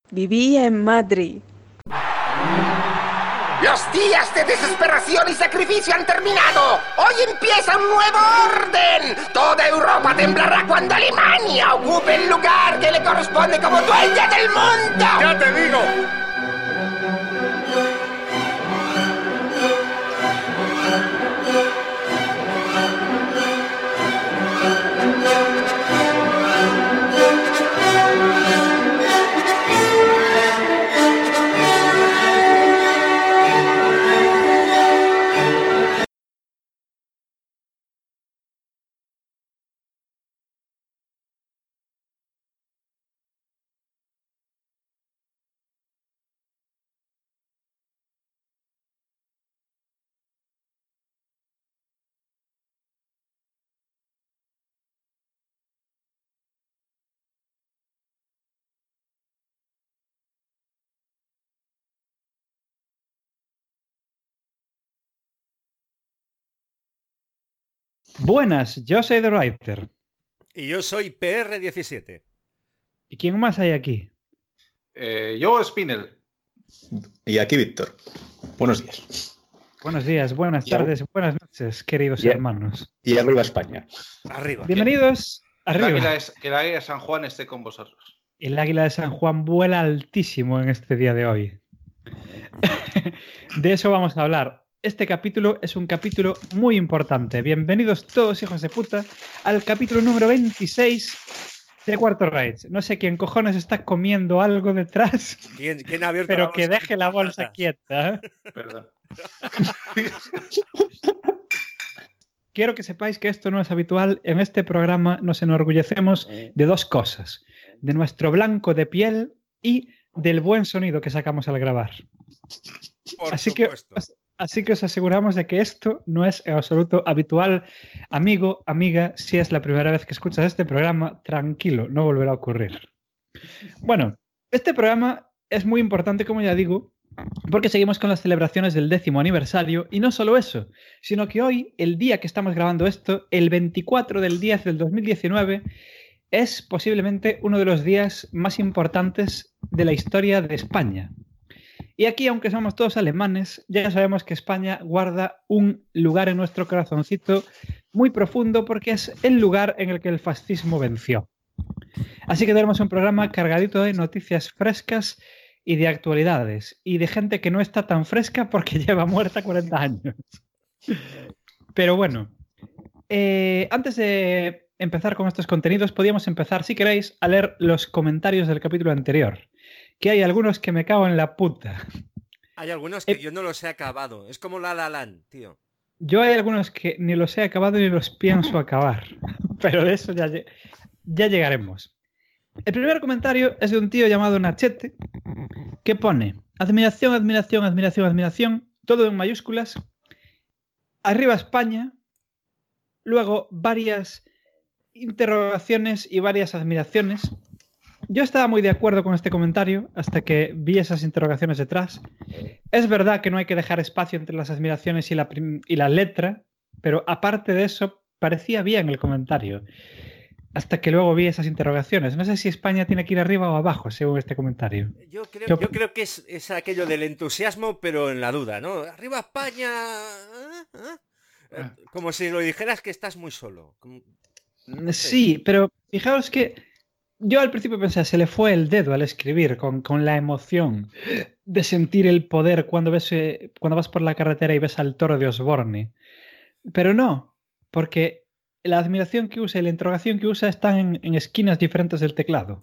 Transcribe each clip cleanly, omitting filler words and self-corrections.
Vivía en Madrid. Los días de desesperación y sacrificio han terminado. Hoy empieza un nuevo orden. Toda Europa temblará cuando Alemania ocupe el lugar que le corresponde como dueña del mundo. ¡Ya te digo! Buenas, yo soy The Writer. Y yo soy PR17. ¿Y quién más hay aquí? Yo, Spinel. Y aquí Víctor. Buenos días. Buenos días, buenas tardes, buenas noches, queridos hermanos. Y arriba España. Arriba. Bienvenidos arriba. Que el águila de San Juan esté con vosotros. El águila de San Juan vuela altísimo en este día de hoy. De eso vamos a hablar. Este capítulo es un capítulo muy importante. Bienvenidos todos, hijos de puta, al capítulo número 26 de Cuarto Reich. No sé quién cojones está comiendo algo detrás. ¿Quién ha abierto pero la que bolsa deje la bolsa patatas? quieta. Perdón. Quiero que sepáis que esto no es habitual. En este programa nos enorgullecemos de dos cosas: de nuestro blanco de piel y del buen sonido que sacamos al grabar. Por Así supuesto. que os aseguramos de que esto no es en absoluto habitual. Amigo, amiga, si es la primera vez que escuchas este programa, tranquilo, no volverá a ocurrir. Bueno, este programa es muy importante, como ya digo, porque seguimos con las celebraciones del 10º aniversario, y no solo eso, sino que hoy, el día que estamos grabando esto, el 24 del 10 del 2019, es posiblemente uno de los días más importantes de la historia de España. Y aquí, aunque somos todos alemanes, ya sabemos que España guarda un lugar en nuestro corazoncito muy profundo, porque es el lugar en el que el fascismo venció. Así que tenemos un programa cargadito de noticias frescas y de actualidades, y de gente que no está tan fresca porque lleva muerta 40 años. Pero bueno, antes de empezar con estos contenidos, podríamos empezar, si queréis, a leer los comentarios del capítulo anterior, que hay algunos que me cago en la puta. Hay algunos que yo no los he acabado. Es como La La Land, tío. Yo hay algunos que ni los he acabado ni los pienso acabar, pero de eso ya llegaremos. El primer comentario es de un tío llamado Nachete, que pone: admiración, admiración, admiración, admiración, todo en mayúsculas, arriba España, luego varias interrogaciones y varias admiraciones. Yo estaba muy de acuerdo con este comentario hasta que vi esas interrogaciones detrás. Es verdad que no hay que dejar espacio entre las admiraciones y la letra, pero aparte de eso, parecía bien el comentario. Hasta que luego vi esas interrogaciones. No sé si España tiene que ir arriba o abajo, según este comentario. Yo creo que es aquello del entusiasmo, pero en la duda, ¿no? Arriba España. Como si lo dijeras que estás muy solo. No sé. Sí, pero fijaos que yo al principio pensé, se le fue el dedo al escribir con la emoción de sentir el poder cuando vas por la carretera y ves al toro de Osborne. Pero no, porque la admiración que usa y la interrogación que usa están en esquinas diferentes del teclado.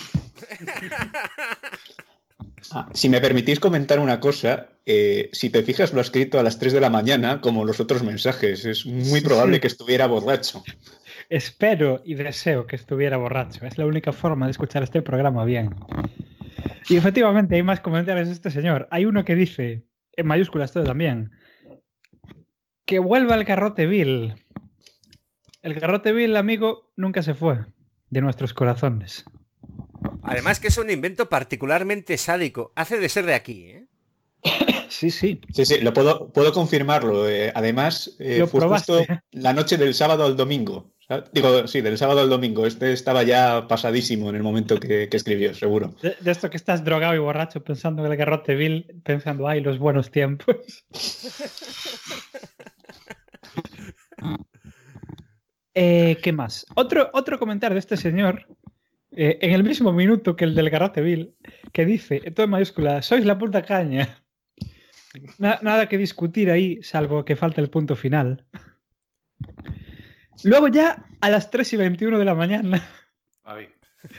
Si me permitís comentar una cosa, si te fijas lo ha escrito a las 3 de la mañana, como los otros mensajes. Es muy probable que estuviera borracho. Espero y deseo que estuviera borracho. Es la única forma de escuchar este programa bien. Y efectivamente hay más comentarios de este señor. Hay uno que dice, en mayúsculas todo también, que vuelva el garrote vil. El garrote vil, amigo, nunca se fue de nuestros corazones. Además que es un invento particularmente sádico. Hace de ser de aquí, ¿eh? Sí, sí. Sí, lo puedo confirmarlo. Además, Lo fue probaste. justo la noche del sábado al domingo. Digo, sí, del sábado al domingo. Este estaba ya pasadísimo en el momento que escribió, seguro. De esto que estás drogado y borracho pensando en el garrote vil, pensando, ay, los buenos tiempos. ¿Qué más? Otro comentario de este señor, en el mismo minuto que el del garrote vil, que dice, en todo en mayúscula, sois la puta caña. Nada que discutir ahí, salvo que falta el punto final. Luego ya a las 3:21 de la mañana. Ahí.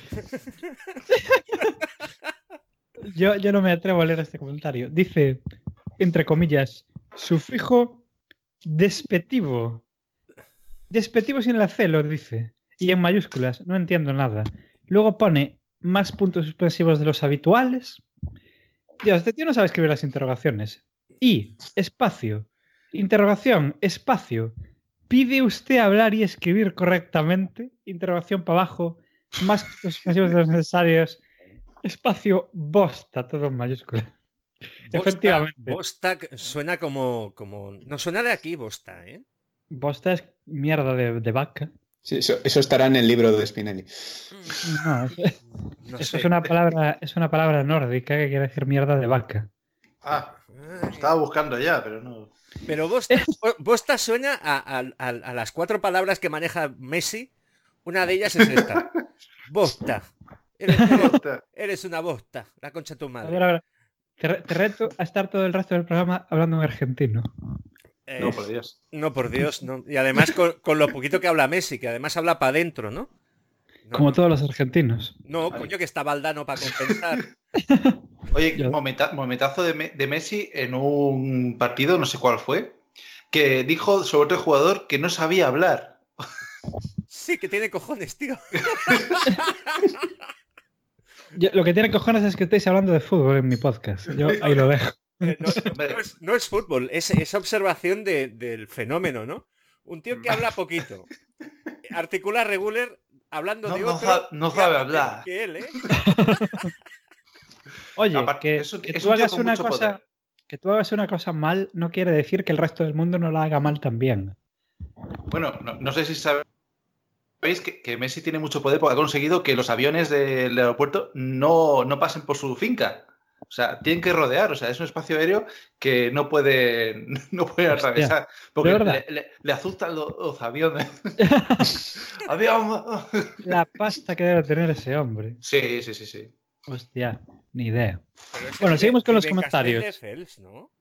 Yo no me atrevo a leer este comentario. Dice, entre comillas, sufijo despectivo. Despectivo sin la C, lo dice. Y en mayúsculas, no entiendo nada. Luego pone más puntos suspensivos de los habituales. Dios, este tío no sabe escribir las interrogaciones. Y, espacio, interrogación, espacio. ¿Pide usted hablar y escribir correctamente? Interrogación para abajo. Más puntos suspensivos de los necesarios. Espacio, bosta, todo en mayúsculas. Efectivamente. Bosta suena como... No suena de aquí, bosta, ¿eh? Bosta es mierda de vaca. Sí, eso estará en el libro de Spinelli. No, No eso sé. es una palabra nórdica que quiere decir mierda de vaca. Ah, estaba buscando ya, pero no. Pero bosta suena a las 4 palabras que maneja Messi. Una de ellas es esta. Bosta. Eres una bosta. La concha de tu madre. A ver. Te reto a estar todo el resto del programa hablando en argentino. No, por Dios. No, por Dios, no. Y además con lo poquito que habla Messi, que además habla para adentro, ¿no? Como todos los argentinos. No, coño, que está Valdano para compensar. Oye, momentazo de Messi en un partido, no sé cuál fue, que dijo sobre otro jugador que no sabía hablar. Sí, que tiene cojones, tío. Lo que tiene cojones es que estéis hablando de fútbol en mi podcast. Yo ahí lo dejo. No es fútbol, es esa observación del fenómeno, ¿no? Un tío que habla poquito, articula regular, hablando de otro. No sabe hablar. Que él, ¿eh? Oye, Aparte, que tú hagas una cosa, que tú hagas una cosa mal no quiere decir que el resto del mundo no la haga mal también. Bueno, no sé si sabéis que Messi tiene mucho poder porque ha conseguido que los aviones del aeropuerto no pasen por su finca. O sea, tienen que rodear. O sea, es un espacio aéreo que no pueden atravesar. Porque le asustan los aviones. ¡Avión! La pasta que debe tener ese hombre. Sí. Hostia, ni idea. Bueno, seguimos con los comentarios. Castelldefels, ¿no?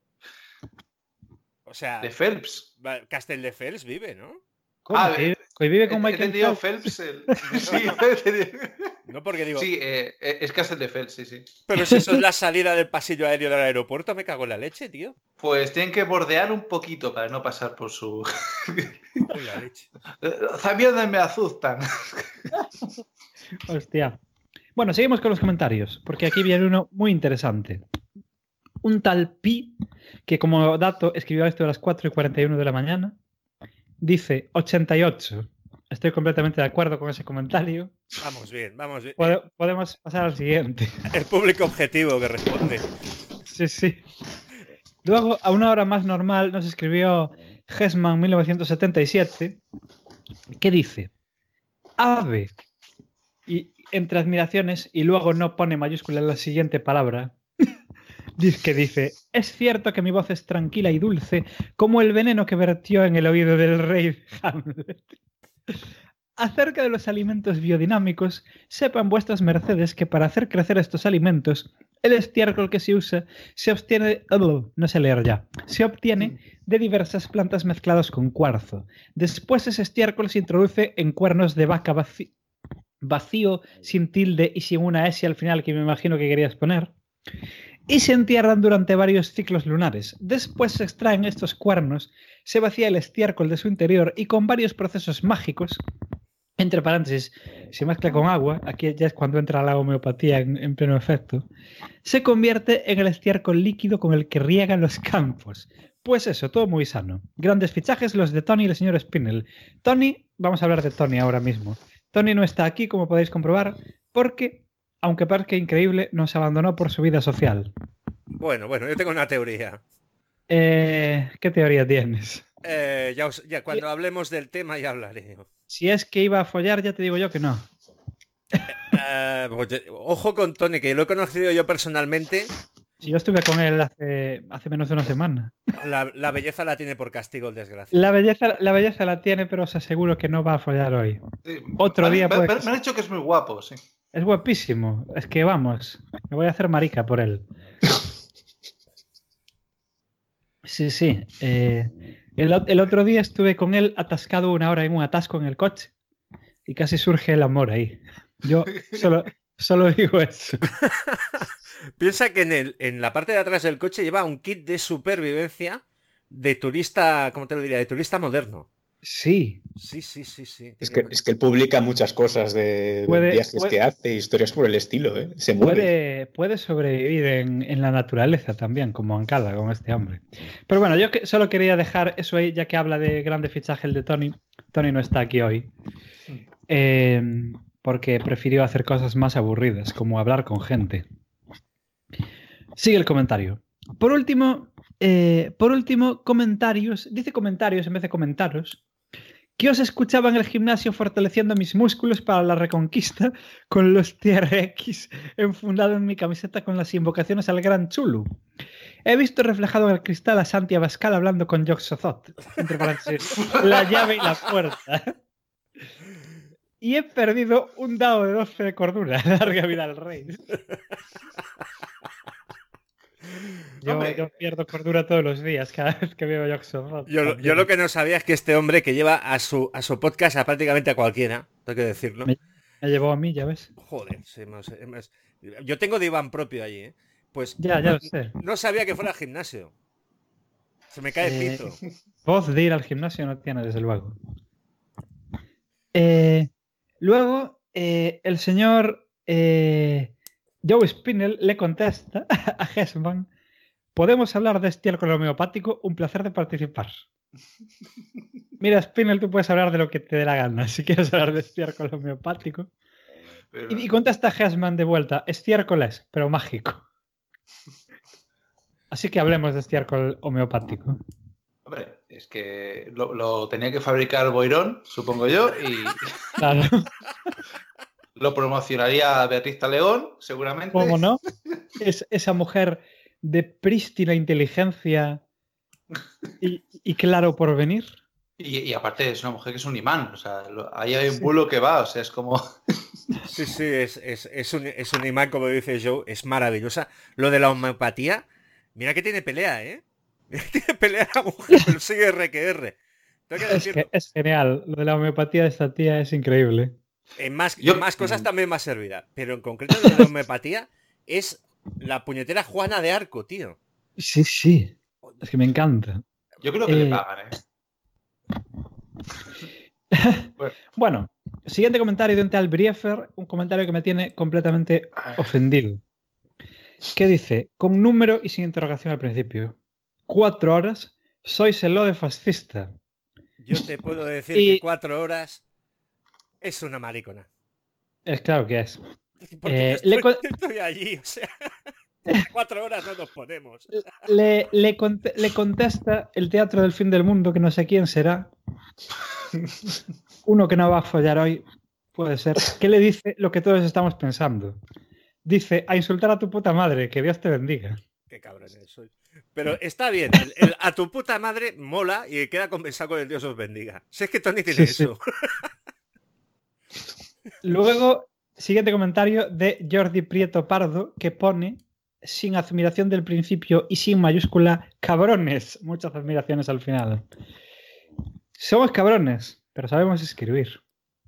O sea, De Phelps. Castelldefels vive, ¿no? ¿Cómo? ¿Que vive con Michael Phelps? Sí, no, porque digo... Sí, es Castelldefels, sí. Pero si eso es la salida del pasillo aéreo del aeropuerto, me cago en la leche, tío. Pues tienen que bordear un poquito para no pasar por su... La leche. Los aviones me asustan. Hostia. Bueno, seguimos con los comentarios, porque aquí viene uno muy interesante. Un tal Pi, que como dato escribió esto a las 4:41 de la mañana, dice 88. Estoy completamente de acuerdo con ese comentario. Vamos bien. Podemos pasar al siguiente. El público objetivo que responde. Sí. Luego, a una hora más normal, nos escribió Hesman 1977, que dice ave, y entre admiraciones, y luego no pone mayúscula en la siguiente palabra, dice, es cierto que mi voz es tranquila y dulce como el veneno que vertió en el oído del rey Hamlet. Acerca de los alimentos biodinámicos, sepan vuestras mercedes que para hacer crecer estos alimentos, el estiércol que se usa se obtiene, se obtiene de diversas plantas mezcladas con cuarzo. Después ese estiércol se introduce en cuernos de vaca vacío, sin tilde y sin una S al final, que me imagino que querías poner, y se entierran durante varios ciclos lunares. Después se extraen estos cuernos, se vacía el estiércol de su interior y con varios procesos mágicos, entre paréntesis, se mezcla con agua, aquí ya es cuando entra la homeopatía en pleno efecto, se convierte en el estiércol líquido con el que riegan los campos. Pues eso, todo muy sano. Grandes fichajes los de Tony y el señor Spinell. Tony, vamos a hablar de Tony ahora mismo. Tony no está aquí, como podéis comprobar, porque, aunque parezca increíble, nos abandonó por su vida social. Bueno, yo tengo una teoría. ¿Qué teoría tienes? Ya cuando hablemos del tema ya hablaré. Si es que iba a follar, ya te digo yo que no. Pues, ojo con Tony, que lo he conocido yo personalmente. Si yo estuve con él hace menos de una semana. La belleza la tiene por castigo, el desgraciado. La belleza la tiene, pero os aseguro que no va a follar hoy. Sí, Otro día me pues. han dicho que es muy guapo, sí. Es guapísimo. Es que vamos, me voy a hacer marica por él. Sí. El otro día estuve con él atascado 1 hora en un atasco en el coche y casi surge el amor ahí. Yo solo digo eso. Piensa que en la parte de atrás del coche lleva un kit de supervivencia de turista, ¿cómo te lo diría? De turista moderno. Sí. Sí. Es que él publica muchas cosas de viajes que hace, historias por el estilo, ¿eh? Se mueve. Puede sobrevivir en la naturaleza también, como Ancala con este hombre. Pero bueno, yo solo quería dejar eso ahí, ya que habla de grande fichaje el de Tony. Tony no está aquí hoy. Porque prefirió hacer cosas más aburridas, como hablar con gente. Sigue el comentario. Por último, comentarios. Dice comentarios en vez de comentaros. Que os escuchaba en el gimnasio fortaleciendo mis músculos para la reconquista con los TRX enfundado en mi camiseta con las invocaciones al Gran Chulu. He visto reflejado en el cristal a Santi Abascal hablando con Jock Sozot, entre paréntesis, la llave y la puerta. Y he perdido un dado de 12 de cordura. Larga vida al rey. Yo pierdo cordura todos los días cada vez que veo Jock Sozot. Yo lo que no sabía es que este hombre que lleva a su podcast a prácticamente a cualquiera, tengo que decirlo. Me llevó a mí, ya ves. Joder, yo tengo diván propio allí, ¿eh? Pues ya lo sé. No sabía que fuera al gimnasio. Se me cae el pito. Voz de ir al gimnasio no tiene, desde luego. Luego, el señor Joe Spinell le contesta a Hessman: ¿podemos hablar de estiércol homeopático? Un placer de participar. Mira, Spinell, tú puedes hablar de lo que te dé la gana. Si quieres hablar de estiércol homeopático. Y contesta Hessman de vuelta: estiércol es, pero mágico. Así que hablemos de estiércol homeopático. Hombre, es que lo tenía que fabricar Boirón, supongo yo, y claro. Lo promocionaría Beatriz León, seguramente. ¿Cómo no? Es esa mujer de prístina inteligencia y claro porvenir. Y aparte es una mujer que es un imán, o sea, ahí hay un bulo que va, o sea, es como... Sí, es un imán, como dice Joe, es maravillosa. Lo de la homeopatía, mira que tiene pelea, ¿eh? Tiene pelea la mujer, pero sigue R. Es genial, lo de la homeopatía de esta tía es increíble. En más cosas también me ha servido, pero en concreto lo de la homeopatía es la puñetera Juana de Arco, tío. Sí, es que me encanta. Yo creo que le pagan, Bueno, siguiente comentario de un tal Briefer, un comentario que me tiene completamente ofendido. ¿Qué dice? Con número y sin interrogación al principio. 4 horas, sois el de fascista. Yo te puedo decir que 4 horas es una maricona. Es claro que es. Porque estoy allí, o sea, 4 horas no nos ponemos. Le contesta el Teatro del Fin del Mundo, que no sé quién será. Uno que no va a follar hoy, puede ser. ¿Qué le dice lo que todos estamos pensando? Dice: a insultar a tu puta madre, que Dios te bendiga. Qué cabrón soy. Pero está bien, a tu puta madre mola y queda compensado con el Dios os bendiga. Si es que Tony tiene eso. Luego, siguiente comentario de Jordi Prieto Pardo, que pone, sin admiración del principio y sin mayúscula, cabrones. Muchas admiraciones al final. Somos cabrones, pero sabemos escribir.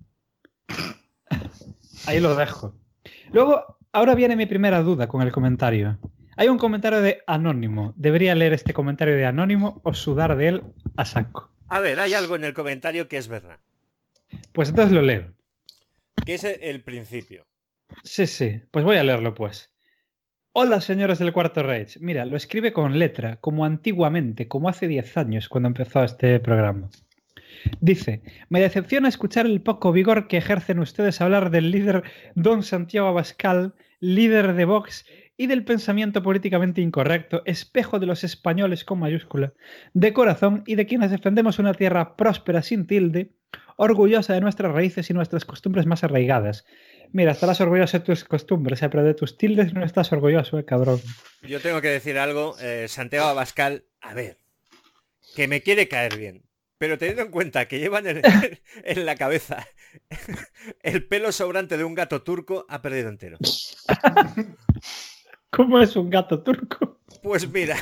Ahí lo dejo. Luego, ahora viene mi primera duda con el comentario. Hay un comentario de Anónimo. ¿Debería leer este comentario de Anónimo o sudar de él a saco? A ver, hay algo en el comentario que es verdad. Pues entonces lo leo. Que es el principio. Sí. Pues voy a leerlo, pues. Hola, señores del Cuarto Reich. Mira, lo escribe con letra, como antiguamente, como hace 10 años, cuando empezó este programa. Dice: me decepciona escuchar el poco vigor que ejercen ustedes a hablar del líder Don Santiago Abascal, líder de Vox y del pensamiento políticamente incorrecto, espejo de los españoles con mayúscula, de corazón y de quienes defendemos una tierra próspera sin tilde, orgullosa de nuestras raíces y nuestras costumbres más arraigadas. Mira, estarás orgulloso de tus costumbres, pero de tus tildes no estás orgulloso, cabrón. Yo tengo que decir algo, Santiago Abascal, a ver, que me quiere caer bien, pero teniendo en cuenta que llevan en la cabeza el pelo sobrante de un gato turco, ha perdido entero. ¿Cómo es un gato turco? Pues mira,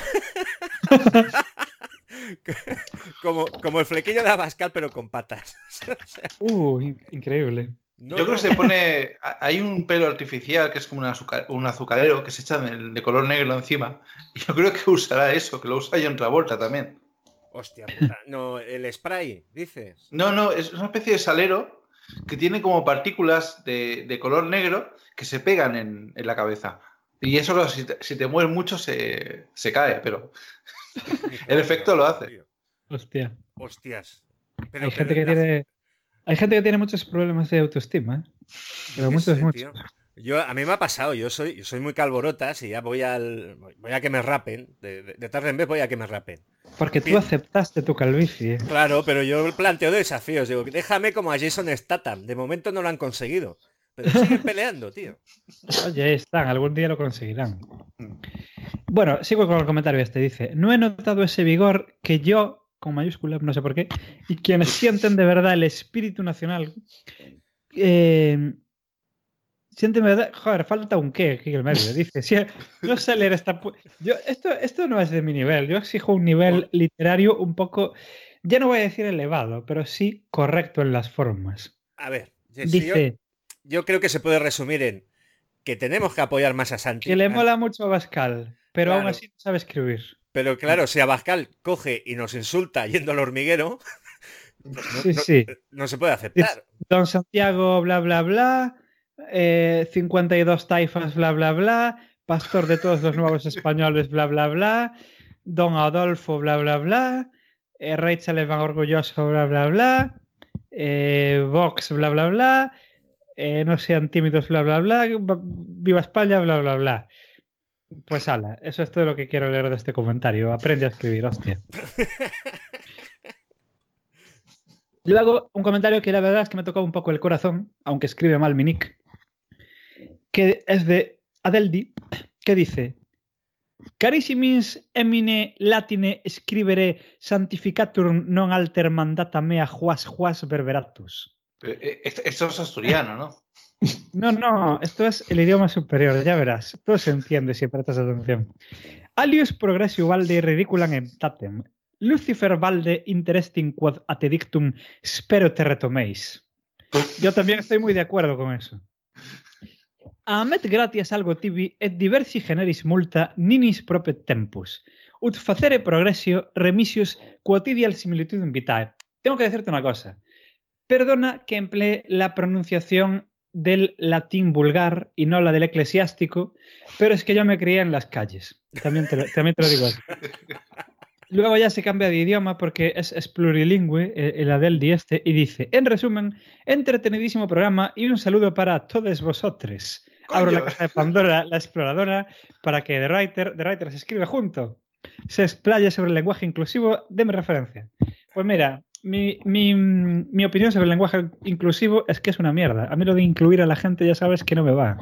como el flequillo de Abascal, pero con patas. Increíble. Yo creo que se pone... Hay un pelo artificial que es como un azucarero que se echa de color negro encima. Y yo creo que usará eso, que lo usa John Travolta también. Hostia puta. No, el spray, dices. No, es una especie de salero que tiene como partículas de color negro que se pegan en la cabeza. Y eso, si te mueves mucho, se cae, pero el efecto lo hace. Hostias. Hay gente que tiene muchos problemas de autoestima, ¿eh? Pero muchos. A mí me ha pasado, yo soy muy calborotas y ya voy a que me rapen. De tarde en vez voy a que me rapen. Porque tú aceptaste tu calvicie. Claro, pero yo planteo desafíos. Digo, déjame como a Jason Statham. De momento no lo han conseguido. Pero siguen peleando, tío. Oye, algún día lo conseguirán. Bueno, sigo con el comentario este. Dice, no he notado ese vigor que yo, con mayúsculas, no sé por qué, y quienes sienten de verdad el espíritu nacional, sienten de verdad... Joder, falta un qué aquí en el medio. Dice, si no sé leer esta... Esto no es de mi nivel. Yo exijo un nivel literario un poco, ya no voy a decir elevado, pero sí correcto en las formas. A ver, dice... Yo creo que se puede resumir en que tenemos que apoyar más a Santi. Que le mola mucho a Abascal, pero claro, aún así no sabe escribir. Pero claro, si Abascal coge y nos insulta yendo al hormiguero, no se puede aceptar. Don Santiago, bla, bla, bla, 52 taifas, bla, bla, bla, pastor de todos los nuevos españoles, bla, bla, bla, Don Adolfo, bla, bla, bla, Rachel Evan orgulloso, bla, bla, bla, Vox, bla, bla, bla, no sean tímidos, bla, bla, bla, viva España, bla, bla, bla. Pues ala, eso es todo lo que quiero leer de este comentario. Aprende a escribir, hostia. Luego, un comentario que la verdad es que me tocó un poco el corazón, aunque escribe mal mi nick, que es de Adeldi, que dice: Carissimis emine latine scribere santificatur non alter mandata mea juas verberatus. Esto es asturiano, ¿no? No, esto es el idioma superior, ya verás. Todo se entiende si prestas atención. Alius progressio valde ridiculam emptatem. Lucifer valde interesting quod atedictum spero te retoméis. Yo también estoy muy de acuerdo con eso. Amet gratias algo tibi et diversi generis multa ninis propet tempus. Ut facere progressio remisius quotidial similitudem vitae. Tengo que decirte una cosa. Perdona que emplee la pronunciación del latín vulgar y no la del eclesiástico, pero es que yo me crié en las calles. También te lo digo así. Luego ya se cambia de idioma porque es plurilingüe el Adeldi este y dice, en resumen, entretenidísimo programa y un saludo para todos vosotros. Abro la caja de Pandora, la exploradora, para que The Writer se escribe junto. Se explaye sobre el lenguaje inclusivo, deme referencia. Pues mira, mi opinión sobre el lenguaje inclusivo es que es una mierda. A mí lo de incluir a la gente ya sabes que no me va.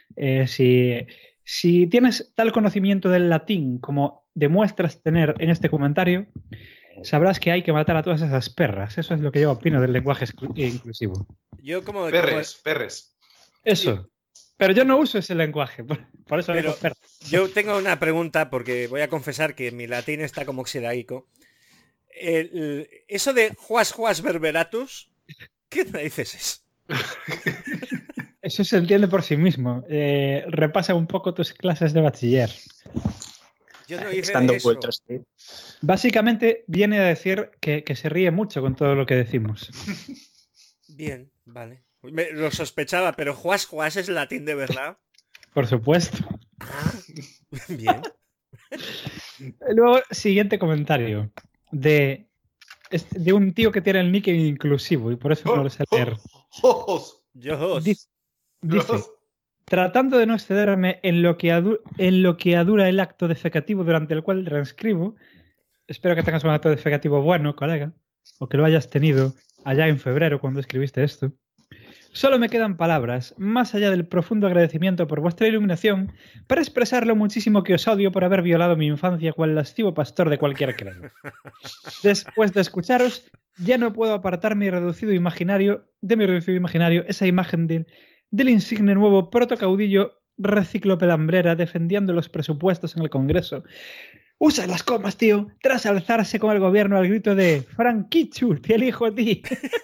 Si tienes tal conocimiento del latín como demuestras tener en este comentario, sabrás que hay que matar a todas esas perras. Eso es lo que yo opino del lenguaje inclusivo. Perres. Eso. Pero yo no uso ese lenguaje, por eso digo perras. Yo tengo una pregunta porque voy a confesar que mi latín está como oxidaico. Eso de juas verberatus, ¿qué narices es? Eso se entiende por sí mismo. Repasa un poco tus clases de bachiller. Yo no hice de eso. Básicamente viene a decir que se ríe mucho con todo lo que decimos. Bien, vale. Lo sospechaba, pero juas es latín de verdad. Por supuesto. Bien. Luego, siguiente comentario. De un tío que tiene el nick inclusivo y por eso no lo sé leer. Dice, tratando de no excederme en lo que adura el acto defecativo durante el cual transcribo, espero que tengas un acto defecativo bueno, colega, o que lo hayas tenido allá en febrero, cuando escribiste esto. Solo me quedan palabras, más allá del profundo agradecimiento por vuestra iluminación, para expresar lo muchísimo que os odio por haber violado mi infancia cual lascivo pastor de cualquier credo. Después de escucharos, ya no puedo apartar de mi reducido imaginario esa imagen del insigne nuevo protocaudillo reciclopelambrera defendiendo los presupuestos en el Congreso. Usa las comas, tío, tras alzarse con el gobierno al grito de Franquichu, te elijo a ti.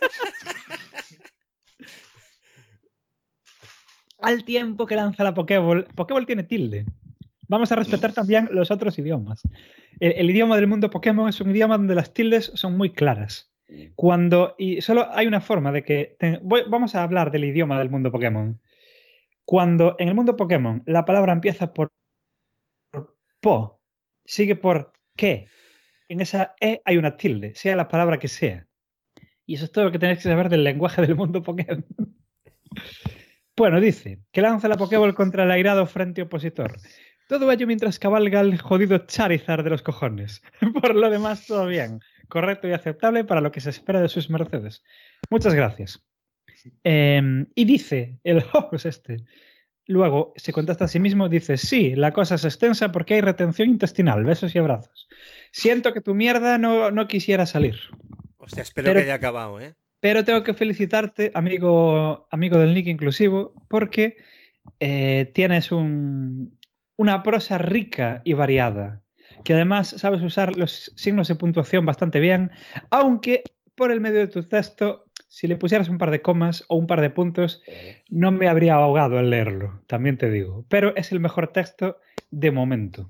Al tiempo que lanza la Pokéball. Pokéball tiene tilde. Vamos a respetar también los otros idiomas. El idioma del mundo Pokémon es un idioma donde las tildes son muy claras. Y solo hay una forma de que... vamos a hablar del idioma del mundo Pokémon. Cuando en el mundo Pokémon la palabra empieza por po, sigue por que, en esa E hay una tilde, sea la palabra que sea. Y eso es todo lo que tenéis que saber del lenguaje del mundo Pokémon. Bueno, dice que lanza la Pokéball contra el airado frente opositor. Todo ello mientras cabalga el jodido Charizard de los cojones. Por lo demás, todo bien. Correcto y aceptable para lo que se espera de sus mercedes. Muchas gracias. Y dice el host este. Luego se contesta a sí mismo, dice, sí, la cosa es extensa porque hay retención intestinal. Besos y abrazos. Siento que tu mierda no quisiera salir. Hostia, espero que haya acabado, ¿eh? Pero tengo que felicitarte, amigo del nick inclusivo, porque tienes una prosa rica y variada, que además sabes usar los signos de puntuación bastante bien, aunque por el medio de tu texto, si le pusieras un par de comas o un par de puntos, no me habría ahogado al leerlo, también te digo. Pero es el mejor texto de momento.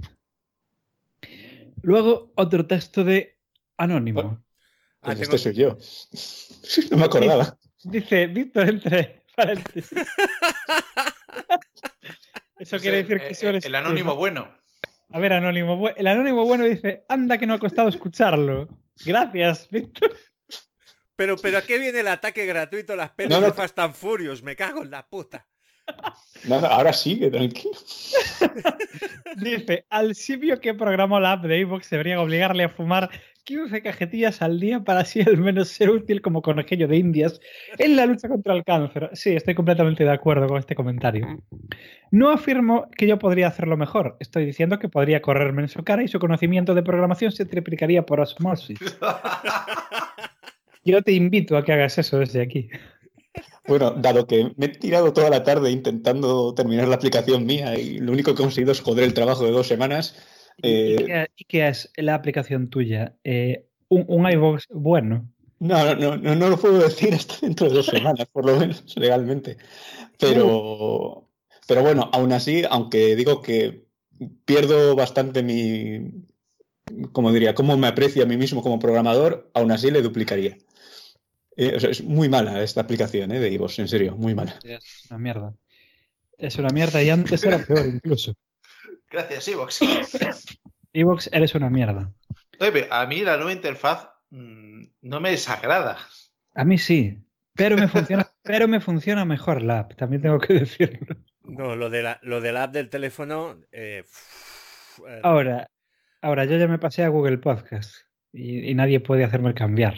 Luego, otro texto de Anónimo. Pues este soy yo. No me acordaba. Dice Víctor entre paréntesis. Eso quiere decir que eso eres el anónimo bueno. A ver, anónimo. El anónimo bueno dice, anda que no ha costado escucharlo. Gracias, Víctor. Pero ¿a qué viene el ataque gratuito a las pelis de Fast and Furious? Me cago en la puta. Nada, ahora sigue, tranquilo. Dice, al simio que programó la app de iVoox deberían obligarle a fumar 15 cajetillas al día para así al menos ser útil como conejillo de indias en la lucha contra el cáncer. Sí, estoy completamente de acuerdo con este comentario. No afirmo que yo podría hacerlo mejor. Estoy diciendo que podría correrme en su cara y su conocimiento de programación se triplicaría por osmosis. Yo te invito a que hagas eso desde aquí. Bueno, dado que me he tirado toda la tarde intentando terminar la aplicación mía y lo único que he conseguido es joder el trabajo de 2 semanas. ¿Y qué es la aplicación tuya? ¿Un iVoox bueno? No lo puedo decir hasta dentro de 2 semanas, por lo menos, legalmente. Pero bueno, aún así, aunque digo que pierdo bastante cómo me aprecio a mí mismo como programador, aún así le duplicaría. O sea, es muy mala esta aplicación de iVoox, en serio, muy mala. Es una mierda. Es una mierda y antes era peor incluso. Gracias, iVoox. iVoox, eres una mierda. Oye, a mí la nueva interfaz no me desagrada. A mí sí, pero me funciona mejor la app, también tengo que decirlo. No, lo de la app del teléfono... Ahora, yo ya me pasé a Google Podcast y nadie puede hacerme cambiar.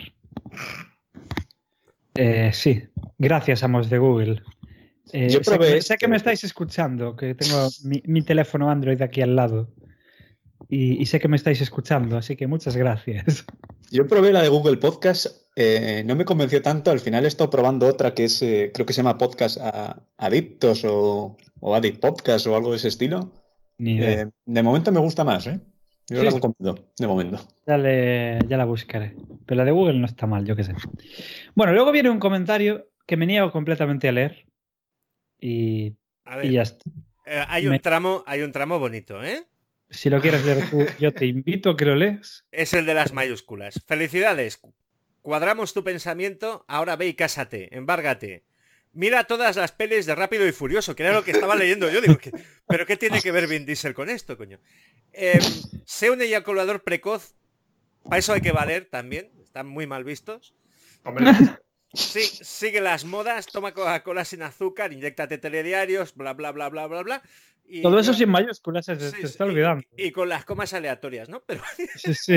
Sí, gracias, amos de Google. Yo probé sé que me estáis escuchando, que tengo mi teléfono Android aquí al lado y sé que me estáis escuchando, así que muchas gracias. Yo probé la de Google Podcast, no me convenció tanto, al final he estado probando otra que es, creo que se llama Podcast Adictos o Addict Podcast o algo de ese estilo. Ni idea. De momento me gusta más, Yo Sí. la recomiendo, de momento. Ya la buscaré. Pero la de Google no está mal, yo qué sé. Bueno, luego viene un comentario que me niego completamente a leer. Y ya está. Hay un tramo bonito, ¿eh? Si lo quieres leer tú, yo te invito a que lo leas. Es el de las mayúsculas. Felicidades. Cuadramos tu pensamiento, ahora ve y cásate, embárgate. Mira todas las pelis de Rápido y Furioso, que era lo que estaba leyendo yo. Digo, ¿pero qué tiene que ver Vin Diesel con esto, coño? Sé un eyaculador precoz. Para eso hay que valer también. Están muy mal vistos. Hombre, Sí, sigue las modas. Toma Coca-Cola sin azúcar, inyéctate telediarios, bla, bla, bla, bla, bla, bla. Y todo eso sin mayúsculas, se está olvidando. y con las comas aleatorias, ¿no? Pero Sí.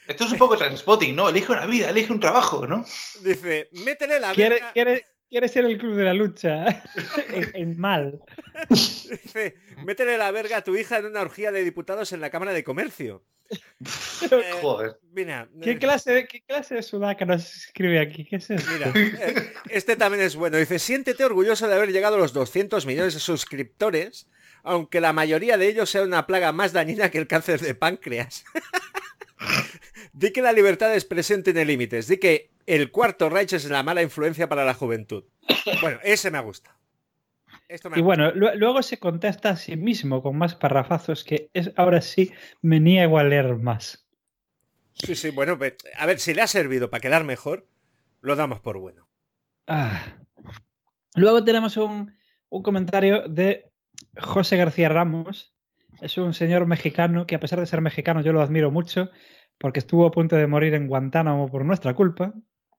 Esto es un poco Trainspotting, ¿no? Elige una vida, elige un trabajo, ¿no? Dice, métele la verga. ¿Quiere ser el club de la lucha? en mal. Dice, métele la verga a tu hija en una orgía de diputados en la Cámara de Comercio. Joder. Mira, ¿Qué clase de sudaca nos escribe aquí? ¿Qué es eso? Mira, este también es bueno. Dice, siéntete orgulloso de haber llegado a los 200 millones de suscriptores, aunque la mayoría de ellos sea una plaga más dañina que el cáncer de páncreas. Di que la libertad de expresión tiene límites. Di que el Cuarto Reich es la mala influencia para la juventud. Bueno, ese me gusta. Bueno, luego se contesta a sí mismo con más parrafazos que ahora sí me niego a leer más. Sí, bueno, a ver, si le ha servido para quedar mejor, lo damos por bueno. Luego tenemos un comentario de José García Ramos. Es un señor mexicano que, a pesar de ser mexicano, yo lo admiro mucho porque estuvo a punto de morir en Guantánamo por nuestra culpa.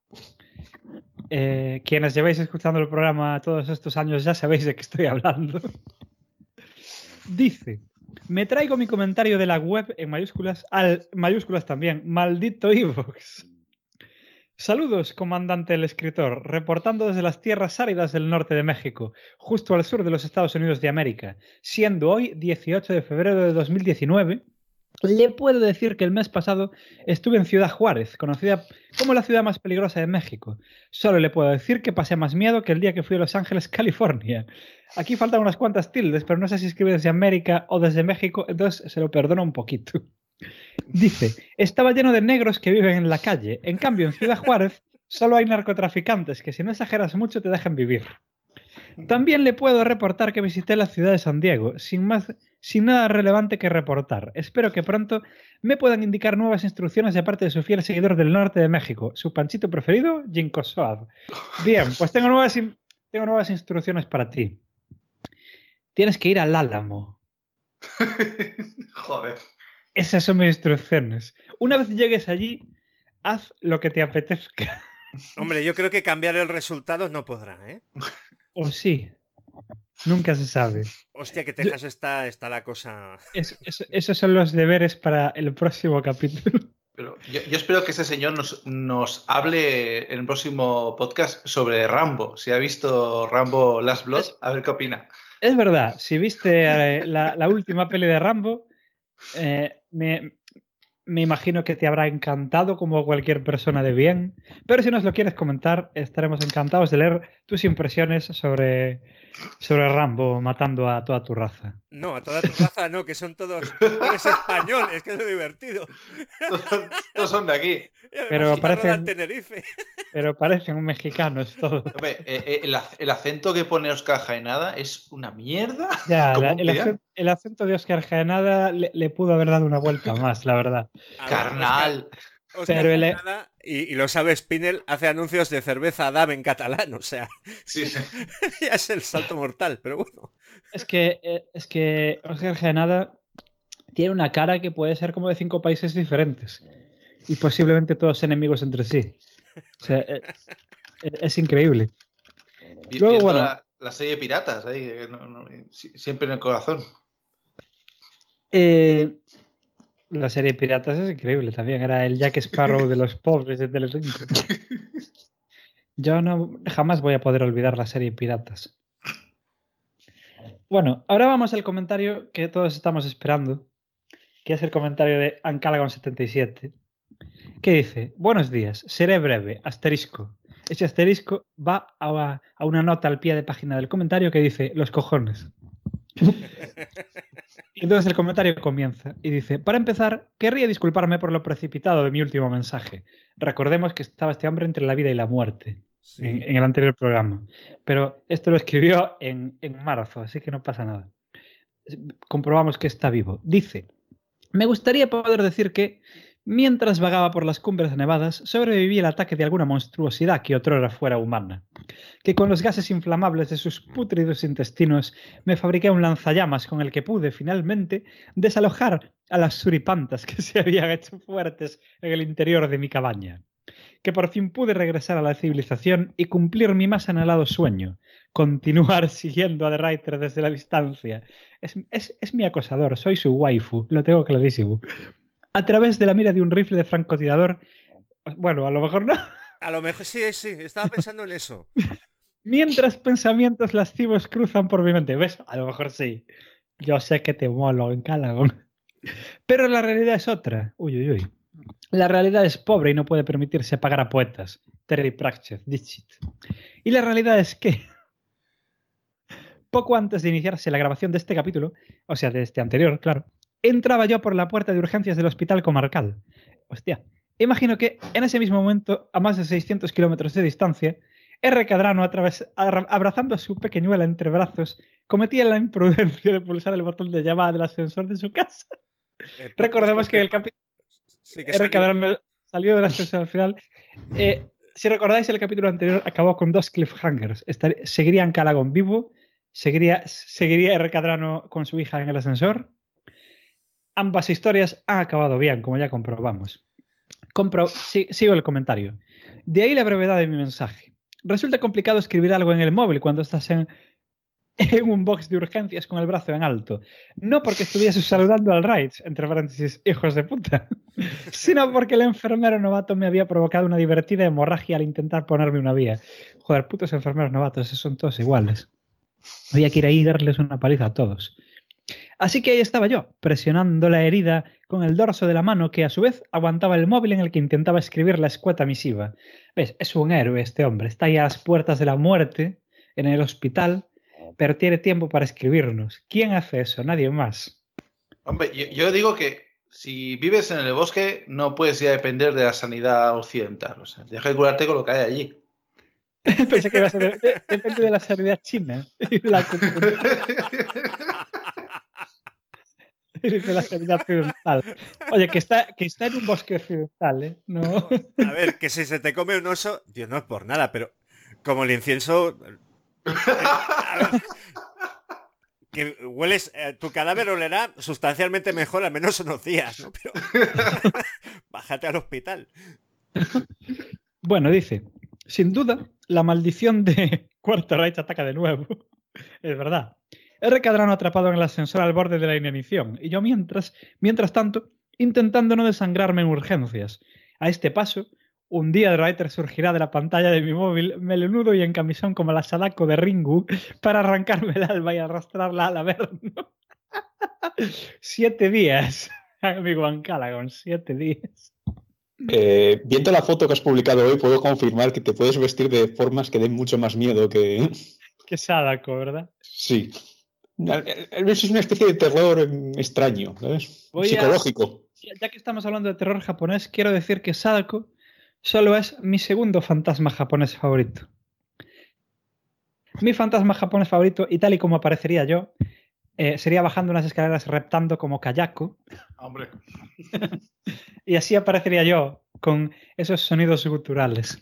Quienes lleváis escuchando el programa todos estos años ya sabéis de qué estoy hablando. Dice, me traigo mi comentario de la web en mayúsculas, mayúsculas también, maldito iVoox. Saludos, comandante el escritor, reportando desde las tierras áridas del norte de México, justo al sur de los Estados Unidos de América, siendo hoy 18 de febrero de 2019. Le puedo decir que el mes pasado estuve en Ciudad Juárez, conocida como la ciudad más peligrosa de México. Solo le puedo decir que pasé más miedo que el día que fui a Los Ángeles, California. Aquí faltan unas cuantas tildes, pero no sé si escribe desde América o desde México, entonces se lo perdono un poquito. Dice, estaba lleno de negros que viven en la calle. En cambio, en Ciudad Juárez solo hay narcotraficantes que si no exageras mucho te dejan vivir. También le puedo reportar que visité la ciudad de San Diego, sin nada relevante que reportar. Espero que pronto me puedan indicar nuevas instrucciones de parte de su fiel seguidor del norte de México. ¿Su panchito preferido? Jinkosoad. Bien, pues tengo nuevas instrucciones para ti. Tienes que ir al Álamo. Joder. Esas son mis instrucciones. Una vez llegues allí, haz lo que te apetezca. Hombre, yo creo que cambiar el resultado no podrá, ¿eh? O sí. Nunca se sabe. Hostia, que Texas está la cosa... Esos son los deberes para el próximo capítulo. Pero yo espero que ese señor nos hable en el próximo podcast sobre Rambo. Si ha visto Rambo Last Blood, a ver qué opina. Es verdad, si viste la última peli de Rambo, me imagino que te habrá encantado como cualquier persona de bien. Pero si nos lo quieres comentar, estaremos encantados de leer tus impresiones sobre Rambo matando a toda tu raza. No, a toda tu raza no, que son todos españoles, que es lo divertido. Todos son de aquí. Pero parecen mexicanos todos. Hombre, el acento que pone Óscar Jaenada es una mierda. Ya, el acento de Óscar Jaenada le pudo haber dado una vuelta más, la verdad. Carnal. Óscar Jaenada, y lo sabe Spinel, hace anuncios de cerveza Adam en catalán, o sea, sí. Ya es el salto mortal, pero bueno. Es que Óscar Jaenada tiene una cara que puede ser como de 5 países diferentes y posiblemente todos enemigos entre sí. O sea, es increíble. Luego, bueno, la serie Piratas, ahí, siempre en el corazón. La serie Piratas es increíble también. Era el Jack Sparrow de los pobres de Telecinco. Yo jamás voy a poder olvidar la serie Piratas. Bueno, ahora vamos al comentario que todos estamos esperando, que es el comentario de Ancalagon77, que dice, buenos días, seré breve, asterisco. Ese asterisco va a una nota al pie de página del comentario que dice, los cojones. Y entonces el comentario comienza y dice, para empezar, querría disculparme por lo precipitado de mi último mensaje. Recordemos que estaba este hombre entre la vida y la muerte, sí, en el anterior programa. Pero esto lo escribió en marzo, así que no pasa nada. Comprobamos que está vivo. Dice, me gustaría poder decir que, mientras vagaba por las cumbres nevadas, sobreviví al ataque de alguna monstruosidad que otrora fuera humana. Que con los gases inflamables de sus pútridos intestinos me fabriqué un lanzallamas con el que pude, finalmente, desalojar a las suripantas que se habían hecho fuertes en el interior de mi cabaña. Que por fin pude regresar a la civilización y cumplir mi más anhelado sueño, continuar siguiendo a The Writer desde la distancia. Es mi acosador, soy su waifu, lo tengo clarísimo. a través de la mira de un rifle de francotirador. Bueno, a lo mejor no. A lo mejor sí, estaba pensando en eso. Mientras pensamientos lascivos cruzan por mi mente. ¿Ves? A lo mejor sí. Yo sé que te molo en Calagón. Pero la realidad es otra. Uy. La realidad es pobre y no puede permitirse pagar a poetas. Terry Pratchett, this shit. Y la realidad es que poco antes de iniciarse la grabación de este capítulo, o sea, de este anterior, claro, entraba yo por la puerta de urgencias del hospital comarcal. Hostia, imagino que en ese mismo momento, a más de 600 kilómetros de distancia, R. Cadrano, abrazando a su pequeñuela entre brazos, cometía la imprudencia de pulsar el botón de llamada del ascensor de su casa. Recordemos que el capítulo... R. Cadrano salió del ascensor al final. Si recordáis, el capítulo anterior acabó con 2 cliffhangers. Seguiría en Calagón vivo, seguiría R. Cadrano con su hija en el ascensor. Ambas historias han acabado bien, como ya comprobamos. Sigo el comentario. De ahí la brevedad de mi mensaje. Resulta complicado escribir algo en el móvil cuando estás en un box de urgencias con el brazo en alto. No porque estuviese saludando al Raids, entre paréntesis, hijos de puta, sino porque el enfermero novato me había provocado una divertida hemorragia al intentar ponerme una vía. Joder, putos enfermeros novatos, esos son todos iguales. Había que ir ahí y darles una paliza a todos. Así que ahí estaba yo, presionando la herida con el dorso de la mano que a su vez aguantaba el móvil en el que intentaba escribir la escueta misiva. ¿Ves? Es un héroe este hombre. Está ahí a las puertas de la muerte, en el hospital, pero tiene tiempo para escribirnos. ¿Quién hace eso? Nadie más. Hombre, yo digo que si vives en el bosque no puedes ya depender de la sanidad occidental. O sea, deja de curarte con lo que hay allí. Pensé que iba a ser depende de la sanidad china. De la sanidad occidental. Oye, que está en un bosque occidental, ¿eh? No. A ver, que si se te come un oso, Dios, no es por nada, pero como el incienso... a ver, que hueles... tu cadáver olerá sustancialmente mejor, al menos unos días, ¿no? Pero bájate al hospital. Bueno, dice, sin duda, la maldición de Cuarto Reich ataca de nuevo. Es verdad. R. Cadrano atrapado en el ascensor al borde de la inanición, y yo mientras tanto, intentando no desangrarme en urgencias. A este paso, un día de Reiter surgirá de la pantalla de mi móvil, melenudo y en camisón como la Sadako de Ringu, para arrancarme el alma y arrastrarla al averno. 7 días, amigo Ancalagon, 7 días. Viendo la foto que has publicado hoy, puedo confirmar que te puedes vestir de formas que den mucho más miedo que... Que Sadako, ¿verdad? Sí. Es una especie de terror extraño, ¿sabes? Psicológico. Ya que estamos hablando de terror japonés, quiero decir que Sadako solo es mi segundo fantasma japonés favorito. Mi fantasma japonés favorito, y tal y como aparecería yo, sería bajando unas escaleras reptando como Kayako. Hombre. Y así aparecería yo, con esos sonidos guturales.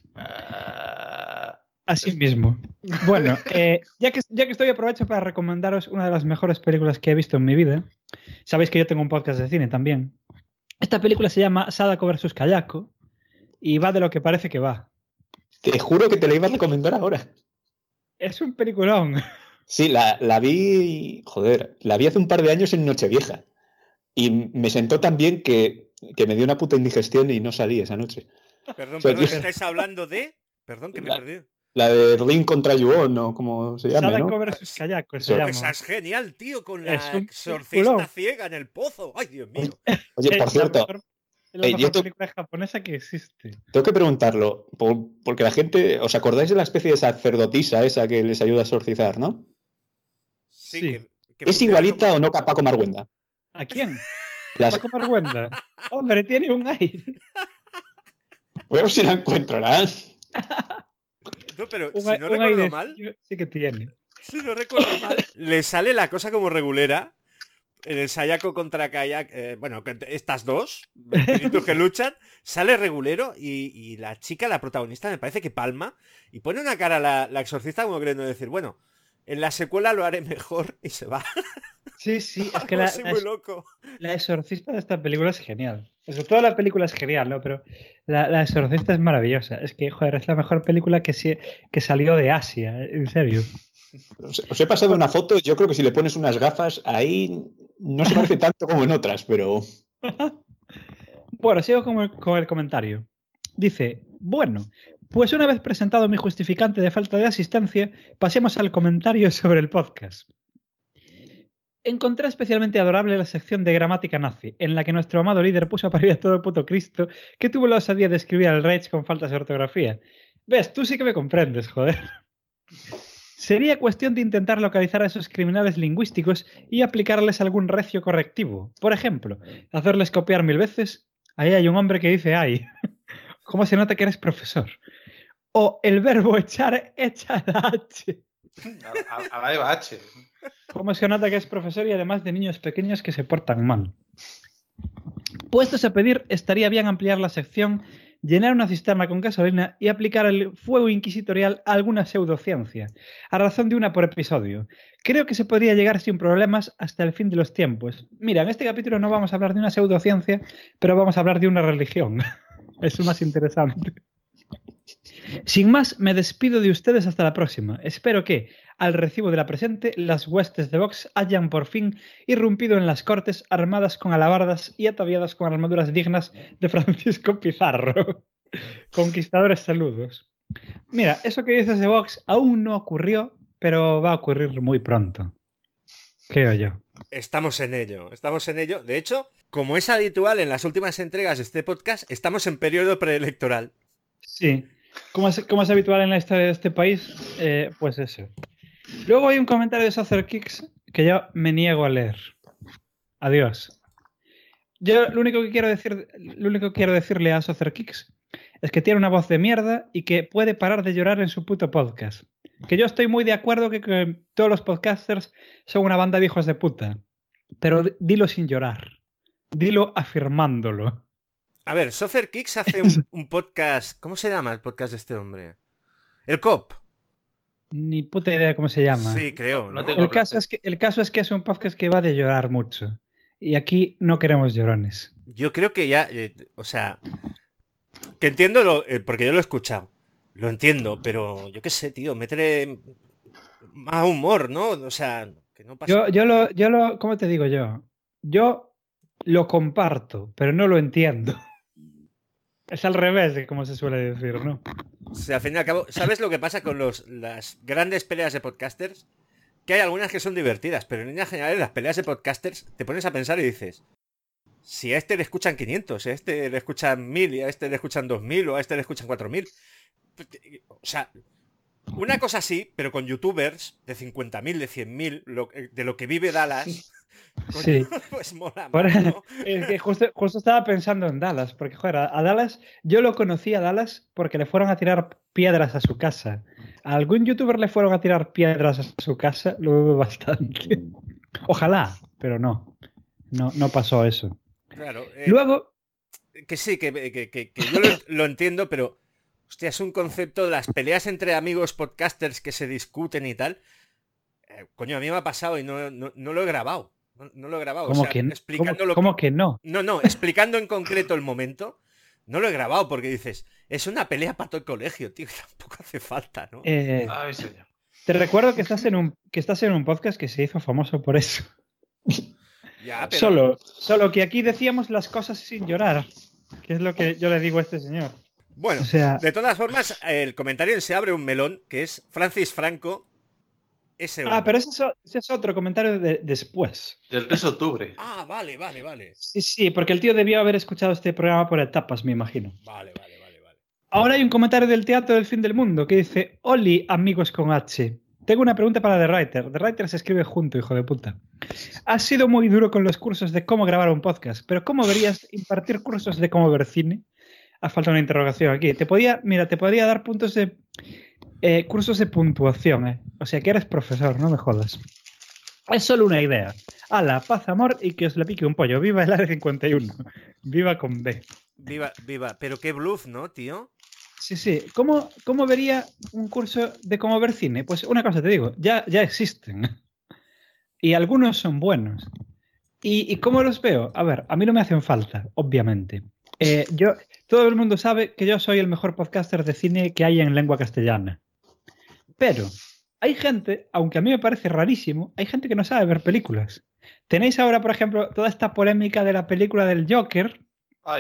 Así mismo. Bueno, ya que estoy, aprovecho para recomendaros una de las mejores películas que he visto en mi vida. Sabéis que yo tengo un podcast de cine también. Esta película se llama Sadako vs. Kayako y va de lo que parece que va. Te juro que te la iba a recomendar ahora. Es un peliculón. Sí, la vi... Joder, la vi hace un par de años en Nochevieja. Y me sentó tan bien que me dio una puta indigestión y no salí esa noche. Perdón, ¿estáis hablando de...? Perdón, que me he perdido. La de Ring contra Yuon, o como se llama, Sadako ¿no? vs. Kayako se llama. Esa es genial, tío, con la exorcista peliculón. ciega en el pozo. ¡Ay, Dios mío! Oye, por cierto... Es la mejor película japonesa que existe. Tengo que preguntarlo, porque la gente... ¿Os acordáis de la especie de sacerdotisa esa que les ayuda a exorcizar, no? Sí. ¿Es igualita o no a Paco Marguenda? ¿A quién? Paco Marguenda. Hombre, tiene un aire. Voy a ver si la encuentro, ¿no? No, pero si no recuerdo mal... Sí que tiene. Si no recuerdo mal, le sale la cosa como regulera en el Sayako contra Kayak. Bueno, estas dos espíritus que luchan, sale regulero y la chica, la protagonista, me parece que palma y pone una cara a la exorcista como queriendo decir, bueno, en la secuela lo haré mejor y se va. Sí, es que muy loco. La exorcista de esta película es genial. Sobre todo la película es genial, ¿no? Pero la exorcista es maravillosa. Es que, joder, es la mejor película que salió de Asia, en serio. Os he pasado una foto, yo creo que si le pones unas gafas, ahí no se parece tanto como en otras, pero... Bueno, sigo con el comentario. Dice, bueno, pues una vez presentado mi justificante de falta de asistencia, pasemos al comentario sobre el podcast. Encontré especialmente adorable la sección de gramática nazi, en la que nuestro amado líder puso a parir a todo el puto Cristo que tuvo la osadía de escribir al Reich con faltas de ortografía. ¿Ves? Tú sí que me comprendes, joder. Sería cuestión de intentar localizar a esos criminales lingüísticos y aplicarles algún recio correctivo. Por ejemplo, hacerles copiar 1000 veces. Ahí hay un hombre que dice ay. ¿Cómo se nota que eres profesor? O el verbo echar, echa la H. A la Eva H. ¿Cómo se nota que es profesor y además de niños pequeños que se portan mal? Puestos a pedir, estaría bien ampliar la sección, llenar una cisterna con gasolina y aplicar el fuego inquisitorial a alguna pseudociencia, a razón de una por episodio. Creo que se podría llegar sin problemas hasta el fin de los tiempos. Mira, en este capítulo no vamos a hablar de una pseudociencia, pero vamos a hablar de una religión. Es más interesante. Sin más, me despido de ustedes hasta la próxima. Espero que, al recibo de la presente, las huestes de Vox hayan por fin irrumpido en las cortes armadas con alabardas y ataviadas con armaduras dignas de Francisco Pizarro. Conquistadores, saludos. Mira, eso que dices de Vox aún no ocurrió, pero va a ocurrir muy pronto. Creo yo. Estamos en ello, estamos en ello. De hecho, como es habitual en las últimas entregas de este podcast, estamos en periodo preelectoral. Sí. Como es habitual en la historia de este país, pues eso. Luego hay un comentario de Soccer Kicks que yo me niego a leer. Adiós. Yo lo único que quiero decirle a Soccer Kicks es que tiene una voz de mierda y que puede parar de llorar en su puto podcast. Que yo estoy muy de acuerdo que todos los podcasters son una banda de hijos de puta. Pero dilo sin llorar. Dilo afirmándolo. A ver, Soccer Kicks hace un podcast... ¿Cómo se llama el podcast de este hombre? El COP. Ni puta idea cómo se llama. Sí, creo. ¿no? El caso es que es un podcast que va de llorar mucho. Y aquí no queremos llorones. Yo creo que ya... o sea... Que entiendo porque yo lo he escuchado. Lo entiendo, pero yo qué sé, tío. Métele más humor, ¿no? O sea, que no pasa... ¿Cómo te digo yo? Yo lo comparto, pero no lo entiendo. Es al revés de como se suele decir, ¿no? O sea, al fin y al cabo, ¿sabes lo que pasa con las grandes peleas de podcasters? Que hay algunas que son divertidas, pero en líneas generales las peleas de podcasters te pones a pensar y dices, si a este le escuchan 500, a este le escuchan 1000 y a este le escuchan 2000 o a este le escuchan 4000. O sea, una cosa así, pero con youtubers de 50.000, de 100.000, de lo que vive Dallas... Sí. Pues mola más, ¿no? Es que justo estaba pensando en Dallas, porque joder, a Dallas, yo lo conocí a Dallas porque le fueron a tirar piedras a su casa. ¿A algún youtuber le fueron a tirar piedras a su casa? Lo dudo bastante. Ojalá, pero no pasó eso. Claro. Luego... Que sí, que yo lo entiendo, pero hostia, es un concepto de las peleas entre amigos podcasters que se discuten y tal. Coño, a mí me ha pasado y no lo he grabado. No lo he grabado. ¿Cómo, o sea, que, ¿cómo que no? No, explicando en concreto el momento, no lo he grabado porque dices, es una pelea para todo el colegio, tío, tampoco hace falta, ¿no? Ay, señor. Te recuerdo que estás en un podcast que se hizo famoso por eso. Ya, pero... Solo que aquí decíamos las cosas sin llorar, que es lo que yo le digo a este señor. Bueno, o sea... de todas formas, el comentario se abre un melón, que es Francis Franco. Pero ese es otro comentario después. Del 3 de octubre. Ah, vale. Sí, porque el tío debió haber escuchado este programa por etapas, me imagino. Vale. Ahora hay un comentario del Teatro del Fin del Mundo que dice: Oli, amigos con H. Tengo una pregunta para The Writer. The Writer se escribe junto, hijo de puta. Has sido muy duro con los cursos de cómo grabar un podcast, pero ¿cómo verías impartir cursos de cómo ver cine? Ha falta una interrogación aquí. Te podría dar puntos de... cursos de puntuación, O sea, que eres profesor, no me jodas. Es solo una idea. Ala, paz, amor y que os le pique un pollo. Viva el Área 51. Viva con B. Viva. Pero qué bluff, ¿no, tío? Sí. ¿Cómo vería un curso de cómo ver cine? Pues una cosa te digo, ya existen. Y algunos son buenos. ¿Y cómo los veo? A ver, a mí no me hacen falta, obviamente. Todo el mundo sabe que yo soy el mejor podcaster de cine que hay en lengua castellana. Pero hay gente, aunque a mí me parece rarísimo, hay gente que no sabe ver películas. Tenéis ahora, por ejemplo, toda esta polémica de la película del Joker. Ay.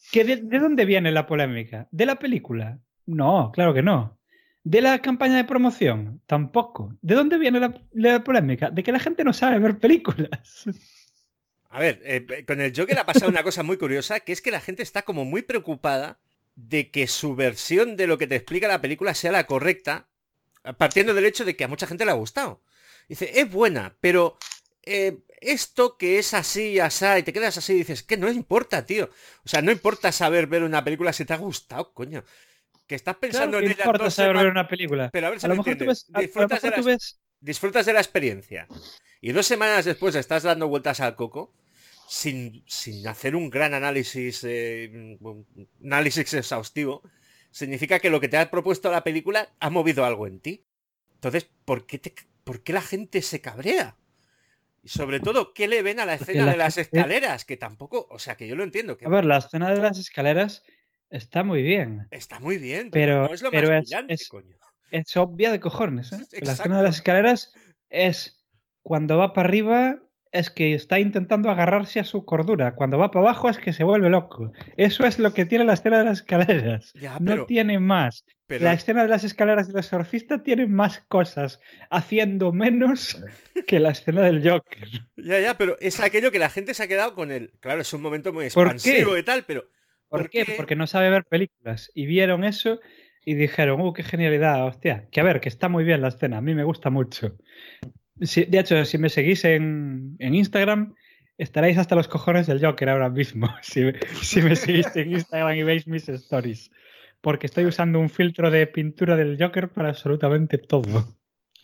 ¿De dónde viene la polémica? ¿De la película? No, claro que no. ¿De la campaña de promoción? Tampoco. ¿De dónde viene la polémica? De que la gente no sabe ver películas. A ver, con el Joker ha pasado una cosa muy curiosa, que es que la gente está como muy preocupada de que su versión de lo que te explica la película sea la correcta, partiendo del hecho de que a mucha gente le ha gustado. Dice, es buena, pero esto que es así, asá, y te quedas así y dices, que no importa, tío. O sea, no importa saber ver una película si te ha gustado, coño. Que estás pensando Claro que en ella importa dos saber ver semanas. una película. Pero a ver si A me lo mejor tú entiendes. ves... Disfrutas de la experiencia. Y 2 semanas después estás dando vueltas al coco sin hacer un gran análisis exhaustivo. Significa que lo que te ha propuesto la película ha movido algo en ti. Entonces, ¿por qué la gente se cabrea? Y sobre todo, ¿qué le ven a la escena de las escaleras? Que tampoco, o sea, que yo lo entiendo. Que a ver, la escena de las escaleras está muy bien. está muy bien, pero no es lo más brillante, coño. Es obvia de cojones, ¿eh? Exacto. La escena de las escaleras es cuando va para arriba es que está intentando agarrarse a su cordura. Cuando va para abajo es que se vuelve loco. Eso es lo que tiene la escena de las escaleras. Ya, no tiene más. Pero... La escena de las escaleras del exorcista tiene más cosas, haciendo menos que la escena del Joker. Ya, pero es aquello que la gente se ha quedado con él. Claro, es un momento muy expansivo y tal, pero... ¿Por qué? Porque no sabe ver películas. Y vieron eso y dijeron, qué genialidad, hostia. Que a ver, que está muy bien la escena, a mí me gusta mucho. De hecho, si me seguís en Instagram, estaréis hasta los cojones del Joker ahora mismo. Si me seguís en Instagram y veis mis stories. Porque estoy usando un filtro de pintura del Joker para absolutamente todo.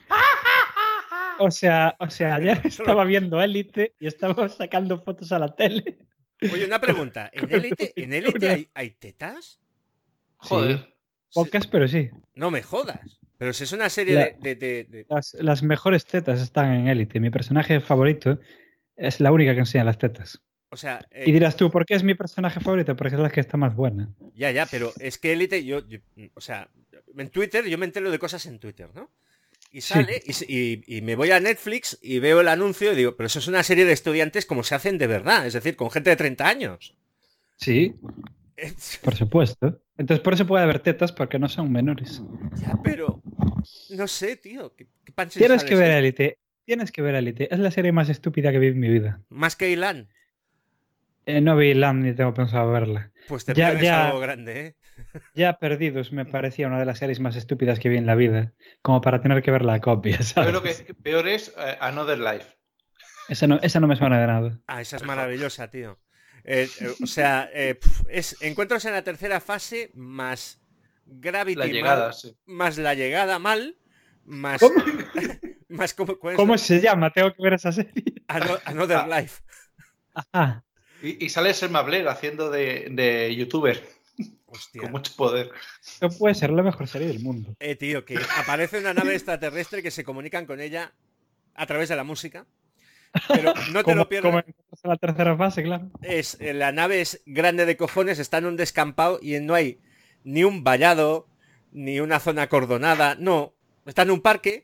O sea, ya estaba viendo Élite y estaba sacando fotos a la tele. Oye, una pregunta. ¿En Élite hay tetas? Joder. Sí. Pocas, pero sí. No me jodas. Pero si es una serie de... Las mejores tetas están en Élite. Mi personaje favorito es la única que enseña las tetas. O sea... y dirás tú, ¿por qué es mi personaje favorito? Porque es la que está más buena. Ya, pero es que Élite, o sea, en Twitter, yo me entero de cosas en Twitter, ¿no? Y sale, sí. y me voy a Netflix y veo el anuncio y digo, pero eso es una serie de estudiantes como se hacen de verdad, es decir, con gente de 30 años. Sí, por supuesto. Entonces por eso puede haber tetas, porque no son menores. Ya, pero no sé, tío. Tienes que ver Élite. Tienes que ver Élite. Es la serie más estúpida que vi en mi vida. ¿Más que Ilan? No vi Ilan ni tengo pensado verla. Pues te pierdes algo grande, ¿eh? Ya Perdidos me parecía una de las series más estúpidas que vi en la vida, como para tener que ver la copia, ¿sabes? Lo que peor es Another Life. Esa no me suena de nada. Ah, esa es maravillosa, tío. O sea, es encuentros en la tercera fase más Gravity la llegada, mal, sí. Más la llegada mal, más... ¿Cómo? Más ¿Cómo se llama? Tengo que ver esa serie. Another Life. Ajá. Y sale Selma Blair haciendo de youtuber. Hostia. Con mucho poder. Esto puede ser la mejor serie del mundo. Tío, que aparece una nave extraterrestre que se comunican con ella a través de la música. Pero no te lo pierdas. Como en la tercera fase, claro. La nave es grande de cojones, está en un descampado y no hay ni un vallado, ni una zona acordonada. No, está en un parque.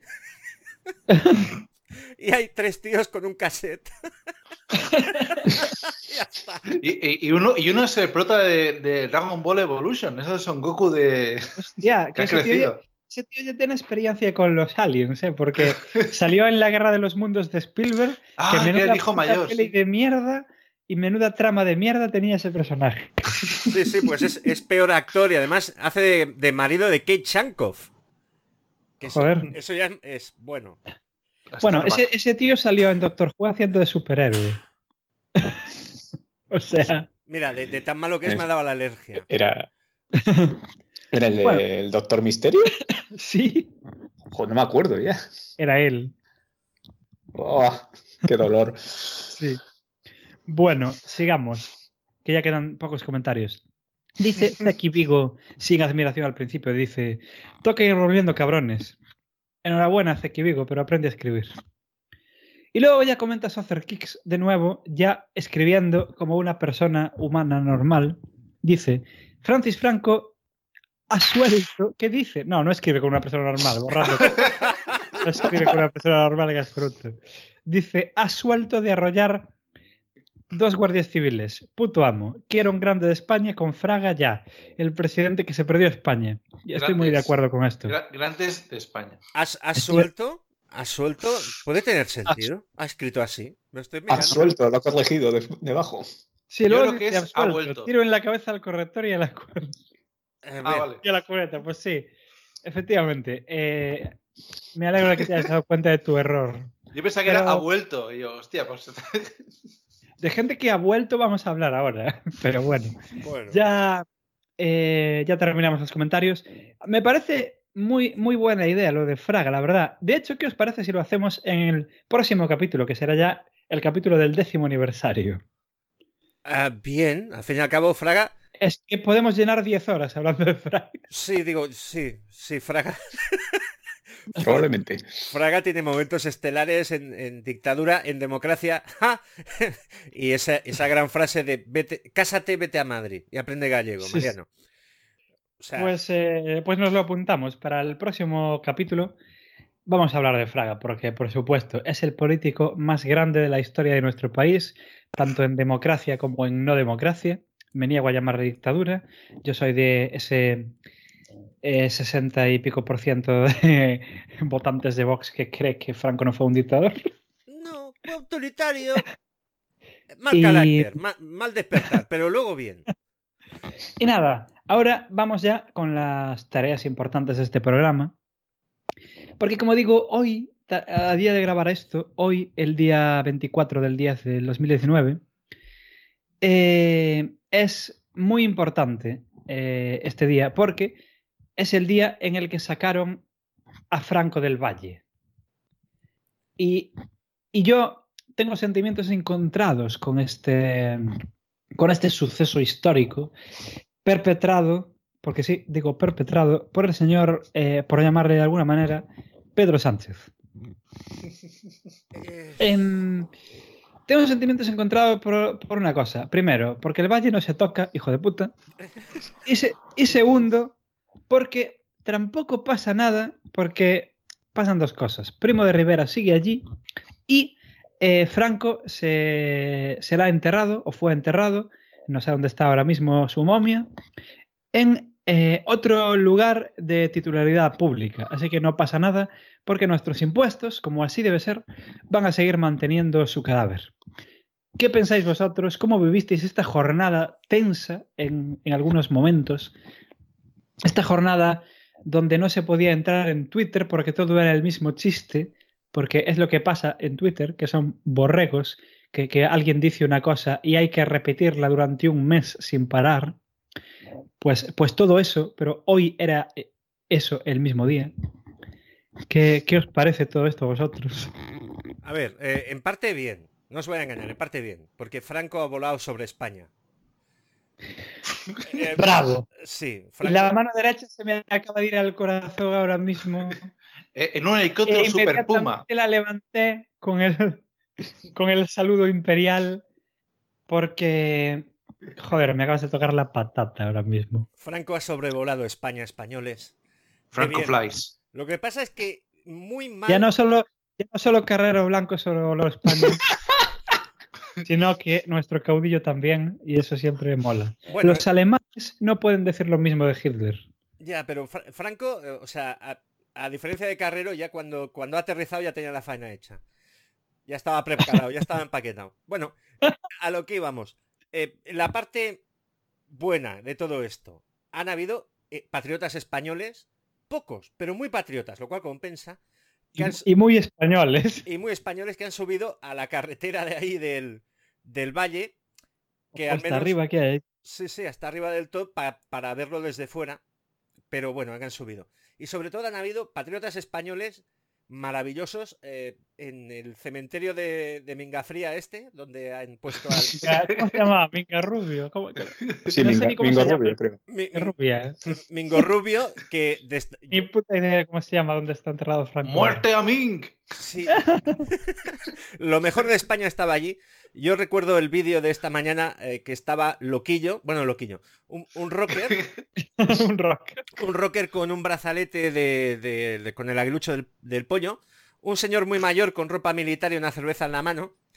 Y hay 3 tíos con un cassette. Ya está. Y uno es el prota de Dragon Ball Evolution. Eso es Son Goku de... Hostia, que ha crecido. Ese tío ya tiene experiencia con los aliens, porque salió en la Guerra de los Mundos de Spielberg. Que menuda el hijo mayor. Peli de mierda y menuda trama de mierda tenía ese personaje. Sí, pues es peor actor y además hace de marido de Kate Shankoff. Que Joder. Eso ya es bueno. Bueno, ese tío salió en Doctor Who haciendo de superhéroe. O sea... Mira, de tan malo que me ha dado la alergia. ¿Era el del Doctor Misterio? Sí. Joder, no me acuerdo ya. Era él. Oh, qué dolor. Sí. Bueno, sigamos. Que ya quedan pocos comentarios. Dice Zeki Vigo, sin admiración al principio, dice: toca ir volviendo, cabrones. Enhorabuena, Zeki Vigo, pero aprende a escribir. Y luego ya comenta Soccer Kicks de nuevo, ya escribiendo como una persona humana normal. Dice: Francis Franco ha suelto... ¿Qué dice? No escribe como una persona normal, borrando. No escribe como una persona normal en absoluto. Dice: ha suelto de arrollar 2 guardias civiles. Puto amo. Quiero un grande de España con Fraga ya. El presidente que se perdió España. Y estoy muy de acuerdo con esto. Grandes de España. ¿Has suelto? ¿Has suelto? Puede tener sentido. Ha escrito así. Lo estoy mirando. Has suelto, lo ha corregido debajo. Sí, luego creo que es ha vuelto. Tiro en la cabeza al corrector y a la cuerda. Vale. Y a la cubeta, pues sí. Efectivamente. Me alegro de que te hayas dado cuenta de tu error. Yo pensaba que era ha vuelto. Y yo, hostia, pues... De gente que ha vuelto vamos a hablar ahora. Pero bueno. Ya terminamos los comentarios. Me parece muy, muy buena idea lo de Fraga, la verdad. De hecho, ¿qué os parece si lo hacemos en el próximo capítulo, que será ya el capítulo del 10º aniversario? Bien, al fin y al cabo, Fraga... Es que podemos llenar 10 horas hablando de Fraga. Sí, digo, sí, Fraga. Probablemente. Fraga tiene momentos estelares en dictadura, en democracia. ¡Ja! Y esa gran frase de cásate, vete a Madrid y aprende gallego, Mariano. O sea... Pues nos lo apuntamos. Para el próximo capítulo vamos a hablar de Fraga, porque por supuesto es el político más grande de la historia de nuestro país, tanto en democracia como en no democracia. Me niego a llamarle dictadura. Yo soy de ese 60 y pico % de votantes de Vox que cree que Franco no fue un dictador. No, fue autoritario. Mal carácter, mal despertar, pero luego bien. Y nada, ahora vamos ya con las tareas importantes de este programa. Porque como digo, hoy, a día de grabar esto, hoy, el día 24 del 10 del 2019, es muy importante este día, porque es el día en el que sacaron a Franco del Valle. Y yo tengo sentimientos encontrados con este suceso histórico perpetrado, porque sí, digo perpetrado, por el señor, por llamarle de alguna manera, Pedro Sánchez. Tengo sentimientos encontrados por una cosa. Primero, porque el Valle no se toca, hijo de puta. Y segundo, porque tampoco pasa nada, porque pasan dos cosas. Primo de Rivera sigue allí y Franco se la ha enterrado, o fue enterrado, no sé dónde está ahora mismo su momia, en otro lugar de titularidad pública. Así que no pasa nada, porque nuestros impuestos, como así debe ser, van a seguir manteniendo su cadáver. ¿Qué pensáis vosotros? ¿Cómo vivisteis esta jornada tensa en algunos momentos? Esta jornada donde no se podía entrar en Twitter porque todo era el mismo chiste, porque es lo que pasa en Twitter, que son borregos, que alguien dice una cosa y hay que repetirla durante un mes sin parar. Pues todo eso, pero hoy era eso el mismo día. ¿Qué os parece todo esto a vosotros? A ver, en parte bien, no os voy a engañar, en parte bien, porque Franco ha volado sobre España. ¡Bravo! Sí, Franco... La mano derecha se me acaba de ir al corazón ahora mismo. En un helicóptero Super Puma. La levanté con el saludo imperial porque... Joder, me acabas de tocar la patata ahora mismo. Franco ha sobrevolado España, españoles. Franco Flies. Lo que pasa es que muy mal... Ya no solo Carrero Blanco sobrevoló España, sino que nuestro caudillo también, y eso siempre mola. Bueno, los alemanes no pueden decir lo mismo de Hitler. Ya, pero Franco, o sea, a diferencia de Carrero, ya cuando ha aterrizado ya tenía la faena hecha. Ya estaba preparado, ya estaba empaquetado. Bueno, a lo que íbamos. La parte buena de todo esto. Han habido patriotas españoles, pocos, pero muy patriotas, lo cual compensa. Y muy españoles. Y muy españoles que han subido a la carretera de ahí del Valle. Que hasta al menos, arriba, ¿qué hay? Sí, hasta arriba del todo para verlo desde fuera. Pero bueno, han subido. Y sobre todo han habido patriotas españoles maravillosos en el cementerio de Mingafría donde han puesto al... ¿Cómo se llama? Mingarrubio. Sí, no sé Mingorrubio, creo. Mingorrubio, que... Ni puta idea de cómo se llama, dónde está enterrado Franco. ¡Muerte a Ming! Sí. Lo mejor de España estaba allí. Yo recuerdo el vídeo de esta mañana que estaba Loquillo, un rocker. Un rocker con un brazalete con el aguilucho del pollo, un señor muy mayor con ropa militar y una cerveza en la mano,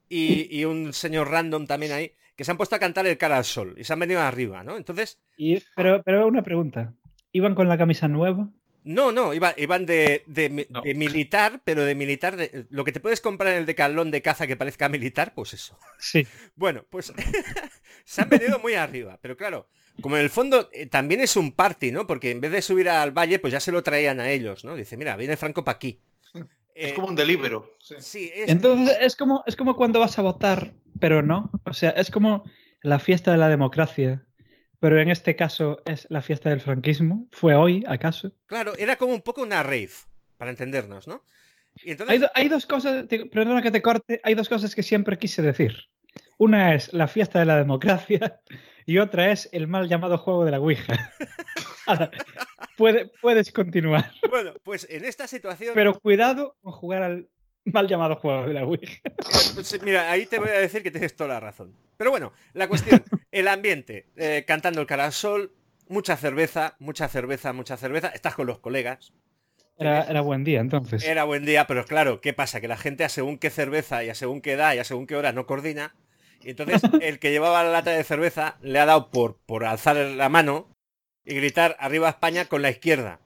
y un señor random también ahí, que se han puesto a cantar El cara al sol y se han venido arriba, ¿no? Entonces... Pero una pregunta. ¿Iban con la camisa nueva? No, iban de No. militar, pero de militar, lo que te puedes comprar en el Decathlon de caza que parezca militar, pues eso. Sí. Bueno, pues se han venido muy arriba, pero claro, como en el fondo también es un party, ¿no? Porque en vez de subir al valle, pues ya se lo traían a ellos, ¿no? Dice, mira, viene Franco para aquí. Es como un delibero. Sí. Sí, Entonces es como cuando vas a votar, pero no. O sea, es como la fiesta de la democracia, pero en este caso es la fiesta del franquismo. ¿Fue hoy, acaso? claro, era como un poco una rave, para entendernos, ¿no? Y entonces, Hay dos cosas, perdona que te corte, hay dos cosas que siempre quise decir. Una es la fiesta de la democracia y otra es el mal llamado juego de la Ouija. Ahora, puedes continuar, bueno, pues en esta situación... pero cuidado con jugar al mal llamado juego de la Ouija. Pues, mira, ahí te voy a decir que tienes toda la razón. Pero bueno, la cuestión, el ambiente, cantando El cara al sol, mucha cerveza, estás con los colegas. Era buen día, entonces. Era buen día, pero claro, ¿qué pasa? Que la gente a según qué cerveza y a según qué edad y a según qué hora no coordina. Y entonces el que llevaba la lata de cerveza le ha dado por alzar la mano y gritar arriba España con la izquierda.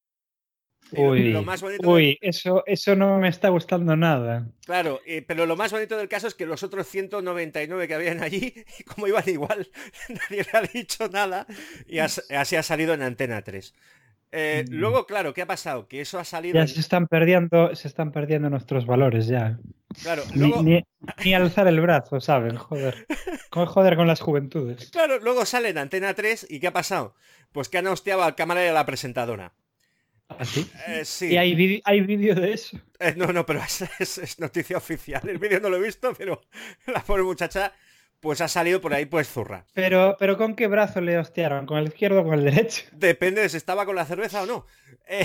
Uy, Lo más bonito eso no me está gustando nada. Claro, pero lo más bonito del caso es que los otros 199 que habían allí, como iban igual, nadie le ha dicho nada y así ha salido en Antena 3. Luego, claro, ¿qué ha pasado? Que eso ha salido... Ya se están perdiendo nuestros valores ya. Claro, luego... Ni alzar el brazo, ¿saben? Joder. Joder con las juventudes. Claro, luego sale en Antena 3 y ¿qué ha pasado? Pues que han hostiado al cámara y a la presentadora. ¿Así? Sí. ¿Y hay vídeo de eso? No, pero es noticia oficial. El vídeo no lo he visto, pero la pobre muchacha pues ha salido por ahí pues zurra. Pero ¿con qué brazo le hostiaron? ¿Con el izquierdo o con el derecho? Depende de si estaba con la cerveza o no.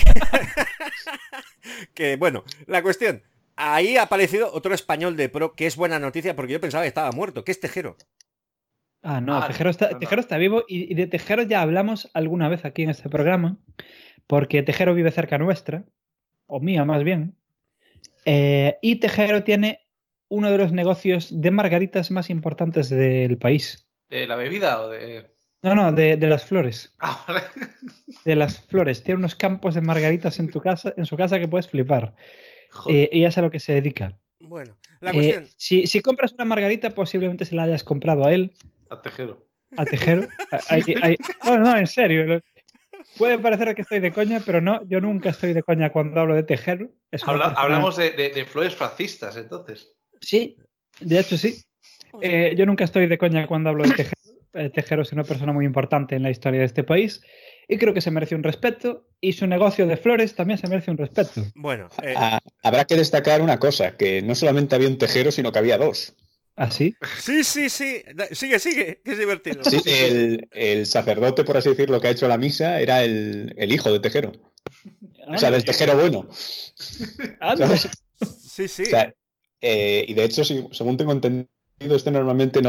Que bueno, la cuestión. Ahí ha aparecido otro español de pro, que es buena noticia porque yo pensaba que estaba muerto, que es Tejero. No, Tejero está vivo y de Tejero ya hablamos alguna vez aquí en este programa, porque Tejero vive cerca nuestra, o mía más bien, y Tejero tiene uno de los negocios de margaritas más importantes del país. ¿De la bebida o de...? No, de las flores. Ah, vale. De las flores. Tiene unos campos de margaritas en su casa que puedes flipar. Joder. Y es a lo que se dedica. Bueno, la cuestión... Si compras una margarita, posiblemente se la hayas comprado a él. A Tejero. A Tejero. No, en serio. Puede parecer que estoy de coña, pero no, yo nunca estoy de coña cuando hablo de Tejero. Hablamos de flores fascistas, entonces. Sí, de hecho sí. Yo nunca estoy de coña cuando hablo de Tejero. Tejero es una persona muy importante en la historia de este país y creo que se merece un respeto y su negocio de flores también se merece un respeto. Bueno, habrá que destacar una cosa, que no solamente había un Tejero, sino que había dos. ¿Ah, sí? Sí. Sigue, que es divertido. Sí, el sacerdote, por así decirlo, que ha hecho la misa era el hijo de Tejero. O sea, del Tejero bueno. ¿Sabes? Sí. O sea, y de hecho, según tengo entendido, este normalmente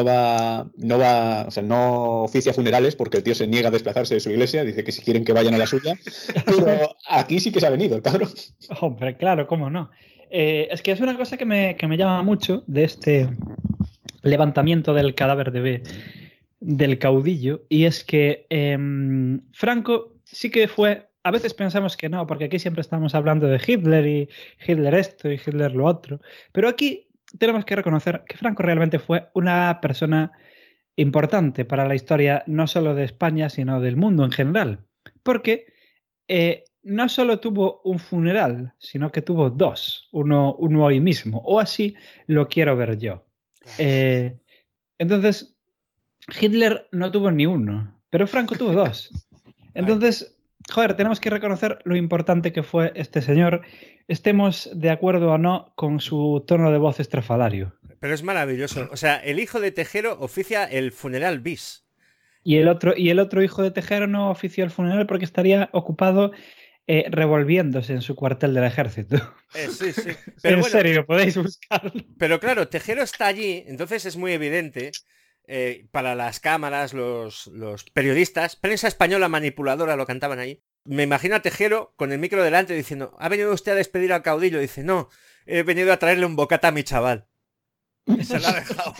no oficia funerales porque el tío se niega a desplazarse de su iglesia, dice que si quieren que vayan a la suya, pero aquí sí que se ha venido, el cabrón. Hombre, claro, cómo no. Es que es una cosa que me llama mucho de este levantamiento del cadáver del caudillo, y es que Franco sí que fue, a veces pensamos que no, porque aquí siempre estamos hablando de Hitler y Hitler esto y Hitler lo otro, pero aquí tenemos que reconocer que Franco realmente fue una persona importante para la historia no solo de España, sino del mundo en general, porque no solo tuvo un funeral, sino que tuvo dos, uno hoy mismo, o así lo quiero ver yo. Entonces, Hitler no tuvo ni uno, pero Franco tuvo dos. Entonces, joder, tenemos que reconocer lo importante que fue este señor, estemos de acuerdo o no con su tono de voz estrafalario. Pero es maravilloso. O sea, el hijo de Tejero oficia el funeral bis. Y el otro hijo de Tejero no ofició el funeral porque estaría ocupado revolviéndose en su cuartel del ejército. Sí. Pero en serio, podéis buscarlo. Pero claro, Tejero está allí, entonces es muy evidente para las cámaras, los periodistas, prensa española manipuladora lo cantaban ahí. Me imagino a Tejero con el micro delante diciendo, ¿ha venido usted a despedir al caudillo? Dice, no, he venido a traerle un bocata a mi chaval. Se la ha dejado.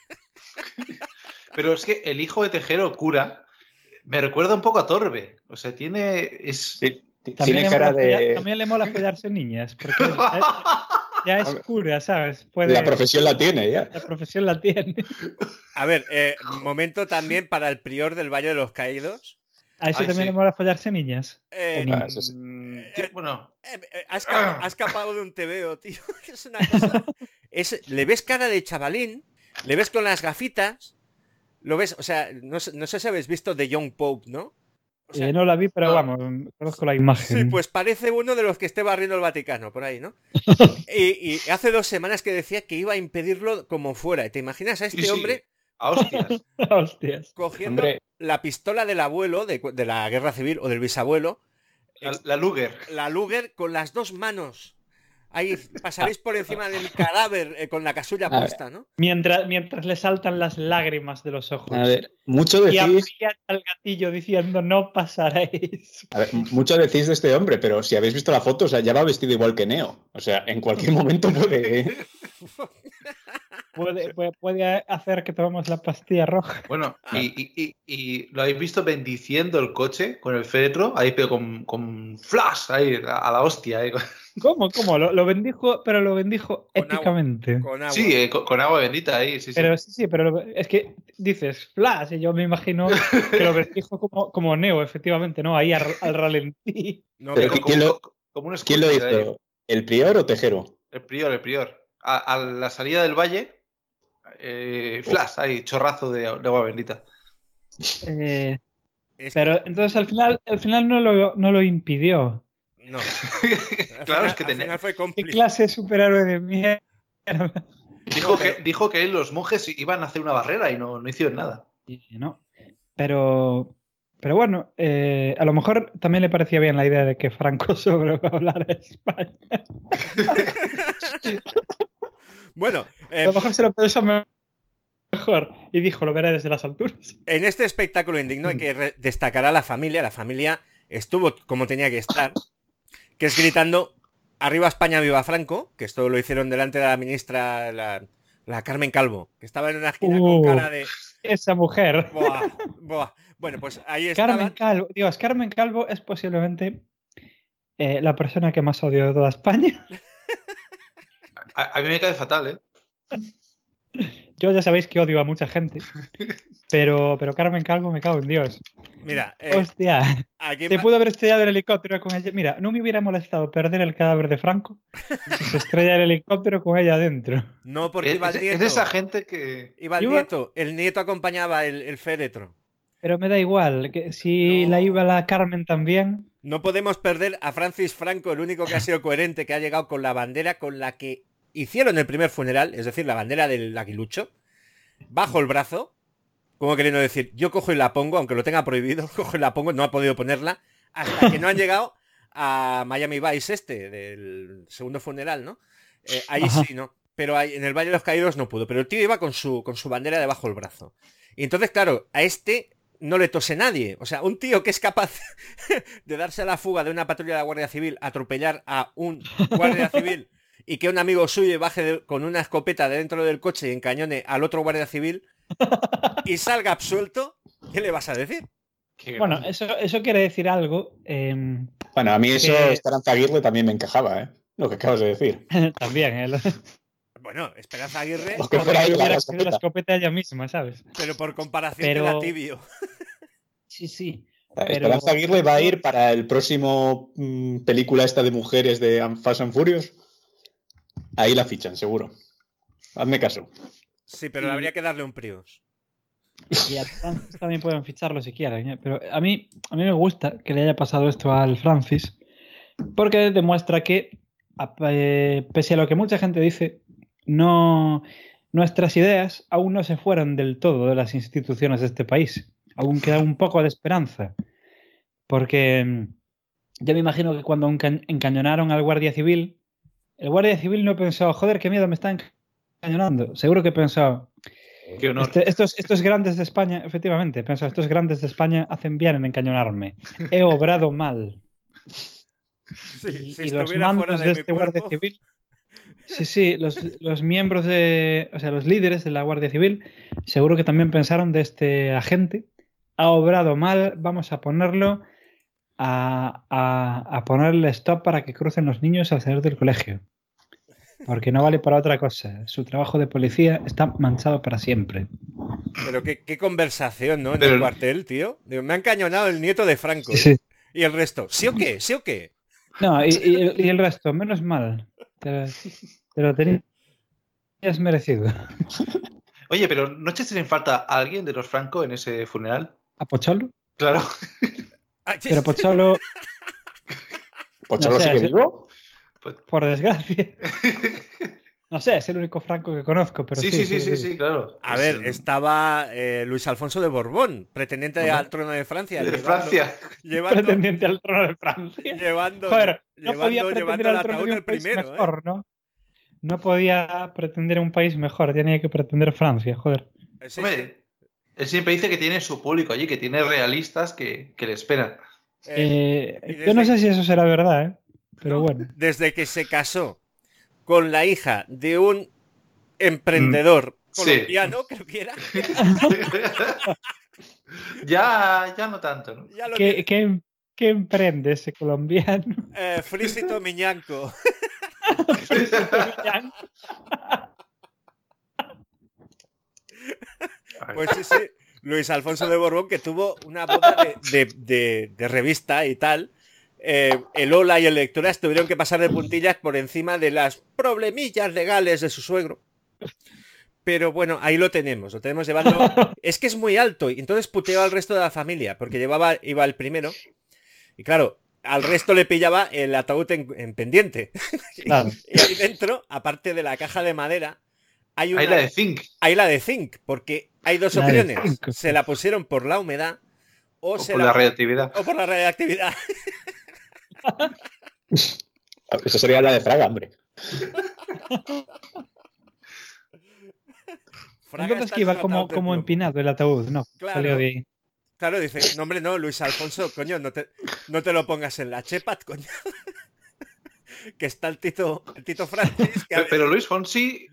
Pero es que el hijo de Tejero, Cura, me recuerda un poco a Torbe. O sea, tiene Tiene cara de... También le mola follarse niñas, porque ya es cura, ¿sabes? La profesión la tiene ya. La profesión la tiene. A ver, momento también para el prior del Valle de los Caídos. A eso también le mola follarse niñas. Eso sí. Bueno. Ha escapado de un tebeo, tío. Es una cosa... le ves cara de chavalín, le ves con las gafitas, lo ves, o sea, no sé si habéis visto The Young Pope, ¿no? O sea, no la vi, pero vamos, conozco la imagen. Sí, pues parece uno de los que esté barriendo el Vaticano, por ahí, ¿no? y hace 2 semanas que decía que iba a impedirlo como fuera. ¿Te imaginas a este hombre? A hostias. Hostias. Cogiendo la pistola del abuelo de la guerra civil o del bisabuelo. La Luger. La Luger con las 2 manos. Ahí pasaréis por encima del cadáver con la casulla puesta, ¿no? Mientras le saltan las lágrimas de los ojos. A ver, mucho decís... Y al gatillo diciendo, no pasaréis. A ver, mucho decís de este hombre, pero si habéis visto la foto, o sea, ya va vestido igual que Neo. O sea, en cualquier momento puede... Puede hacer que tomemos la pastilla roja. Bueno, y lo habéis visto bendiciendo el coche con el féretro, ahí pero con flash, ahí a la hostia. Ahí. ¿Cómo? Lo bendijo, pero lo bendijo con éticamente. Agua, con agua. Sí, con agua bendita ahí, sí. Pero sí, pero es que dices flash, y yo me imagino que lo bendijo como Neo, efectivamente, ¿no? Ahí al ralentí. No, pero ¿quién lo hizo? Ahí. ¿El prior o Tejero? El prior. A la salida del valle, flash, ahí, chorrazo de agua bendita. Pero entonces al final no lo impidió. No. Claro, es que al final fue cómplice. ¿Qué clase de superhéroe de mierda? Dijo que los monjes iban a hacer una barrera y no hicieron nada. No. Pero bueno, a lo mejor también le parecía bien la idea de que Franco sobrevolara España. Bueno, a lo mejor se lo pensó mejor y dijo, lo veré desde las alturas. En este espectáculo indigno hay que destacar a la familia. La familia estuvo como tenía que estar, que es gritando arriba España, viva Franco, que esto lo hicieron delante de la ministra, la Carmen Calvo, que estaba en una esquina con cara de... Esa mujer. Buah. Bueno, pues ahí estaba. Carmen Calvo es posiblemente la persona que más odio de toda España. A mí me cae fatal, ¿eh? Yo ya sabéis que odio a mucha gente. Pero Carmen Calvo me cago en Dios. Mira, hostia. Te pudo haber estrellado el helicóptero con ella. Mira, no me hubiera molestado perder el cadáver de Franco si se estrella el helicóptero con ella adentro. No, porque iba el nieto. Es esa gente que... Iba el nieto. El nieto acompañaba el féretro. Pero me da igual, que si la iba la Carmen también. No podemos perder a Francis Franco, el único que ha sido coherente, que ha llegado con la bandera con la que hicieron el primer funeral, es decir, la bandera del aguilucho, bajo el brazo, como queriendo decir, yo cojo y la pongo, aunque lo tenga prohibido, cojo y la pongo, no ha podido ponerla, hasta que no han llegado a Miami Vice del segundo funeral, ¿no? Ahí sí, ¿no? Pero en el Valle de los Caídos no pudo, pero el tío iba con su bandera debajo del brazo. Y entonces, claro, a este no le tose nadie. O sea, un tío que es capaz de darse a la fuga de una patrulla de la Guardia Civil, atropellar a un guardia civil y que un amigo suyo baje con una escopeta de dentro del coche y encañone al otro guardia civil y salga absuelto, ¿qué le vas a decir? Bueno, eso quiere decir algo. Bueno, a mí eso, Esperanza Aguirre también me encajaba, ¿eh? Lo que acabas de decir. También, Bueno, Esperanza Aguirre... Porque hubiera cogido la escopeta ella misma, ¿sabes? Pero por comparación te la tibio. Sí. Esperanza Aguirre va a ir para el próximo película esta de mujeres de Fast and Furious. Ahí la fichan, seguro. Hazme caso. Sí, pero habría que darle un Prius. Y a Francis también pueden ficharlo si quieren, ¿eh? Pero a mí me gusta que le haya pasado esto al Francis, porque demuestra que, pese a lo que mucha gente dice, nuestras ideas aún no se fueron del todo de las instituciones de este país. Aún queda un poco de esperanza. Porque yo me imagino que cuando encañonaron al Guardia Civil, el Guardia Civil no pensó, joder, qué miedo, me están encañonando. Seguro que pensó, qué honor. Estos grandes de España, efectivamente, pensó, estos grandes de España hacen bien en encañonarme. He obrado mal. Sí, y los mandos de este Guardia Civil Sí, los miembros o sea, los líderes de la Guardia Civil, seguro que también pensaron de este agente. Ha obrado mal, vamos a ponerlo a ponerle stop para que crucen los niños al salir del colegio. Porque no vale para otra cosa. Su trabajo de policía está manchado para siempre. Pero qué conversación, ¿no? En el cuartel, tío. Digo, me ha encañonado el nieto de Franco. Sí. Y el resto, ¿sí o qué? ¿Sí o qué? No, y el resto, menos mal. Te lo tenías merecido. Oye, pero ¿no echaste en falta a alguien de los Franco en ese funeral? ¿A Pocholo? Claro. Pero Pocholo... ¿Pocholo sigue vivo? Por desgracia. No sé, es el único Franco que conozco, pero sí, claro. A ver, estaba Luis Alfonso de Borbón, pretendiente al trono de Francia. Pretendiente al trono de Francia. Joder, no podía pretender al trono de un país primero, mejor, ¿no? No podía pretender un país mejor, tenía que pretender Francia, joder. Sí. Hombre, él siempre dice que tiene su público allí, que tiene realistas que le esperan. Yo no sé si eso será verdad, ¿eh? Pero bueno. Desde que se casó con la hija de un emprendedor colombiano, creo que era. ya no tanto, ¿no? ¿Qué emprende ese colombiano? Frísito Miñanco. Pues sí, Luis Alfonso de Borbón, que tuvo una boda de revista y tal. El Ola y el Lecturas tuvieron que pasar de puntillas por encima de las problemillas legales de su suegro. Pero bueno, ahí lo tenemos llevando. Es que es muy alto y entonces puteó al resto de la familia porque iba el primero y claro, al resto le pillaba el ataúd en pendiente. Claro. Y ahí dentro, aparte de la caja de madera, hay la de zinc. Hay la de zinc, porque hay dos opciones. Se la pusieron por la humedad o por la radiactividad. O por la radiactividad. Eso sería la de Fraga, hombre. Entonces que iba como empinado el ataúd, ¿no? Claro. Claro, dice, no hombre, no, Luis Alfonso, coño, no te lo pongas en la chepat, coño. Que está el Tito Francis. Pero Luis Fonsi...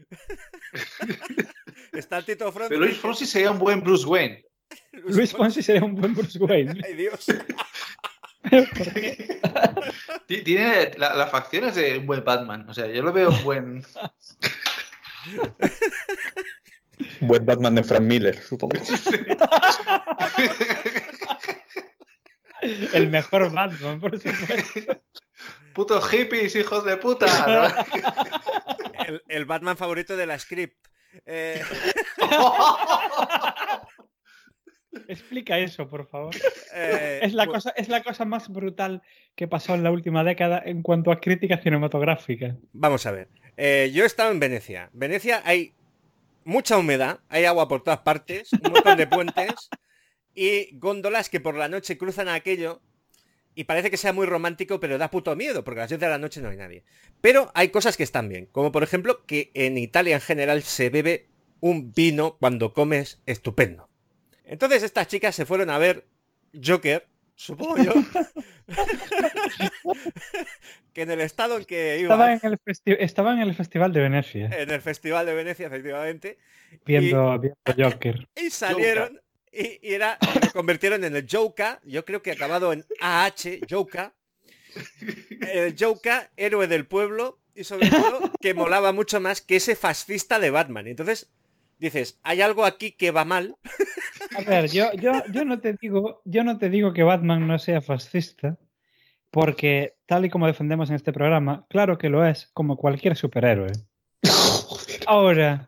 Está el Tito Francis. Pero Luis Fonsi sería un buen Bruce Wayne. Luis Fonsi sería un buen Bruce Wayne. Ay, Dios. ¿Por qué? Tiene las facciones de un buen Batman. O sea, yo lo veo un buen... Buen Batman de Frank Miller, supongo. El mejor Batman, por supuesto. Putos hippies, hijos de puta, ¿no? El Batman favorito de la script. Explica eso, por favor. Es la cosa más brutal que pasó en la última década en cuanto a crítica cinematográfica. Vamos a ver. Yo he estado en Venecia. Venecia hay mucha humedad, hay agua por todas partes, un montón de puentes y góndolas que por la noche cruzan aquello y parece que sea muy romántico, pero da puto miedo, porque a las 10 de la noche no hay nadie. Pero hay cosas que están bien, como por ejemplo que en Italia en general se bebe un vino cuando comes estupendo. Entonces estas chicas se fueron a ver Joker, supongo yo, que en el estado en que iba... Estaban en el Festival de Venecia. En el Festival de Venecia, efectivamente. Viendo Joker. Y salieron y lo convirtieron en el Joker, yo creo que acabado en AH, Joker. El Joker, héroe del pueblo, y sobre todo que molaba mucho más que ese fascista de Batman. Entonces dices, hay algo aquí que va mal. A ver, yo no te digo que Batman no sea fascista, porque tal y como defendemos en este programa, claro que lo es, como cualquier superhéroe. Ahora,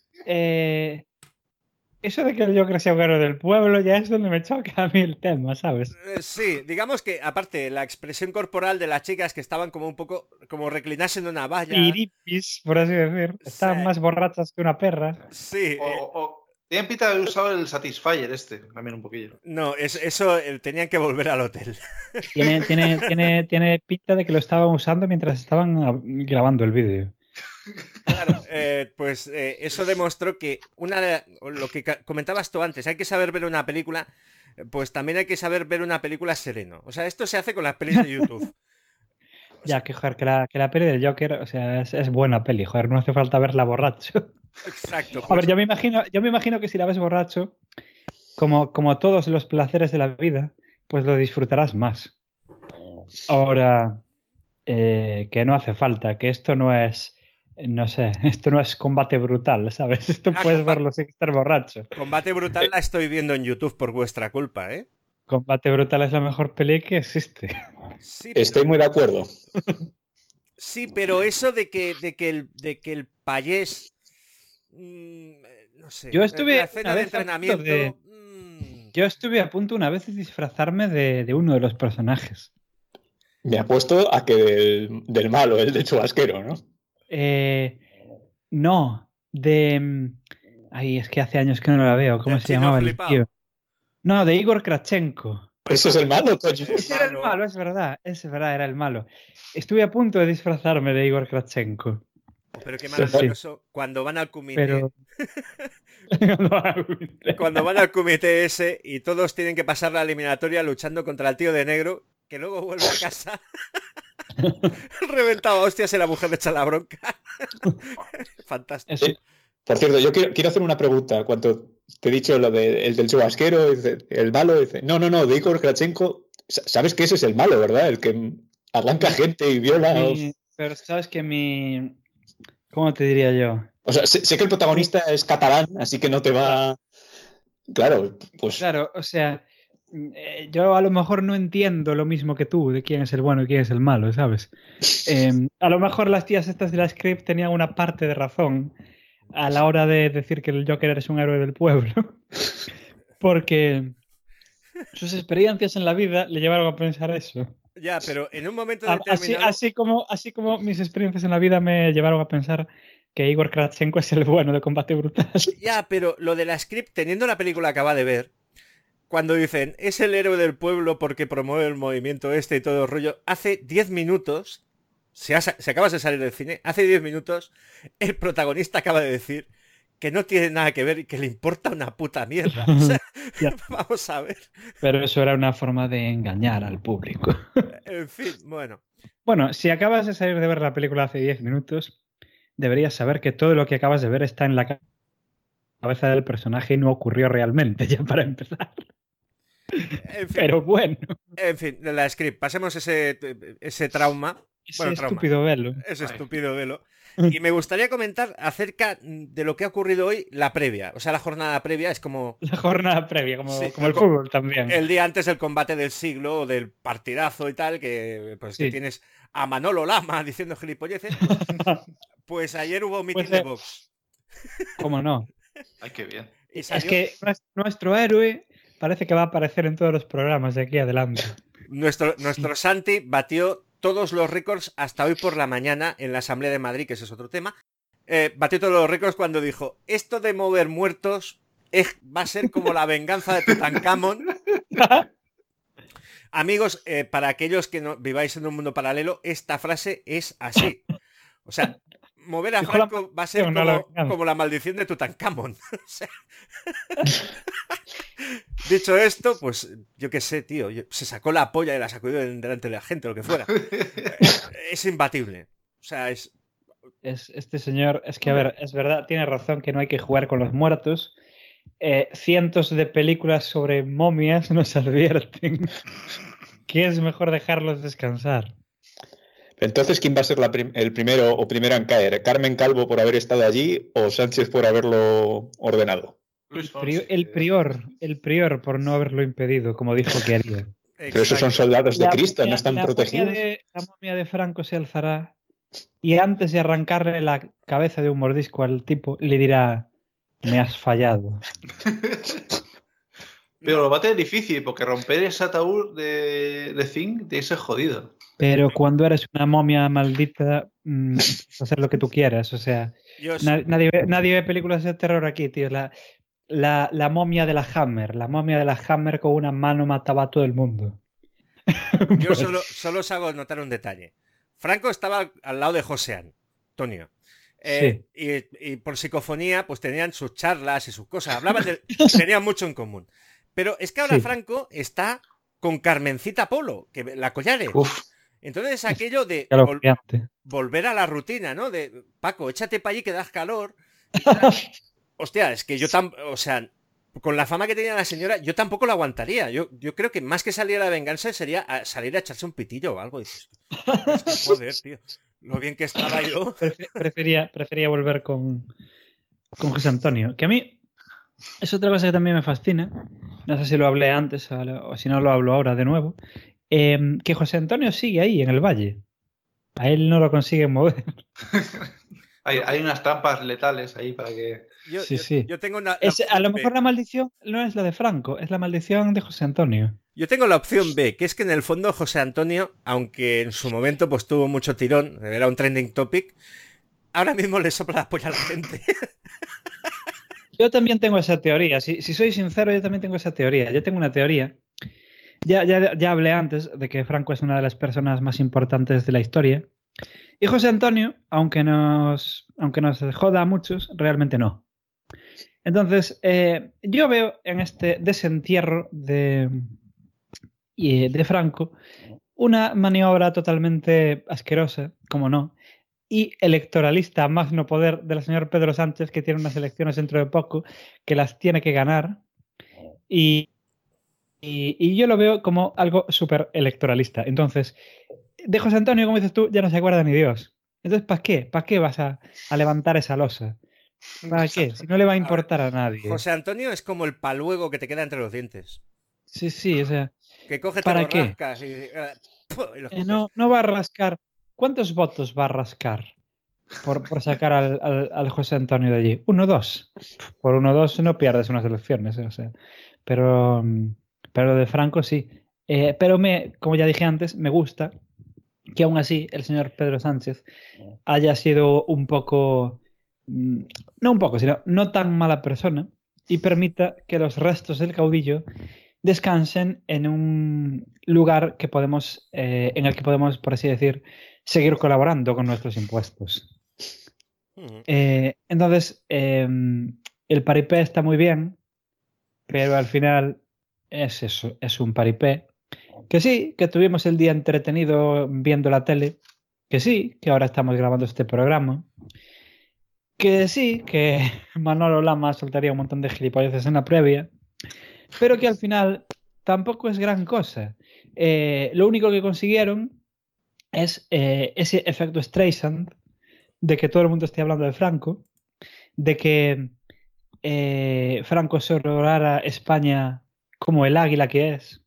eso de que el Joker sea un héroe del pueblo ya es donde me choca a mí el tema, ¿sabes? Sí, digamos que aparte la expresión corporal de las chicas que estaban como un poco como reclinarse en una valla. Piripis, por así decir. Estaban más borrachas que una perra. Sí. Tienen pinta de haber usado el Satisfyer también un poquillo. No, eso tenían que volver al hotel. Tiene pinta de que lo estaban usando mientras estaban grabando el vídeo. Claro, pues eso demostró que lo que comentabas tú antes, hay que saber ver una película, pues también hay que saber ver una película sereno. O sea, esto se hace con las pelis de YouTube. Ya, que joder, que la peli del Joker, o sea, es buena peli, joder, no hace falta verla borracho. Exacto. A ver, yo me imagino que si la ves borracho, como todos los placeres de la vida, pues lo disfrutarás más. Ahora, que no hace falta, que esto no es, no sé, esto no es Combate Brutal, ¿sabes? Esto puedes verlo sin estar borracho. Combate Brutal la estoy viendo en YouTube por vuestra culpa, ¿eh? Combate Brutal es la mejor peli que existe. Sí, Estoy muy de acuerdo. Sí, pero eso de que el payés, no sé, Yo estuve la escena una de vez a punto entrenamiento. Yo estuve a punto una vez de disfrazarme de uno de los personajes. Me apuesto a que del malo, el de chubasquero, ¿no? No, de... Ay, es que hace años que no la veo. ¿Cómo Del se chino llamaba el flipao. tío? No, de Igor Kravchenko. Eso es el malo, coño. Ese era el malo, es verdad, era el malo. Estuve a punto de disfrazarme de Igor Kravchenko. Pero qué maravilloso. Cuando van al comité. Pero... Cuando van al comité ese y todos tienen que pasar la eliminatoria luchando contra el tío de negro, que luego vuelve a casa reventado a hostias y la mujer le echa la bronca. Fantástico. Por cierto, yo quiero hacer una pregunta. Cuando te he dicho lo el del chubasquero, el malo, dice, no, de Igor Kravchenko, sabes que ese es el malo, ¿verdad? El que arranca gente y viola. Pero sabes que ¿cómo te diría yo? O sea, sé que el protagonista es catalán, así que no te va... Claro, pues... Claro, o sea, yo a lo mejor no entiendo lo mismo que tú de quién es el bueno y quién es el malo, ¿sabes? A lo mejor las tías estas de la script tenían una parte de razón a la hora de decir que el Joker es un héroe del pueblo. Porque sus experiencias en la vida le llevaron a pensar eso. Ya, pero en un momento determinado... Así como mis experiencias en la vida me llevaron a pensar que Igor Kravchenko es el bueno de Combate Brutal. Ya, pero lo de la script, teniendo la película que acaba de ver, cuando dicen, es el héroe del pueblo porque promueve el movimiento este y todo el rollo, hace 10 minutos, si acabas de salir del cine, hace 10 minutos, el protagonista acaba de decir que no tiene nada que ver y que le importa una puta mierda. O sea, vamos a ver. Pero eso era una forma de engañar al público. En fin, bueno. Bueno, si acabas de salir de ver la película hace 10 minutos, deberías saber que todo lo que acabas de ver está en la cabeza del personaje y no ocurrió realmente, ya para empezar. En fin, pero bueno. En fin, de la script, pasemos ese trauma. Ese estúpido velo. Ese estúpido velo. Y me gustaría comentar acerca de lo que ha ocurrido hoy, la previa. O sea, la jornada previa es como... La jornada previa, como el fútbol también. El día antes del combate del siglo, o del partidazo y tal, que pues que tienes a Manolo Lama diciendo gilipolleces. Pues ayer hubo meeting de Vox. ¿Cómo no? Ay, qué bien. Es que nuestro héroe parece que va a aparecer en todos los programas de aquí adelante. Nuestro Santi batió todos los récords hasta hoy por la mañana en la Asamblea de Madrid, que ese es otro tema. Batió todos los récords cuando dijo, esto de mover muertos va a ser como la venganza de Tutankamón. Amigos, para aquellos que no viváis en un mundo paralelo, esta frase es así. O sea, mover a Franco va a ser como la maldición de Tutankamón. O sea... Dicho esto, pues yo qué sé, tío, se sacó la polla y la sacudió delante de la gente, lo que fuera. Es imbatible. O sea, este señor, es que a ver, es verdad, tiene razón que no hay que jugar con los muertos. Cientos de películas sobre momias nos advierten que es mejor dejarlos descansar. Entonces, ¿quién va a ser el primero o primera en caer? ¿Carmen Calvo por haber estado allí o Sánchez por haberlo ordenado? El prior por no haberlo impedido, como dijo que haría. Pero esos son soldados de Cristo, no están protegidos. La momia de Franco se alzará y antes de arrancarle la cabeza de un mordisco al tipo, le dirá, me has fallado. Pero lo va a tener difícil, porque romper ese ataúd de zinc tiene que ser jodido. Pero cuando eres una momia maldita, puedes hacer lo que tú quieras. O sea, nadie ve películas de terror aquí, tío. La momia de la Hammer. La momia de la Hammer con una mano mataba a todo el mundo. Yo solo os hago notar un detalle. Franco estaba al lado de Josean, Antonio. Sí. Y por psicofonía, pues tenían sus charlas y sus cosas. Tenían mucho en común. Pero es que ahora Franco está con Carmencita Polo, que la Collares. Entonces aquello de volver a la rutina, ¿no? De, Paco, échate para allí que das calor. Hostia, es que yo o sea, con la fama que tenía la señora, yo tampoco la aguantaría. Yo creo que más que salir a la venganza sería salir a echarse un pitillo o algo. Dices, joder, tío. Lo bien que estaba yo. Prefería volver con José Antonio. Que a mí es otra cosa que también me fascina. No sé si lo hablé antes o si no lo hablo ahora de nuevo. Que José Antonio sigue ahí en el valle. A él no lo consiguen mover. Hay unas trampas letales ahí para que... Yo tengo a lo mejor la maldición no es la de Franco, es la maldición de José Antonio. Yo tengo la opción B, que es que en el fondo José Antonio, aunque en su momento pues tuvo mucho tirón, era un trending topic, ahora mismo le sopla la polla a la gente. Yo también tengo esa teoría. Si soy sincero, yo también tengo esa teoría. Yo tengo una teoría. Ya hablé antes de que Franco es una de las personas más importantes de la historia. Y José Antonio, aunque nos joda a muchos, realmente no. Entonces, yo veo en este desentierro de Franco una maniobra totalmente asquerosa, como no, y electoralista más no poder del señor Pedro Sánchez, que tiene unas elecciones dentro de poco, que las tiene que ganar. Y yo lo veo como algo súper electoralista. Entonces, de José Antonio, como dices tú, ya no se acuerda ni Dios. Entonces, ¿para qué? ¿Para qué vas a levantar esa losa? ¿Para qué? Si no le va a importar a nadie. José Antonio es como el paluego que te queda entre los dientes. Sí, o sea... Que coges, ¿para te lo qué? rascas y no va a rascar. ¿Cuántos votos va a rascar por sacar al José Antonio de allí? 1 o 2. Por 1 o 2 no pierdes unas elecciones, o sea. Pero de Franco sí. Pero como ya dije antes, me gusta que aún así el señor Pedro Sánchez haya sido un poco, no un poco, sino no tan mala persona y permita que los restos del caudillo descansen en un lugar que podemos, en el que podemos, por así decir, seguir colaborando con nuestros impuestos. Entonces, el paripé está muy bien, pero al final es eso, es un paripé. Que sí, que tuvimos el día entretenido viendo la tele, que sí, que ahora estamos grabando este programa, que sí, que Manolo Lama soltaría un montón de gilipolleces en la previa, pero que al final tampoco es gran cosa. Lo único que consiguieron es ese efecto Streisand de que todo el mundo esté hablando de Franco, de que Franco sororara España como el águila que es,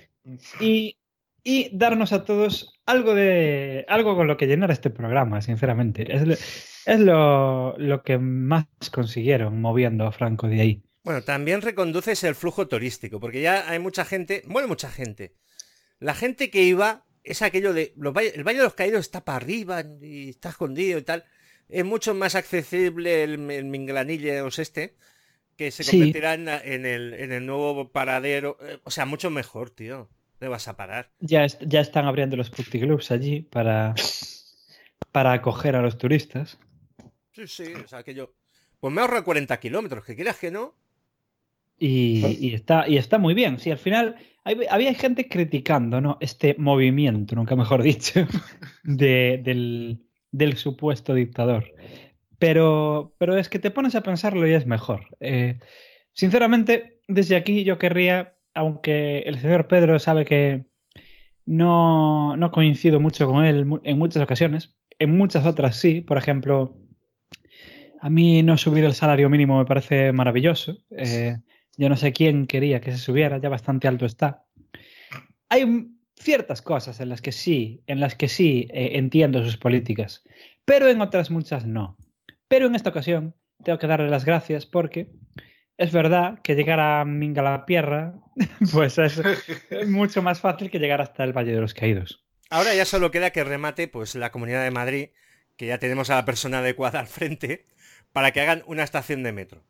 y darnos a todos algo con lo que llenar este programa, sinceramente. Es lo que más consiguieron moviendo a Franco de ahí. Bueno, también reconduces el flujo turístico, porque ya hay mucha gente, mucha gente. La gente que iba es aquello de el Valle de los Caídos está para arriba y está escondido y tal. Es mucho más accesible el Minglanillos que se convertirá en el nuevo paradero. O sea, mucho mejor, tío. ¿Dónde vas a parar? Ya están abriendo los puticlubs allí para acoger a los turistas. Sí, o sea, que yo... Pues me ahorro 40 kilómetros, que quieras que no. Y está muy bien. Sí, al final había gente criticando, ¿no?, este movimiento, nunca mejor dicho, del supuesto dictador. Pero es que te pones a pensarlo y es mejor. Sinceramente, desde aquí yo querría, aunque el señor Pedro sabe que no coincido mucho con él en muchas ocasiones, en muchas otras sí. Por ejemplo, a mí no subir el salario mínimo me parece maravilloso. Yo no sé quién quería que se subiera, ya bastante alto está. Hay ciertas cosas en las que sí entiendo sus políticas, pero en otras muchas no. Pero en esta ocasión tengo que darle las gracias porque es verdad que llegar a Mingalapierra pues es mucho más fácil que llegar hasta el Valle de los Caídos. Ahora ya solo queda que remate pues la Comunidad de Madrid, que ya tenemos a la persona adecuada al frente, para que hagan una estación de metro.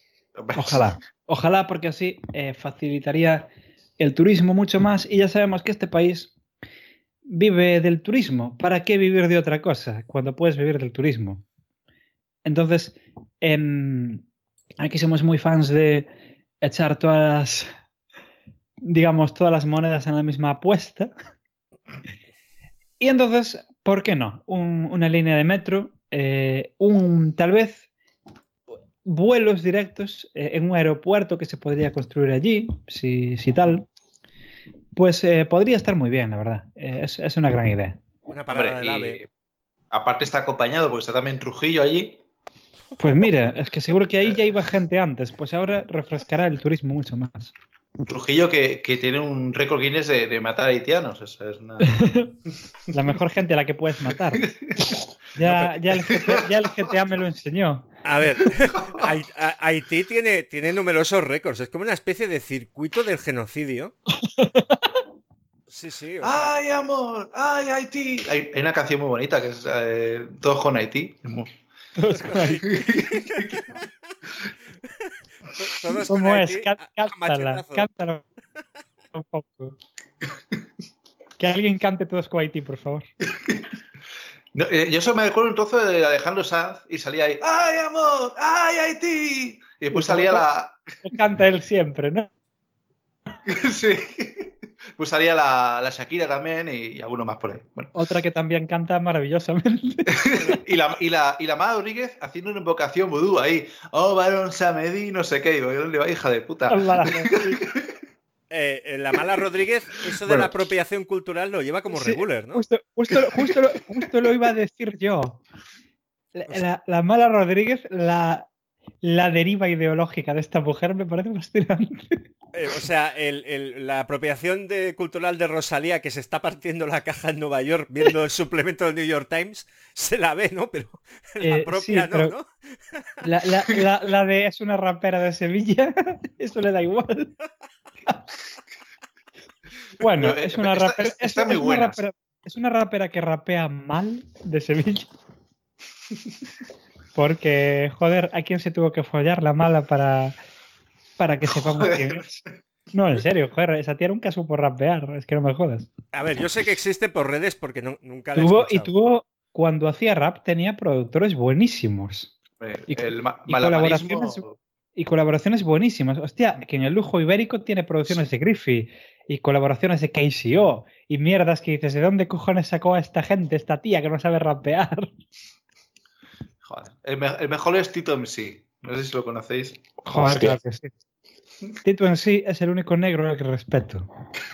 Ojalá, porque así facilitaría el turismo mucho más, y ya sabemos que este país vive del turismo. ¿Para qué vivir de otra cosa cuando puedes vivir del turismo? Entonces, aquí somos muy fans de echar todas las monedas en la misma apuesta. Y entonces, ¿por qué no? Una línea de metro, tal vez vuelos directos en un aeropuerto que se podría construir allí, si tal. Pues podría estar muy bien, la verdad. Es una gran idea. Una parada del AVE. Aparte está acompañado porque está también Trujillo allí. Pues mira, es que seguro que ahí ya iba gente antes, pues ahora refrescará el turismo mucho más. Trujillo que tiene un récord Guinness de matar haitianos. Esa es una... La mejor gente a la que puedes matar. Ya el GTA me lo enseñó. A ver, Haití tiene numerosos récords. Es como una especie de circuito del genocidio. Sí, sí. ¡Ay, amor! ¡Ay, Haití! Hay una canción muy bonita que es Todos con Haití. Todos con Haití. Todos ¿Cómo con es? Haití, Cántala un poco. Que alguien cante Todos con Haití, por favor. No, yo solo me acuerdo un trozo de Alejandro Sanz y salía ahí ¡ay, amor! ¡Ay, Haití! Y después salía la... Canta él siempre, ¿no? Sí. Pues salía la Shakira también y alguno más por ahí. Bueno. Otra que también canta maravillosamente. y la Mala Rodríguez haciendo una invocación vudú ahí. Oh, varón Samedi, no sé qué. Digo, ¿dónde va, hija de puta? La Mala Rodríguez, eso de la apropiación cultural lo lleva como regular, ¿no? Justo lo iba a decir yo. La Mala Rodríguez, la deriva ideológica de esta mujer me parece fascinante. O sea, la apropiación cultural de Rosalía, que se está partiendo la caja en Nueva York viendo el suplemento del New York Times, se la ve, ¿no? Pero la propia sí, pero ¿no? La de es una rapera de Sevilla, eso le da igual. Bueno, es una rapera. Está muy buena. Es una rapera que rapea mal de Sevilla. Porque, joder, ¿a quién se tuvo que follar la Mala para que sepamos quién es? No, en serio, joder, esa tía nunca supo rapear, es que no me jodas. A ver, yo sé que existe por redes porque nunca la he escuchado. Tuvo, cuando hacía rap, tenía productores buenísimos. Y colaboraciones buenísimas. Hostia, que en el lujo ibérico tiene producciones de Griffey y colaboraciones de KCO y mierdas que dices, ¿de dónde cojones sacó a esta gente, esta tía que no sabe rapear? Joder, el mejor es Tito MC. No sé si lo conocéis. Joder, claro que sí. Tito MC es el único negro al que respeto.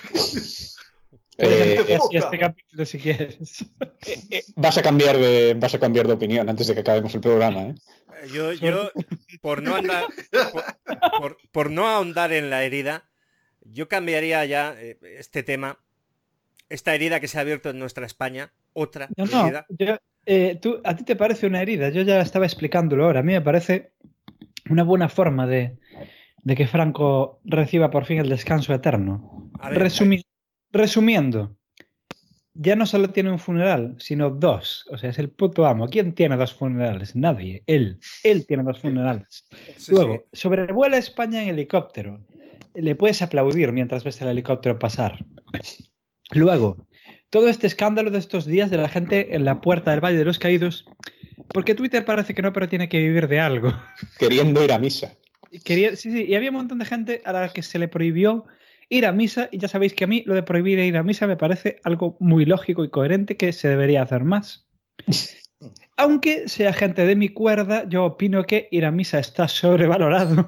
Este capítulo si quieres. Vas a cambiar de opinión antes de que acabemos el programa, ¿eh? Yo por no ahondar en la herida, yo cambiaría ya este tema, esta herida que se ha abierto en nuestra España, otra herida. A ti te parece una herida, yo ya estaba explicándolo ahora. A mí me parece una buena forma de que Franco reciba por fin el descanso eterno. Resumiendo, ya no solo tiene un funeral, sino dos. O sea, es el puto amo. ¿Quién tiene dos funerales? Nadie. Él tiene dos funerales. Sí, luego, sobrevuela España en helicóptero. Le puedes aplaudir mientras ves el helicóptero pasar. Luego, todo este escándalo de estos días de la gente en la puerta del Valle de los Caídos, porque Twitter parece que no, pero tiene que vivir de algo. Queriendo ir a misa. Sí, y había un montón de gente a la que se le prohibió ir a misa, y ya sabéis que a mí lo de prohibir ir a misa me parece algo muy lógico y coherente que se debería hacer más. Aunque sea gente de mi cuerda, yo opino que ir a misa está sobrevalorado.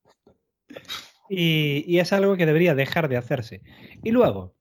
y es algo que debería dejar de hacerse. Y luego,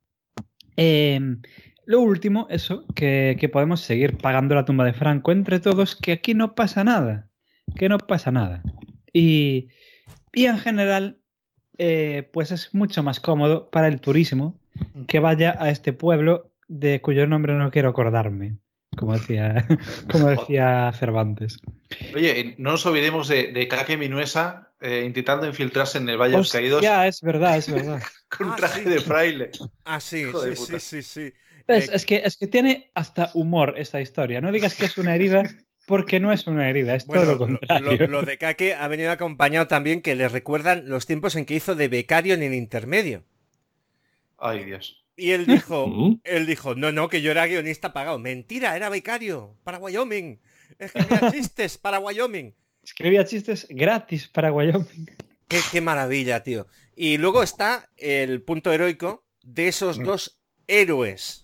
lo último, eso, que podemos seguir pagando la tumba de Franco entre todos, que aquí no pasa nada. Que no pasa nada. Y en general, pues es mucho más cómodo para el turismo que vaya a este pueblo de cuyo nombre no quiero acordarme, como decía Cervantes. Oye, no nos olvidemos de Kake Minuesa intentando infiltrarse en el Valle de los Caídos. Ya, es verdad. Con un traje de fraile. Sí. Es que tiene hasta humor esta historia. No digas que es una herida, porque no es una herida, es todo lo contrario. Lo de Kake ha venido acompañado también que le recuerdan los tiempos en que hizo de becario en el intermedio. Ay, Dios. Y él dijo, no, que yo era guionista pagado. Mentira, era becario para Wyoming. Escribía chistes para Wyoming. Escribía chistes gratis para Wyoming. Qué maravilla, tío. Y luego está el punto heroico de esos dos héroes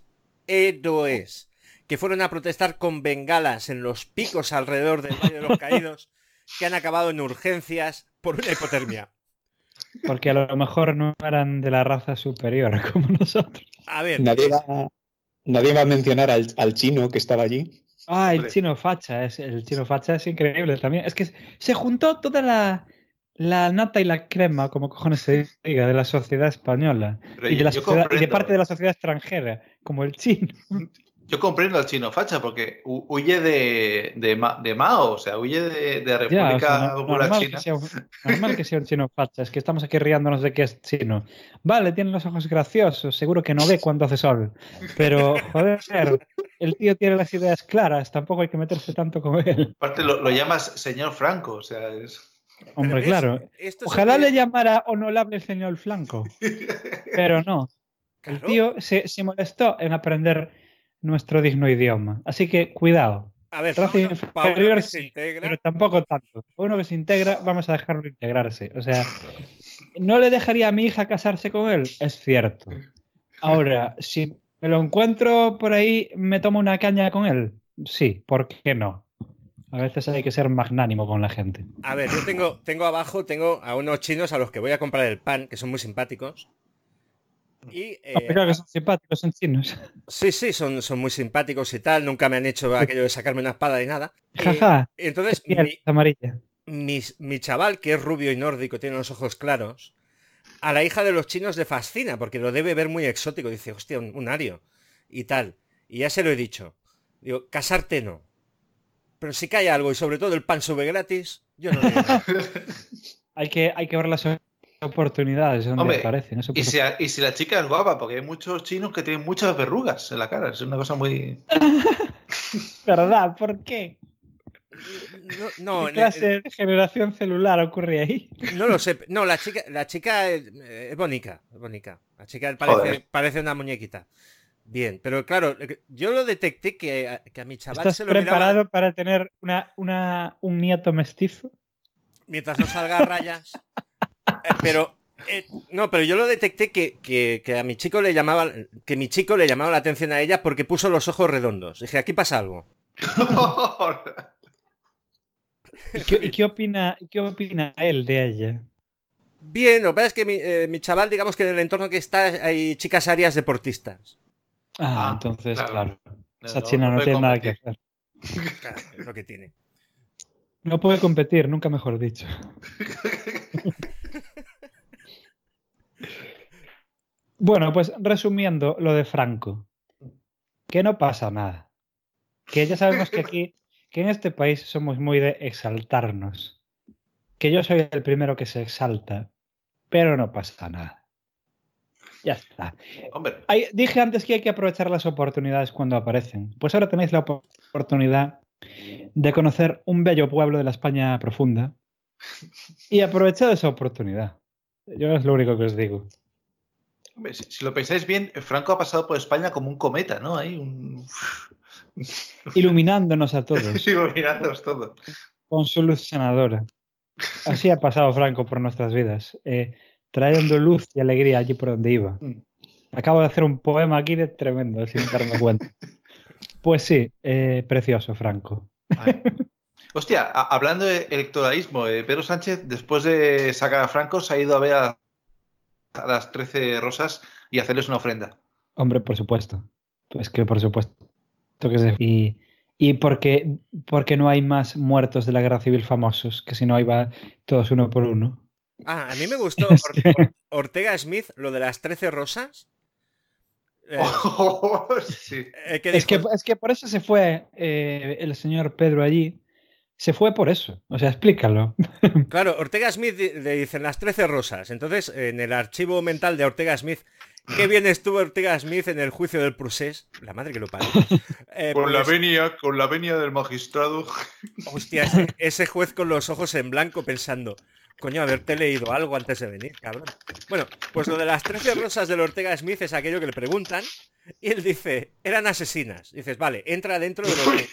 héroes que fueron a protestar con bengalas en los picos alrededor del Valle de los Caídos, que han acabado en urgencias por una hipotermia. Porque a lo mejor no eran de la raza superior como nosotros. A ver, Nadie va a mencionar al chino que estaba allí. Ah, el chino facha es increíble también. Es que se juntó toda la nata y la crema, como cojones se diga, de la sociedad española Pero y de, y de parte de comprendo. la sociedad extranjera, como el chino. Yo comprendo al chino facha porque huye de Mao, o sea, huye de la Ya, o República sea, Popular China. normal que sea un chino facha. Es que estamos aquí riándonos de que es chino. Vale, tiene los ojos graciosos, seguro que no ve cuando hace sol. Pero, joder, el tío tiene las ideas claras, tampoco hay que meterse tanto con él. Aparte lo llamas señor Franco, o sea, es... Hombre, ¿ves? claro. Esto Ojalá siempre- le llamara honorable señor Franco, pero no. El Claro. tío se molestó en aprender nuestro digno idioma. Así que cuidado. A ver, Raza pa' uno inferior que se sí, integra, pero tampoco tanto. Uno que se integra, vamos a dejarlo integrarse. O sea, ¿no le dejaría a mi hija casarse con él? Es cierto. Ahora, si me lo encuentro por ahí, ¿me tomo una caña con él? Sí, ¿por qué no? A veces hay que ser magnánimo con la gente. a ver, yo tengo abajo a unos chinos a los que voy a comprar el pan, que son muy simpáticos. Y Claro que son simpáticos, son chinos. sí, son muy simpáticos y tal, nunca me han hecho aquello de sacarme una espada ni nada. Jaja. Entonces, Piel amarilla. mi chaval, que es rubio y nórdico, tiene los ojos claros, a la hija de los chinos le fascina, porque lo debe ver muy exótico. Dice, hostia, un ario y tal. Y ya se lo he dicho. Digo, casarte no. Pero si cae algo y sobre todo el pan sube gratis, yo no digo nada. Hay que ver las oportunidades donde Hombre, aparecen. Eso y si la chica es guapa, porque hay muchos chinos que tienen muchas verrugas en la cara, es una cosa muy... ¿Verdad? ¿Por qué? No, ¿Qué clase de generación celular ocurre ahí? no lo sé. No, la chica es bonita, es bonita. La chica Joder. parece una muñequita. Bien, pero claro, yo lo detecté que a mi chaval ¿Estás se lo preparado miraba para tener un nieto mestizo? mientras no salga a rayas. Pero no, pero yo lo detecté que a mi chico le llamaba la atención a ella porque puso los ojos redondos. Dije, aquí pasa algo. ¿Y qué opina él de ella? Bien, lo que pasa es que mi chaval, digamos que en el entorno que está hay chicas arias deportistas. Entonces, claro. Esa No, china no puede tiene nada que competir. hacer. Claro, es lo que tiene. No puede competir, nunca mejor dicho. Bueno, pues resumiendo lo de Franco, que no pasa nada. Que ya sabemos que aquí, que en este país somos muy de exaltarnos. Que yo soy el primero que se exalta, pero no pasa nada. Ya está. Hombre, Dije antes que hay que aprovechar las oportunidades cuando aparecen. Pues ahora tenéis la oportunidad de conocer un bello pueblo de la España profunda y aprovechad esa oportunidad. Yo es lo único que os digo. hombre, si lo pensáis bien, Franco ha pasado por España como un cometa, ¿no? Hay un... Iluminándonos a todos Iluminándonos todo. con su luz sanadora. Así ha pasado Franco por nuestras vidas, trayendo luz y alegría allí por donde iba. Acabo de hacer un poema aquí de tremendo, sin darme cuenta. Pues sí, precioso, Franco. Ay. Hostia, hablando de electoralismo, Pedro Sánchez, después de sacar a Franco, se ha ido a ver a las 13 Rosas y hacerles una ofrenda. Hombre, por supuesto. Pues que por supuesto que sí. Y porque no hay más muertos de la guerra civil famosos, que si no iba todos uno por uno. A mí me gustó Ortega Smith, lo de las 13 rosas. Sí. Es que por eso se fue el señor Pedro allí. Se fue por eso. O sea, explícalo. Claro, Ortega Smith le dicen las 13 rosas. Entonces, en el archivo mental de Ortega Smith, qué bien estuvo Ortega Smith en el juicio del Procés. La madre que lo parió. Con la venia del magistrado. Hostia, ese juez con los ojos en blanco pensando, coño, haberte leído algo antes de venir, cabrón. Bueno, pues lo de las 13 rosas del Ortega Smith es aquello que le preguntan y él dice, eran asesinas. Dices, vale, entra dentro de lo que...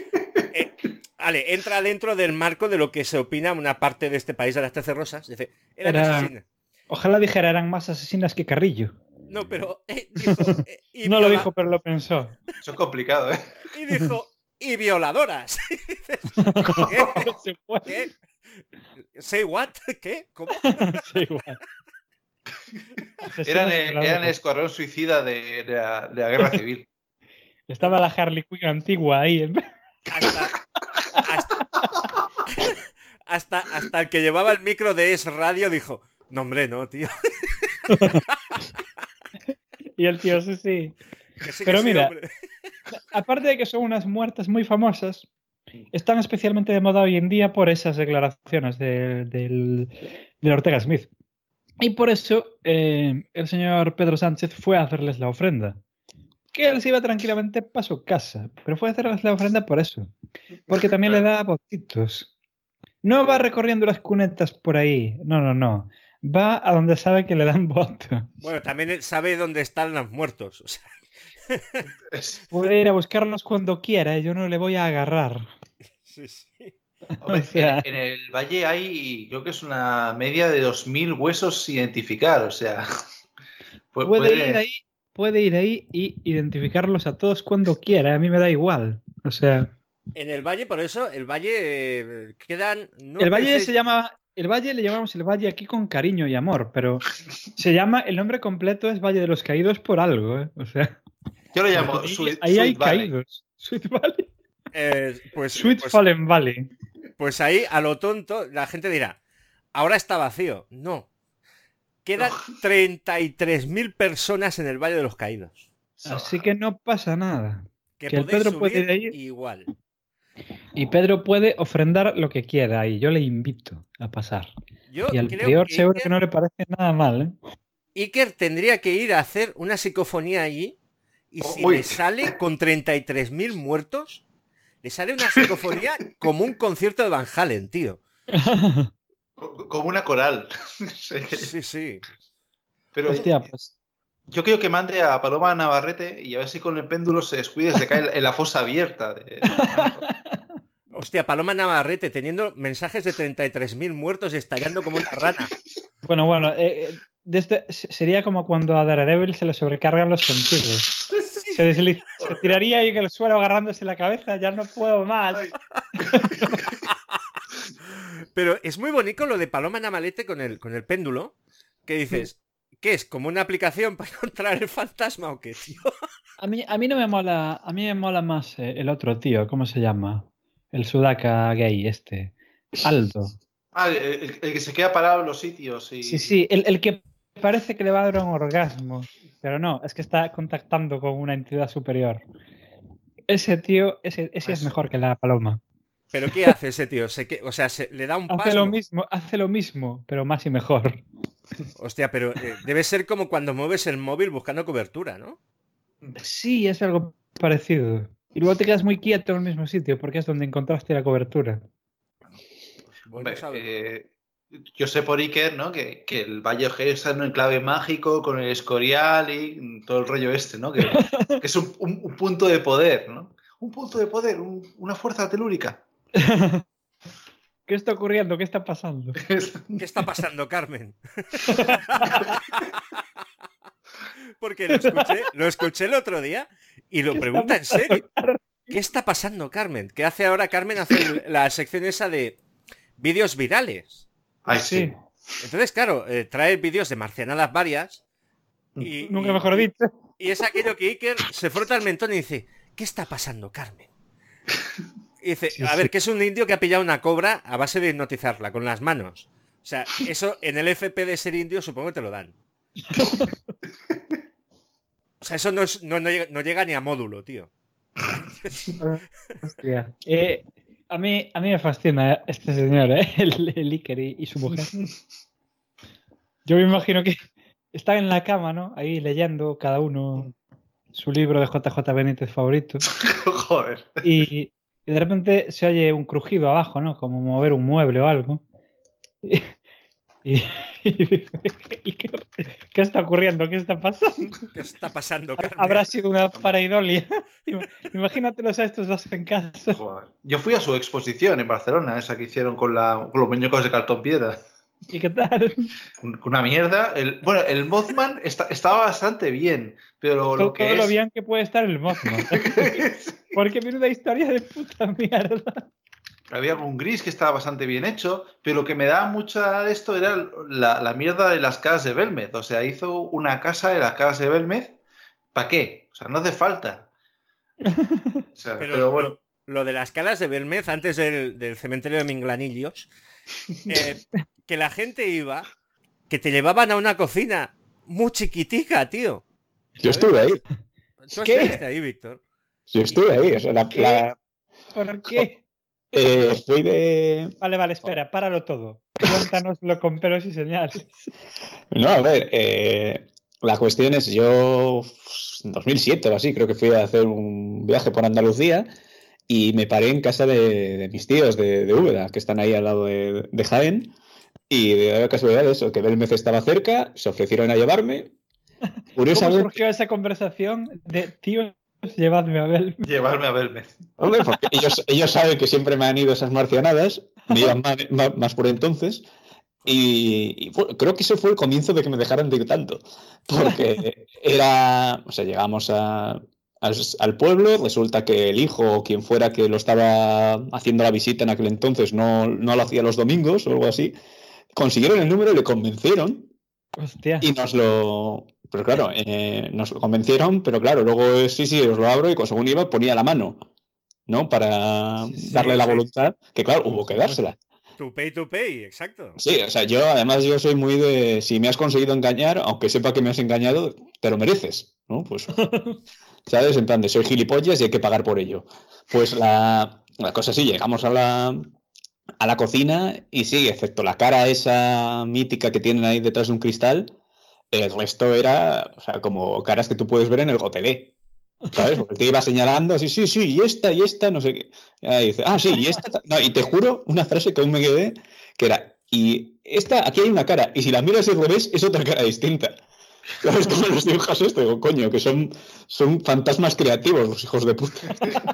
entra dentro del marco de lo que se opina una parte de este país de las 13 rosas. Dice, eran asesinas. Ojalá dijera, eran más asesinas que Carrillo. No, pero y No lo dijo, pero lo pensó. Eso es complicado, ¿eh? Y dijo, y violadoras. Se fue. ¿Qué? ¿Say what? ¿Qué? ¿Cómo? Sí, igual. Eran el escuadrón suicida de la guerra civil. Estaba la Harley Quinn antigua ahí. Hasta el que llevaba el micro de Es Radio dijo, no, hombre, no, tío. Y el tío, sí. Que sí, Pero que sí, mira, hombre. aparte de que son unas muertas muy famosas, están especialmente de moda hoy en día por esas declaraciones de Ortega Smith. Y por eso el señor Pedro Sánchez fue a hacerles la ofrenda. Que él se iba tranquilamente para su casa, pero fue a hacerles la ofrenda por eso. Porque también le da votitos. No va recorriendo las cunetas por ahí. No. Va a donde sabe que le dan voto. Bueno, también él sabe dónde están los muertos. O sea, Puede ir a buscarlos cuando quiera, yo no le voy a agarrar. sí. Hombre, O sea, en el valle hay, creo que es una media de 2.000 huesos sin identificar, o sea... puede ir ahí y identificarlos a todos cuando quiera, a mí me da igual. O sea, En el valle, por eso, el valle quedan... No el valle penséis- se llama, el valle le llamamos el valle aquí con cariño y amor, pero se llama, el nombre completo es Valle de los Caídos por algo, ¿eh? O sea, Yo lo llamo ahí, Sweet, ahí hay Sweet Valley. caídos. Sweet Valley. Sweet pues Fallen Valley. Pues ahí, a lo tonto, la gente dirá, ahora está vacío. No. Quedan 33.000 personas en el Valle de los Caídos. Así que no pasa nada. Que Que el podéis Pedro puede subir ir ahí. igual. Y Pedro puede ofrendar lo que quiera y yo le invito a pasar. Yo Y al creo prior que seguro que no le parece nada mal, ¿eh? Iker tendría que ir a hacer una psicofonía allí y si Uy. le sale con 33.000 muertos, le sale una psicofonía como un concierto de Van Halen, tío. Como una coral. Sí. Pero Hostia, pues. yo creo que mande a Paloma Navarrete y a ver si con el péndulo se descuide y se cae en la fosa abierta. Hostia, Paloma Navarrete teniendo mensajes de 33.000 muertos y estallando como una rana. Bueno, sería como cuando a Daredevil se le sobrecargan los sentidos. Se tiraría ahí en el suelo agarrándose la cabeza, ya no puedo más. Pero es muy bonito lo de Paloma Navarrete con el péndulo, que dices, ¿qué es? ¿Como una aplicación para encontrar el fantasma o qué, tío? A mí no me mola, a mí me mola más el otro tío, ¿cómo se llama? El sudaca gay este. Aldo. El que se queda parado en los sitios. Y... Sí, el que parece que le va a dar un orgasmo, pero no, es que está contactando con una entidad superior. Ese tío, ese es mejor que la paloma. ¿Pero qué hace ese tío? Le da un pasmo. Hace lo mismo, pero más y mejor. Hostia, pero debe ser como cuando mueves el móvil buscando cobertura, ¿no? Sí, es algo parecido. Y luego te quedas muy quieto en el mismo sitio porque es donde encontraste la cobertura. Bueno, yo sé por Iker, ¿no? Que el Valle Ojeda está en un enclave mágico con el Escorial y todo el rollo este, ¿no? Que es un punto de poder, ¿no? Un punto de poder, una fuerza telúrica. ¿Qué está ocurriendo? ¿Qué está pasando? ¿Qué está pasando, Carmen? Porque lo escuché el otro día y lo pregunta en serio. ¿Qué está pasando, Carmen? ¿Qué hace ahora Carmen? Hace la sección esa de vídeos virales. Ay, sí. Entonces, claro, trae vídeos de marcianadas varias. Nunca mejor dicho. Y es aquello que Iker se frota el mentón y dice, ¿qué está pasando, Carmen? Y dice, a ver, que es un indio que ha pillado una cobra a base de hipnotizarla con las manos. O sea, eso en el FP de ser indio supongo que te lo dan. O sea, eso no llega ni a módulo, tío. Hostia. A mí me fascina este señor, el Iker y su mujer. Yo me imagino que están en la cama, ¿no? Ahí leyendo cada uno su libro de JJ Benítez favorito. Joder. Y de repente se oye un crujido abajo, ¿no? Como mover un mueble o algo. Y ¿qué está ocurriendo? ¿Qué está pasando? ¿Qué está pasando, Carmen? Habrá sido una pareidolia. Imagínatelos a estos dos en casa. Joder. Yo fui a su exposición en Barcelona, esa que hicieron con los muñecos de cartón piedra. ¿Y qué tal? Una mierda. Bueno, el Mothman estaba bastante bien, pero lo que todo lo es... bien que puede estar el Mothman. Porque menuda historia de puta mierda. Había algún gris que estaba bastante bien hecho, pero lo que me daba mucha de esto era la mierda de las casas de Belmez. O sea, hizo una casa de las casas de Belmez. ¿Para qué? O sea, no hace falta. O sea, pero bueno. Lo de las calas de Belmez antes del cementerio de Minglanillos, que la gente iba, que te llevaban a una cocina muy chiquitica, tío. Yo estuve ahí. ¿Tú estuviste ahí, Víctor? Yo estuve ahí. O sea, ¿Por qué? Fui de... Vale, espera, páralo todo. Cuéntanoslo con pelos y señales. No, a ver, la cuestión es, yo en 2007 o así, creo que fui a hacer un viaje por Andalucía y me paré en casa de mis tíos de Úbeda, que están ahí al lado de Jaén, y de la casualidad de eso, que Belmez estaba cerca, se ofrecieron a llevarme. ¿Cómo surgió esa conversación de tíos, llevadme a Belmez? Llevarme a Belmez. Hombre, porque ellos saben que siempre me han ido esas marcianadas, me iban más por entonces. Y creo que eso fue el comienzo de que me dejaran de ir tanto. Porque o sea, llegamos al pueblo, resulta que el hijo o quien fuera que lo estaba haciendo la visita en aquel entonces no lo hacía los domingos o algo así. Consiguieron el número, le convencieron. Hostia. Y pero claro, nos lo convencieron, pero claro, luego sí, os lo abro y según iba ponía la mano, ¿no? Para darle la voluntad, que claro, hubo que dársela. To pay, exacto. Sí, o sea, además yo soy muy de, si me has conseguido engañar, aunque sepa que me has engañado, te lo mereces, ¿no? Pues, ¿sabes? En plan de soy gilipollas y hay que pagar por ello. Pues la cosa sí, llegamos a la cocina y sí, excepto la cara esa mítica que tienen ahí detrás de un cristal, el resto era, o sea, como caras que tú puedes ver en el gotelé. ¿Sabes? Porque te iba señalando así, sí, y esta, no sé qué. Y ahí dice, sí, y esta. No, y te juro, una frase que aún me quedé, que era, y esta, aquí hay una cara, y si la miras al revés, es otra cara distinta. ¿Sabes? Como los dibujas esto, digo, coño, que son fantasmas creativos los hijos de puta.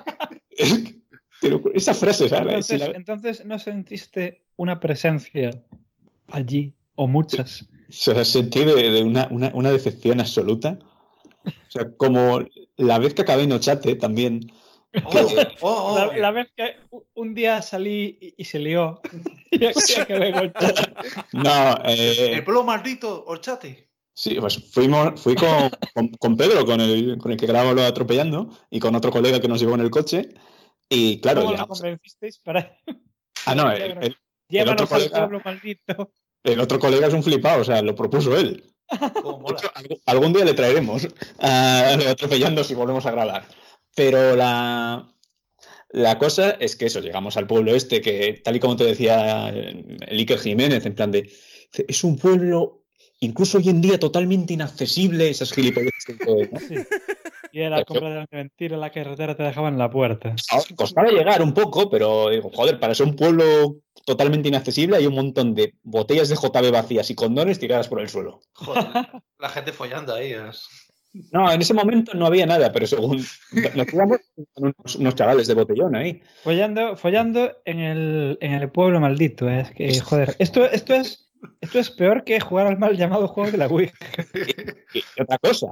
Esa frase, ¿sabes? Entonces, ¿no sentiste una presencia allí, o muchas? O sea, sentí de una decepción absoluta. O sea, como la vez que acabé en Ochate también. La vez que un día salí y se lió. Y acabé en Ochate. No, el pueblo maldito, Orchate. Sí, pues fui con Pedro, con el que grababa lo atropellando, y con otro colega que nos llevó en el coche. Y claro, ¿cómo lo convencisteis para...? No, llévanos al pueblo maldito. El otro colega es un flipado, o sea, lo propuso él. Hecho, algún día le traeremos lo atropellando si volvemos a grabar. Pero la cosa es que eso, llegamos al pueblo este, que tal y como te decía el Iker Jiménez, en plan de, es un pueblo incluso hoy en día totalmente inaccesible, esas gilipollas. ¿No? Sí. Y era completamente mentira, la carretera te dejaba en la puerta. Costaba llegar un poco, pero digo, joder, para ser un pueblo totalmente inaccesible hay un montón de botellas de JB vacías y condones tiradas por el suelo. Joder, la gente follando ahí. No, en ese momento no había nada, pero según nos íbamos unos chavales de botellón ahí. Follando en el pueblo maldito. Es que, joder, esto es peor que jugar al mal llamado juego de la Wii. Y otra cosa,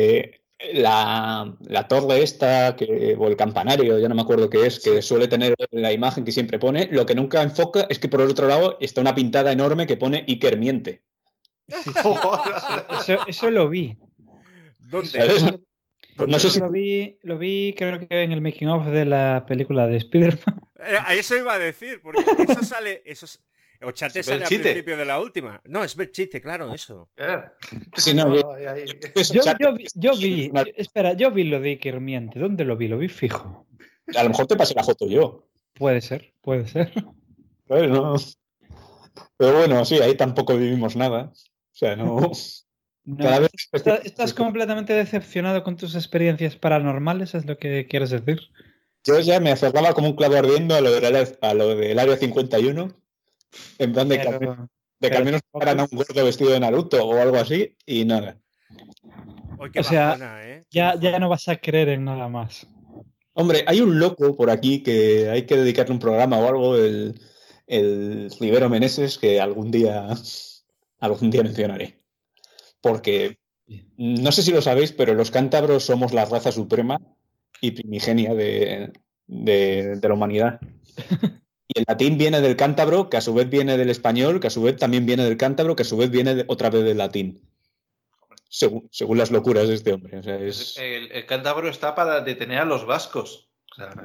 la torre esta, o el campanario, ya no me acuerdo qué es, que suele tener la imagen que siempre pone, lo que nunca enfoca es que por el otro lado está una pintada enorme que pone Iker miente. Sí. Eso lo vi. ¿Dónde? No sé si... Lo vi creo que en el making of de la película de Spider-Man. A eso iba a decir, porque eso sale... Ochate sale al principio de la última. No, es Berchite, claro, eso. Sí, no, yo vi... Espera, yo vi lo de Iker miente. ¿Dónde lo vi? Lo vi fijo. A lo mejor te pasé la foto yo. Puede ser. Pues no. Pero bueno, sí, ahí tampoco vivimos nada. O sea, no... Cada vez... ¿Estás completamente decepcionado con tus experiencias paranormales? ¿Es lo que quieres decir? Yo ya me acercaba como un clavo ardiendo a lo del Área 51. En plan de que al menos paran a un gordo vestido de Naruto o algo así y nada. O sea, bajona, ya no vas a creer en nada más. Hombre, hay un loco por aquí que hay que dedicarle un programa o algo, el el Rivero Meneses que algún día mencionaré. Porque no sé si lo sabéis, pero los cántabros somos la raza suprema y primigenia de la humanidad. Y el latín viene del cántabro, que a su vez viene del español, que a su vez también viene del cántabro, que a su vez viene otra vez del latín. Según las locuras de este hombre. O sea, el cántabro está para detener a los vascos. O sea,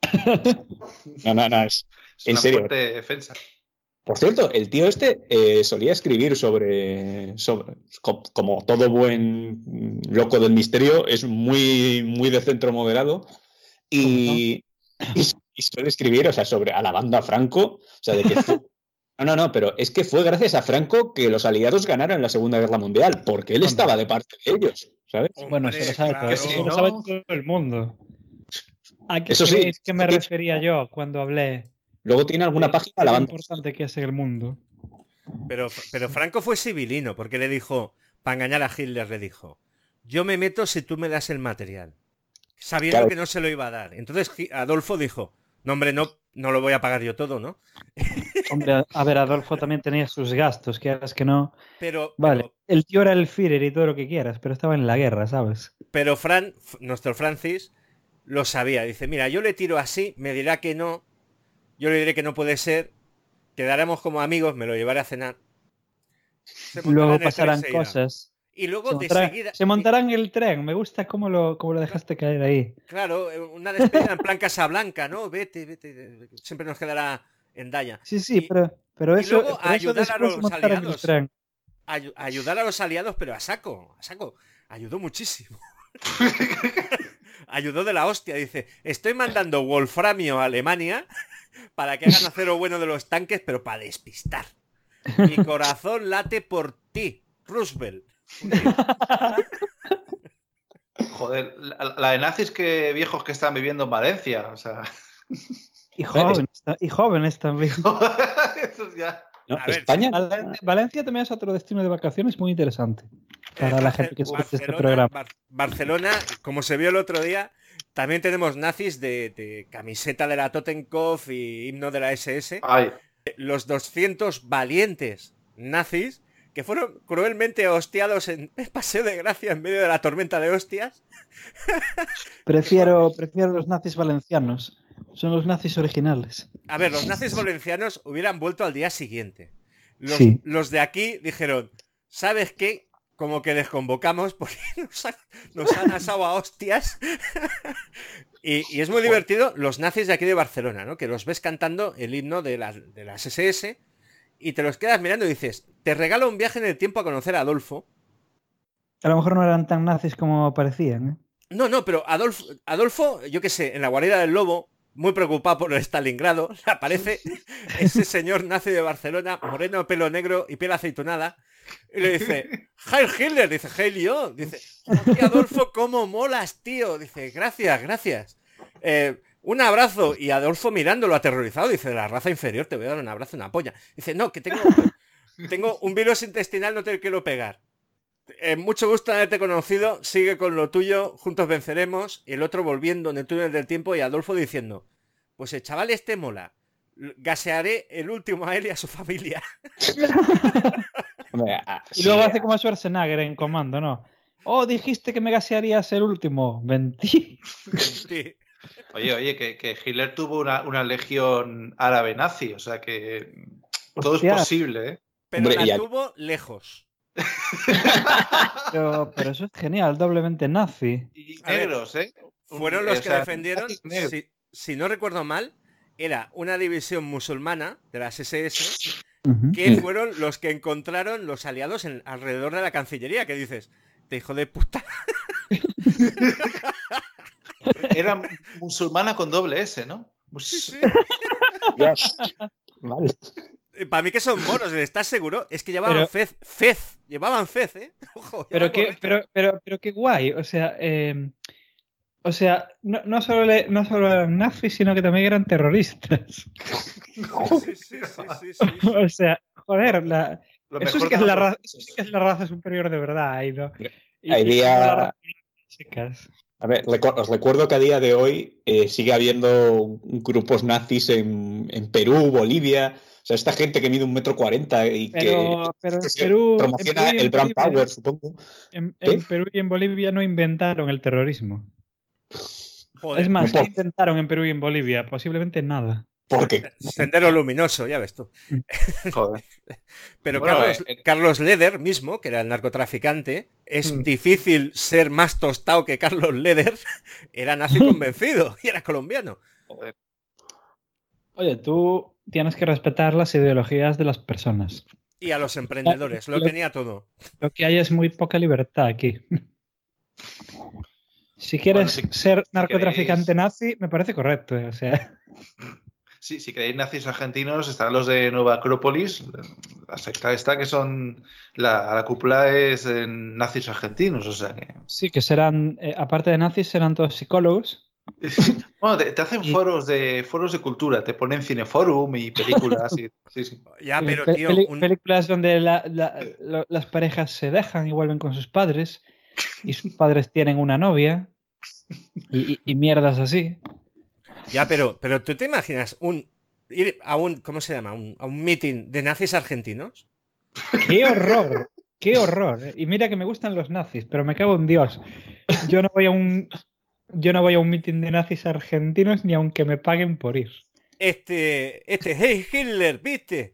no, es en una serio. fuerte defensa. Por cierto, el tío este solía escribir sobre como todo buen loco del misterio, es muy, muy de centro moderado y suele escribir, o sea, sobre alabando a Franco, o sea, de que no, pero es que fue gracias a Franco que los aliados ganaron la Segunda Guerra Mundial, porque él estaba de parte de ellos, ¿sabes? Bueno, se lo sabe, claro. eso lo sabe todo el mundo. ¿A qué Eso sí, creéis que me refería yo cuando hablé? Luego tiene alguna página Lo alabando. importante que es en el mundo. Pero Franco fue civilino, porque le dijo, para engañar a Hitler, le dijo, yo me meto si tú me das el material, sabiendo Claro. que no se lo iba a dar. Entonces Adolfo dijo, no hombre, no lo voy a pagar yo todo, ¿no? Hombre, a ver, Adolfo también tenía sus gastos, quieras que no. Pero el tío era el Führer y todo lo que quieras, pero estaba en la guerra, ¿sabes? Pero nuestro Francis, lo sabía. Dice, mira, yo le tiro así, me dirá que no, yo le diré que no puede ser, quedaremos como amigos, me lo llevaré a cenar. Luego pasarán cosas. Y luego de seguida... Se montarán en el tren. Me gusta cómo lo dejaste caer ahí. Claro, una despedida en plan Casablanca, ¿no? Vete. Siempre nos quedará en Daya. Sí, pero eso... Y luego ayudar a los aliados. Ayudar a los aliados, pero a saco. Ayudó muchísimo. Ayudó de la hostia. Dice, estoy mandando wolframio a Alemania para que hagan acero bueno de los tanques, pero para despistar. Mi corazón late por ti, Roosevelt. Joder, la de nazis que viejos que están viviendo en Valencia, o sea... Y jóvenes también. Eso ya... No, A ver, España. Valencia también es otro destino de vacaciones muy interesante para la gente que escucha este programa. Barcelona, como se vio el otro día, también tenemos nazis de camiseta de la Totenkopf y himno de la SS. Ay. Los 200 valientes nazis que fueron cruelmente hostiados en el Paseo de Gracia en medio de la tormenta de hostias. Prefiero los nazis valencianos. Son los nazis originales. A ver, los nazis valencianos hubieran vuelto al día siguiente. Los de aquí dijeron, ¿sabes qué? Como que les convocamos porque nos han asado a hostias. y es muy divertido los nazis de aquí de Barcelona, ¿no? Que los ves cantando el himno de las SS y te los quedas mirando y dices, te regalo un viaje en el tiempo a conocer a Adolfo. A lo mejor no eran tan nazis como parecían, ¿eh? No, pero Adolfo, yo qué sé, en la guarida del lobo, muy preocupado por el Stalingrado, aparece ese señor nazi de Barcelona, moreno, pelo negro y piel aceitunada, y le dice, Heil Hitler, dice, Heil yo, dice, joder, Adolfo, cómo molas, tío, dice, gracias, un abrazo, y Adolfo mirándolo aterrorizado, dice, de la raza inferior te voy a dar un abrazo, una polla, dice, no, que tengo un virus intestinal, no te quiero pegar. Mucho gusto en haberte conocido, sigue con lo tuyo, juntos venceremos. Y el otro volviendo en el túnel del tiempo y Adolfo diciendo, pues el chaval este mola, gasearé el último a él y a su familia. Y luego hace como Schwarzenegger en Comando, ¿no? Oh, dijiste que me gasearías el último. Mentí. Oye, que Hitler tuvo una legión árabe nazi, o sea que todo es posible, ¿eh? Pero la tuvo lejos. Pero eso es genial, doblemente nazi. Y negros, ¿eh? Fueron los que defendieron, si no recuerdo mal, era una división musulmana de las SS que fueron los que encontraron los aliados alrededor de la Cancillería, que dices, te hijo de puta. Era musulmana con doble S, ¿no? Sí. Vale. Para mí que son moros, ¿estás seguro? Es que llevaban fez. Llevaban fez, ¿eh? Ojo, pero qué guay. O sea, no solo eran nazis, sino que también eran terroristas. Sí. O sea, joder, eso sí que es la raza superior de verdad, ¿no? Hay día... A ver, os recuerdo que a día de hoy sigue habiendo grupos nazis en Perú, Bolivia. O sea, esta gente que mide 1,40 m y pero que en Perú, promociona y en el Brand Bolivia, Power, supongo. en Perú y en Bolivia no inventaron el terrorismo. Joder, Es más, no ¿qué intentaron en Perú y en Bolivia? Posiblemente nada. ¿Por qué? Sendero Luminoso, ya ves tú. Joder. Pero Bueno, Carlos Leder mismo, que era el narcotraficante, es difícil ser más tostado que Carlos Leder. Era nazi convencido y era colombiano. joder. Oye, tú tienes que respetar las ideologías de las personas. Y a los emprendedores, lo tenía todo. Lo que hay es muy poca libertad aquí. Si quieres ser narcotraficante nazi, me parece correcto. O sea. Sí, si queréis nazis argentinos, están los de Nueva Acrópolis, la secta esta que son, la cúpula es nazis argentinos, o sea que... Sí, que serán, aparte de nazis, serán todos psicólogos. Bueno, te hacen foros de cultura, te ponen cineforum y películas. Sí. Ya, pero tío, películas donde las parejas se dejan y vuelven con sus padres y sus padres tienen una novia y mierdas así. Ya, pero tú te imaginas ir a ¿cómo se llama? A un meeting de nazis argentinos. ¡Qué horror! ¡Qué horror! Y mira que me gustan los nazis, pero me cago en Dios. Yo no voy a un meeting de nazis argentinos ni aunque me paguen por ir. Hey Hitler, ¿viste?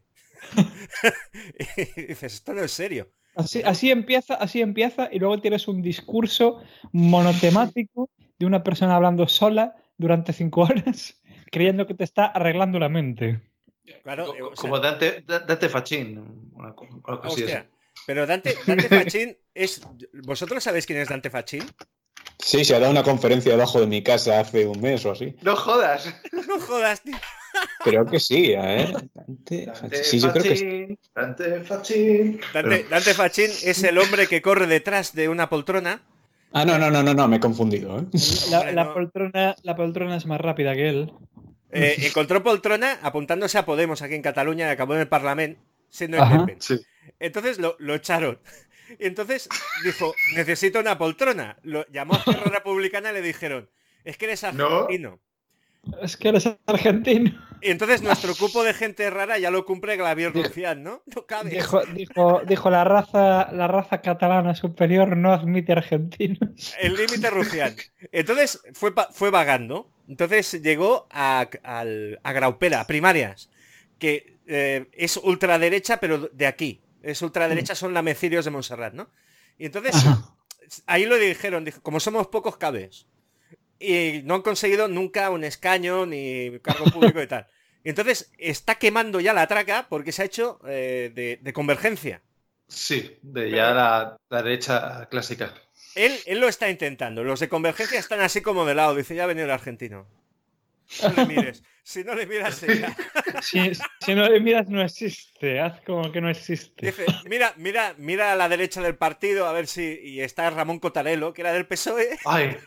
Y dices, esto no es serio. Así empieza y luego tienes un discurso monotemático de una persona hablando sola durante 5 horas, creyendo que te está arreglando la mente. Claro, como Dante Fachin. Hostia, pero Dante Fachin es... ¿Vosotros sabéis quién es Dante Fachin? Sí, se ha dado una conferencia debajo de mi casa hace un mes o así. ¡No jodas! No jodas, tío. Creo que sí, Dante sí, yo creo que sí. Dante Fachin. Dante Fachin es el hombre que corre detrás de una poltrona. Ah, no, me he confundido. La poltrona es más rápida que él. Encontró poltrona apuntándose a Podemos aquí en Cataluña y acabó en el Parlamento siendo independiente. Sí. Entonces lo echaron. Y entonces dijo, necesito una poltrona. Lo llamó a Esquerra Republicana y le dijeron, es que eres argentino. No. Es que eres argentino. Y entonces nuestro cupo de gente rara ya lo cumple Gabriel Rufián, ¿no? No cabe. Dijo la raza catalana superior no admite argentinos. El límite Rufián. Entonces fue vagando. Entonces llegó a Graupera, a primarias, que es ultraderecha, pero de aquí. Es ultraderecha, son lamecirios de Montserrat, ¿no? Y entonces ahí lo dijeron, como somos pocos cabes. Y no han conseguido nunca un escaño ni cargo público y tal. Y entonces está quemando ya la traca porque se ha hecho de Convergencia. Sí, de ya la derecha clásica. Él lo está intentando. Los de Convergencia están así como de lado. Dice, ya ha venido el argentino. No le mires. Si no le miras, si no le miras, no existe. Haz como que no existe. Dice, mira a la derecha del partido a ver si... Y está Ramón Cotarelo, que era del PSOE. ¡Ay!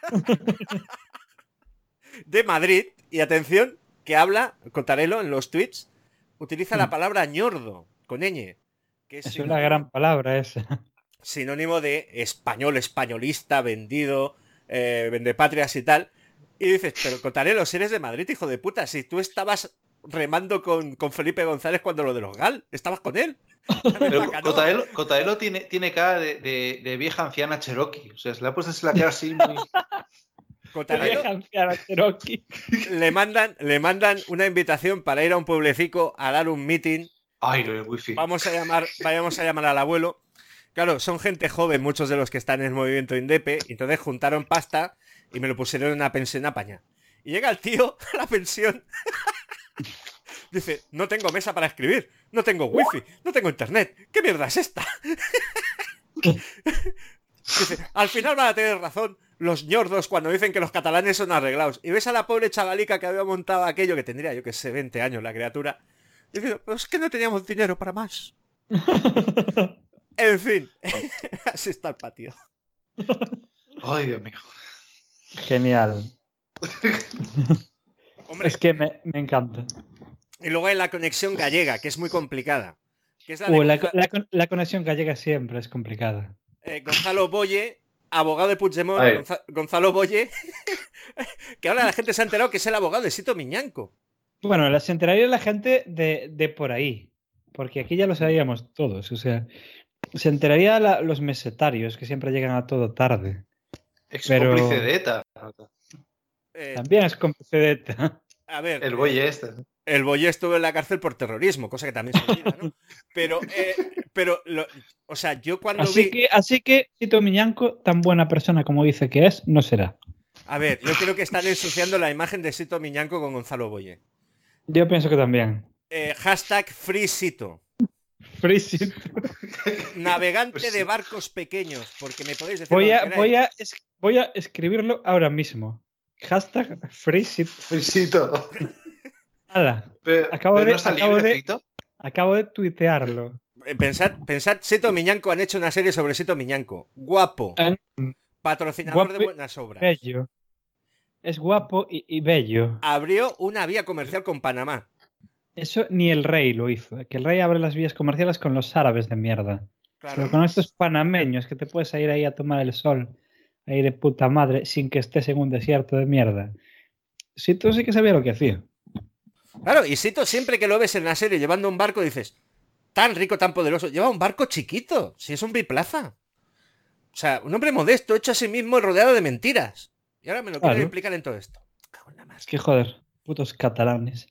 De Madrid. Y atención, que habla Cotarelo en los tweets. Utiliza la palabra ñordo, con ñ. Que es una gran palabra esa. Sinónimo de español, españolista, vendido, vendepatrias y tal. Y dices, pero Cotarelo, si eres de Madrid, hijo de puta, si tú estabas remando con Felipe González cuando lo de los GAL, estabas con él. Pero Cotarelo tiene cara de vieja anciana cherokee. O sea, se le ha puesto la cara así muy... Cotarelo, vieja anciana cherokee. le mandan una invitación para ir a un pueblecico a dar un meeting. Ay, lo de wifi. Vayamos a llamar al abuelo. Claro, son gente joven, muchos de los que están en el movimiento Indepe, y entonces juntaron pasta y me lo pusieron en una pensión a pañar. Y llega el tío a la pensión. Dice, no tengo mesa para escribir, no tengo wifi, no tengo internet. ¿Qué mierda es esta? Dice, al final van a tener razón los ñordos cuando dicen que los catalanes son arreglados. Y ves a la pobre chavalica que había montado aquello, que tendría, yo que sé, 20 años la criatura, diciendo, pues es que no teníamos dinero para más. En fin, así está el patio. Ay, Dios mío. Genial. Hombre, es que me encanta. Y luego hay la conexión gallega, que es muy complicada. Que es la conexión gallega siempre es complicada. Gonzalo Boye abogado de Puigdemont, Gonzalo Boye, que ahora la gente se ha enterado que es el abogado de Sito Miñanco. Bueno, se enteraría la gente de por ahí, porque aquí ya lo sabíamos todos, o sea, se enteraría los mesetarios, que siempre llegan a todo tarde. Cómplice de ETA. También es cómplice de ETA. A ver, el Boye este. El Boye estuvo en la cárcel por terrorismo, cosa que también se olvida, ¿no? O sea, yo cuando Así que Sito Miñanco, tan buena persona como dice que es, no será. A ver, yo creo que están ensuciando la imagen de Sito Miñanco con Gonzalo Boye. Yo pienso que también. Hashtag FreeSito. FreeSito. Navegante de barcos pequeños, porque me podéis decir... Voy a escribirlo ahora mismo. Hashtag FreeSito. FreeSito. Acabo de tuitearlo. Pensad, Sito Miñanco han hecho una serie sobre Sito Miñanco. Guapo. Patrocinador de buenas obras. Bello. Es guapo y bello. Abrió una vía comercial con Panamá. Eso ni el rey lo hizo. Que el rey abre las vías comerciales con los árabes de mierda. Claro. Pero con estos panameños que te puedes ir ahí a tomar el sol, ahí de puta madre, sin que estés en un desierto de mierda. Sito sí que sabía lo que hacía. Claro, y Sito siempre que lo ves en la serie llevando un barco dices, tan rico, tan poderoso, lleva un barco chiquito, si es un biplaza. O sea, un hombre modesto, hecho a sí mismo y rodeado de mentiras. Y ahora me lo quieren explicar en todo esto. Es que joder, putos catalanes.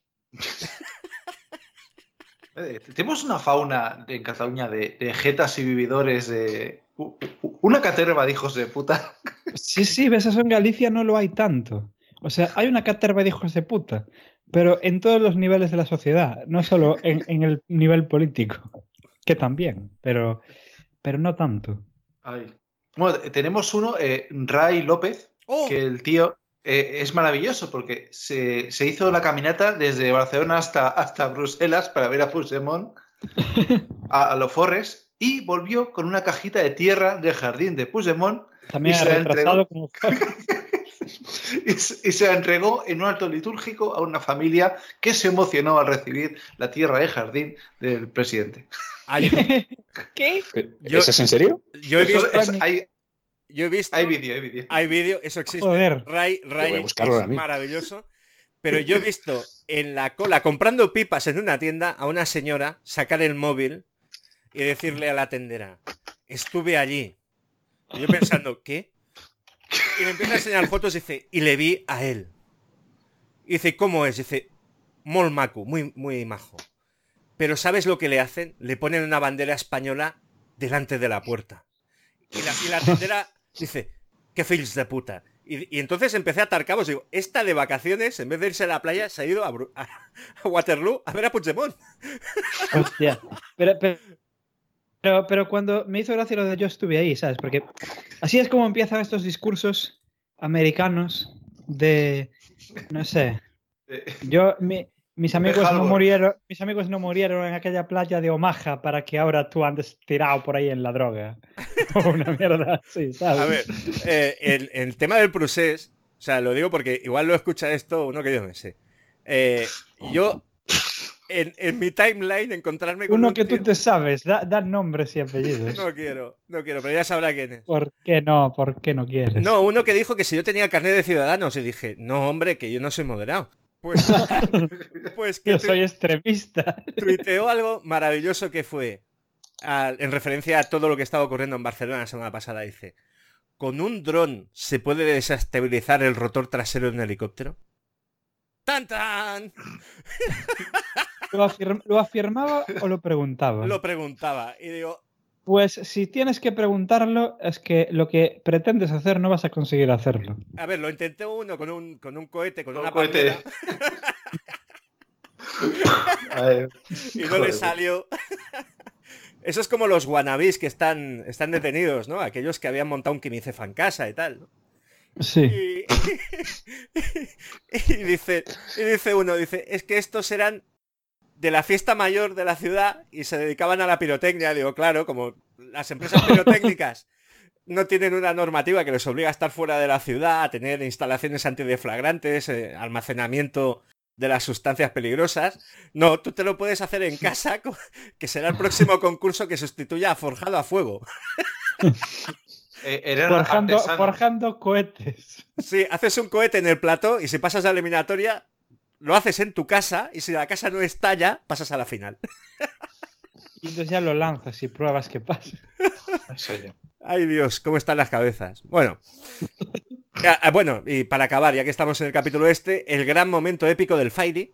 Tenemos una fauna en Cataluña de jetas y vividores de... Una caterva de hijos de puta. Sí, ves, eso en Galicia no lo hay tanto. O sea, hay una caterva de hijos de puta, pero en todos los niveles de la sociedad, no solo en el nivel político, que también, pero no tanto. Ay. Bueno, tenemos uno, Ray López, que el tío es maravilloso porque se hizo la caminata desde Barcelona hasta Bruselas para ver a Puigdemont, a los Forres, y volvió con una cajita de tierra del jardín de Puigdemont. También ha retrasado como... y se la entregó en un acto litúrgico a una familia que se emocionó al recibir la tierra de jardín del presidente. ¿Qué? ¿Eso es en serio? Yo he visto... Hay vídeo. Hay vídeo, eso existe. Joder. Ray es maravilloso. Pero yo he visto en la cola, comprando pipas en una tienda, a una señora sacar el móvil y decirle a la tendera, estuve allí. Y yo pensando, ¿qué? Y me empieza a enseñar fotos y dice, y le vi a él. Y dice, ¿cómo es? Y dice, molt maco, muy, muy majo. Pero ¿sabes lo que le hacen? Le ponen una bandera española delante de la puerta. Y la tendera dice, qué fills de puta. Y entonces empecé a atar cabos. Digo, esta de vacaciones, en vez de irse a la playa, se ha ido a Waterloo a ver a Puigdemont. Hostia. Pero cuando me hizo gracia lo de yo estuve ahí, ¿sabes? Porque así es como empiezan estos discursos americanos de... No sé. Mis amigos no murieron en aquella playa de Omaha para que ahora tú andes tirado por ahí en la droga. O una mierda así, ¿sabes? A ver, el tema del procés, o sea, lo digo porque igual lo escucha esto uno que yo no sé. Yo, en mi timeline, encontrarme con uno que tú te sabes, da nombres y apellidos. No quiero, pero ya sabrá quién es. ¿Por qué no? ¿Por qué no quieres? No, uno que dijo que si yo tenía carnet de Ciudadanos y dije, no, hombre, que yo no soy moderado. Pues que yo soy extremista. Tuiteó algo maravilloso que fue, en referencia a todo lo que estaba ocurriendo en Barcelona la semana pasada, dice, ¿con un dron se puede desestabilizar el rotor trasero de un helicóptero? ¡Tan, tan! ¿Lo afirmaba o lo preguntaba? Lo preguntaba. Y digo... Pues si tienes que preguntarlo, es que lo que pretendes hacer no vas a conseguir hacerlo. A ver, lo intenté uno con un cohete, con una cohete. Y no le salió. Eso es como los wannabes que están detenidos, ¿no? Aquellos que habían montado un quimicefa en casa y tal, ¿no? Sí. Y dice uno, es que estos eran de la fiesta mayor de la ciudad y se dedicaban a la pirotecnia. Digo, claro, como las empresas pirotécnicas no tienen una normativa que les obliga a estar fuera de la ciudad, a tener instalaciones antideflagrantes, almacenamiento de las sustancias peligrosas. No, tú te lo puedes hacer en casa, que será el próximo concurso que sustituya a Forjado a Fuego. Eran forjando cohetes. Sí, haces un cohete en el plató y si pasas a la eliminatoria, lo haces en tu casa y si la casa no estalla, pasas a la final. Y entonces ya lo lanzas y pruebas que pasa. Ay Dios, cómo están las cabezas. Bueno, y para acabar, ya que estamos en el capítulo el gran momento épico del Fairy.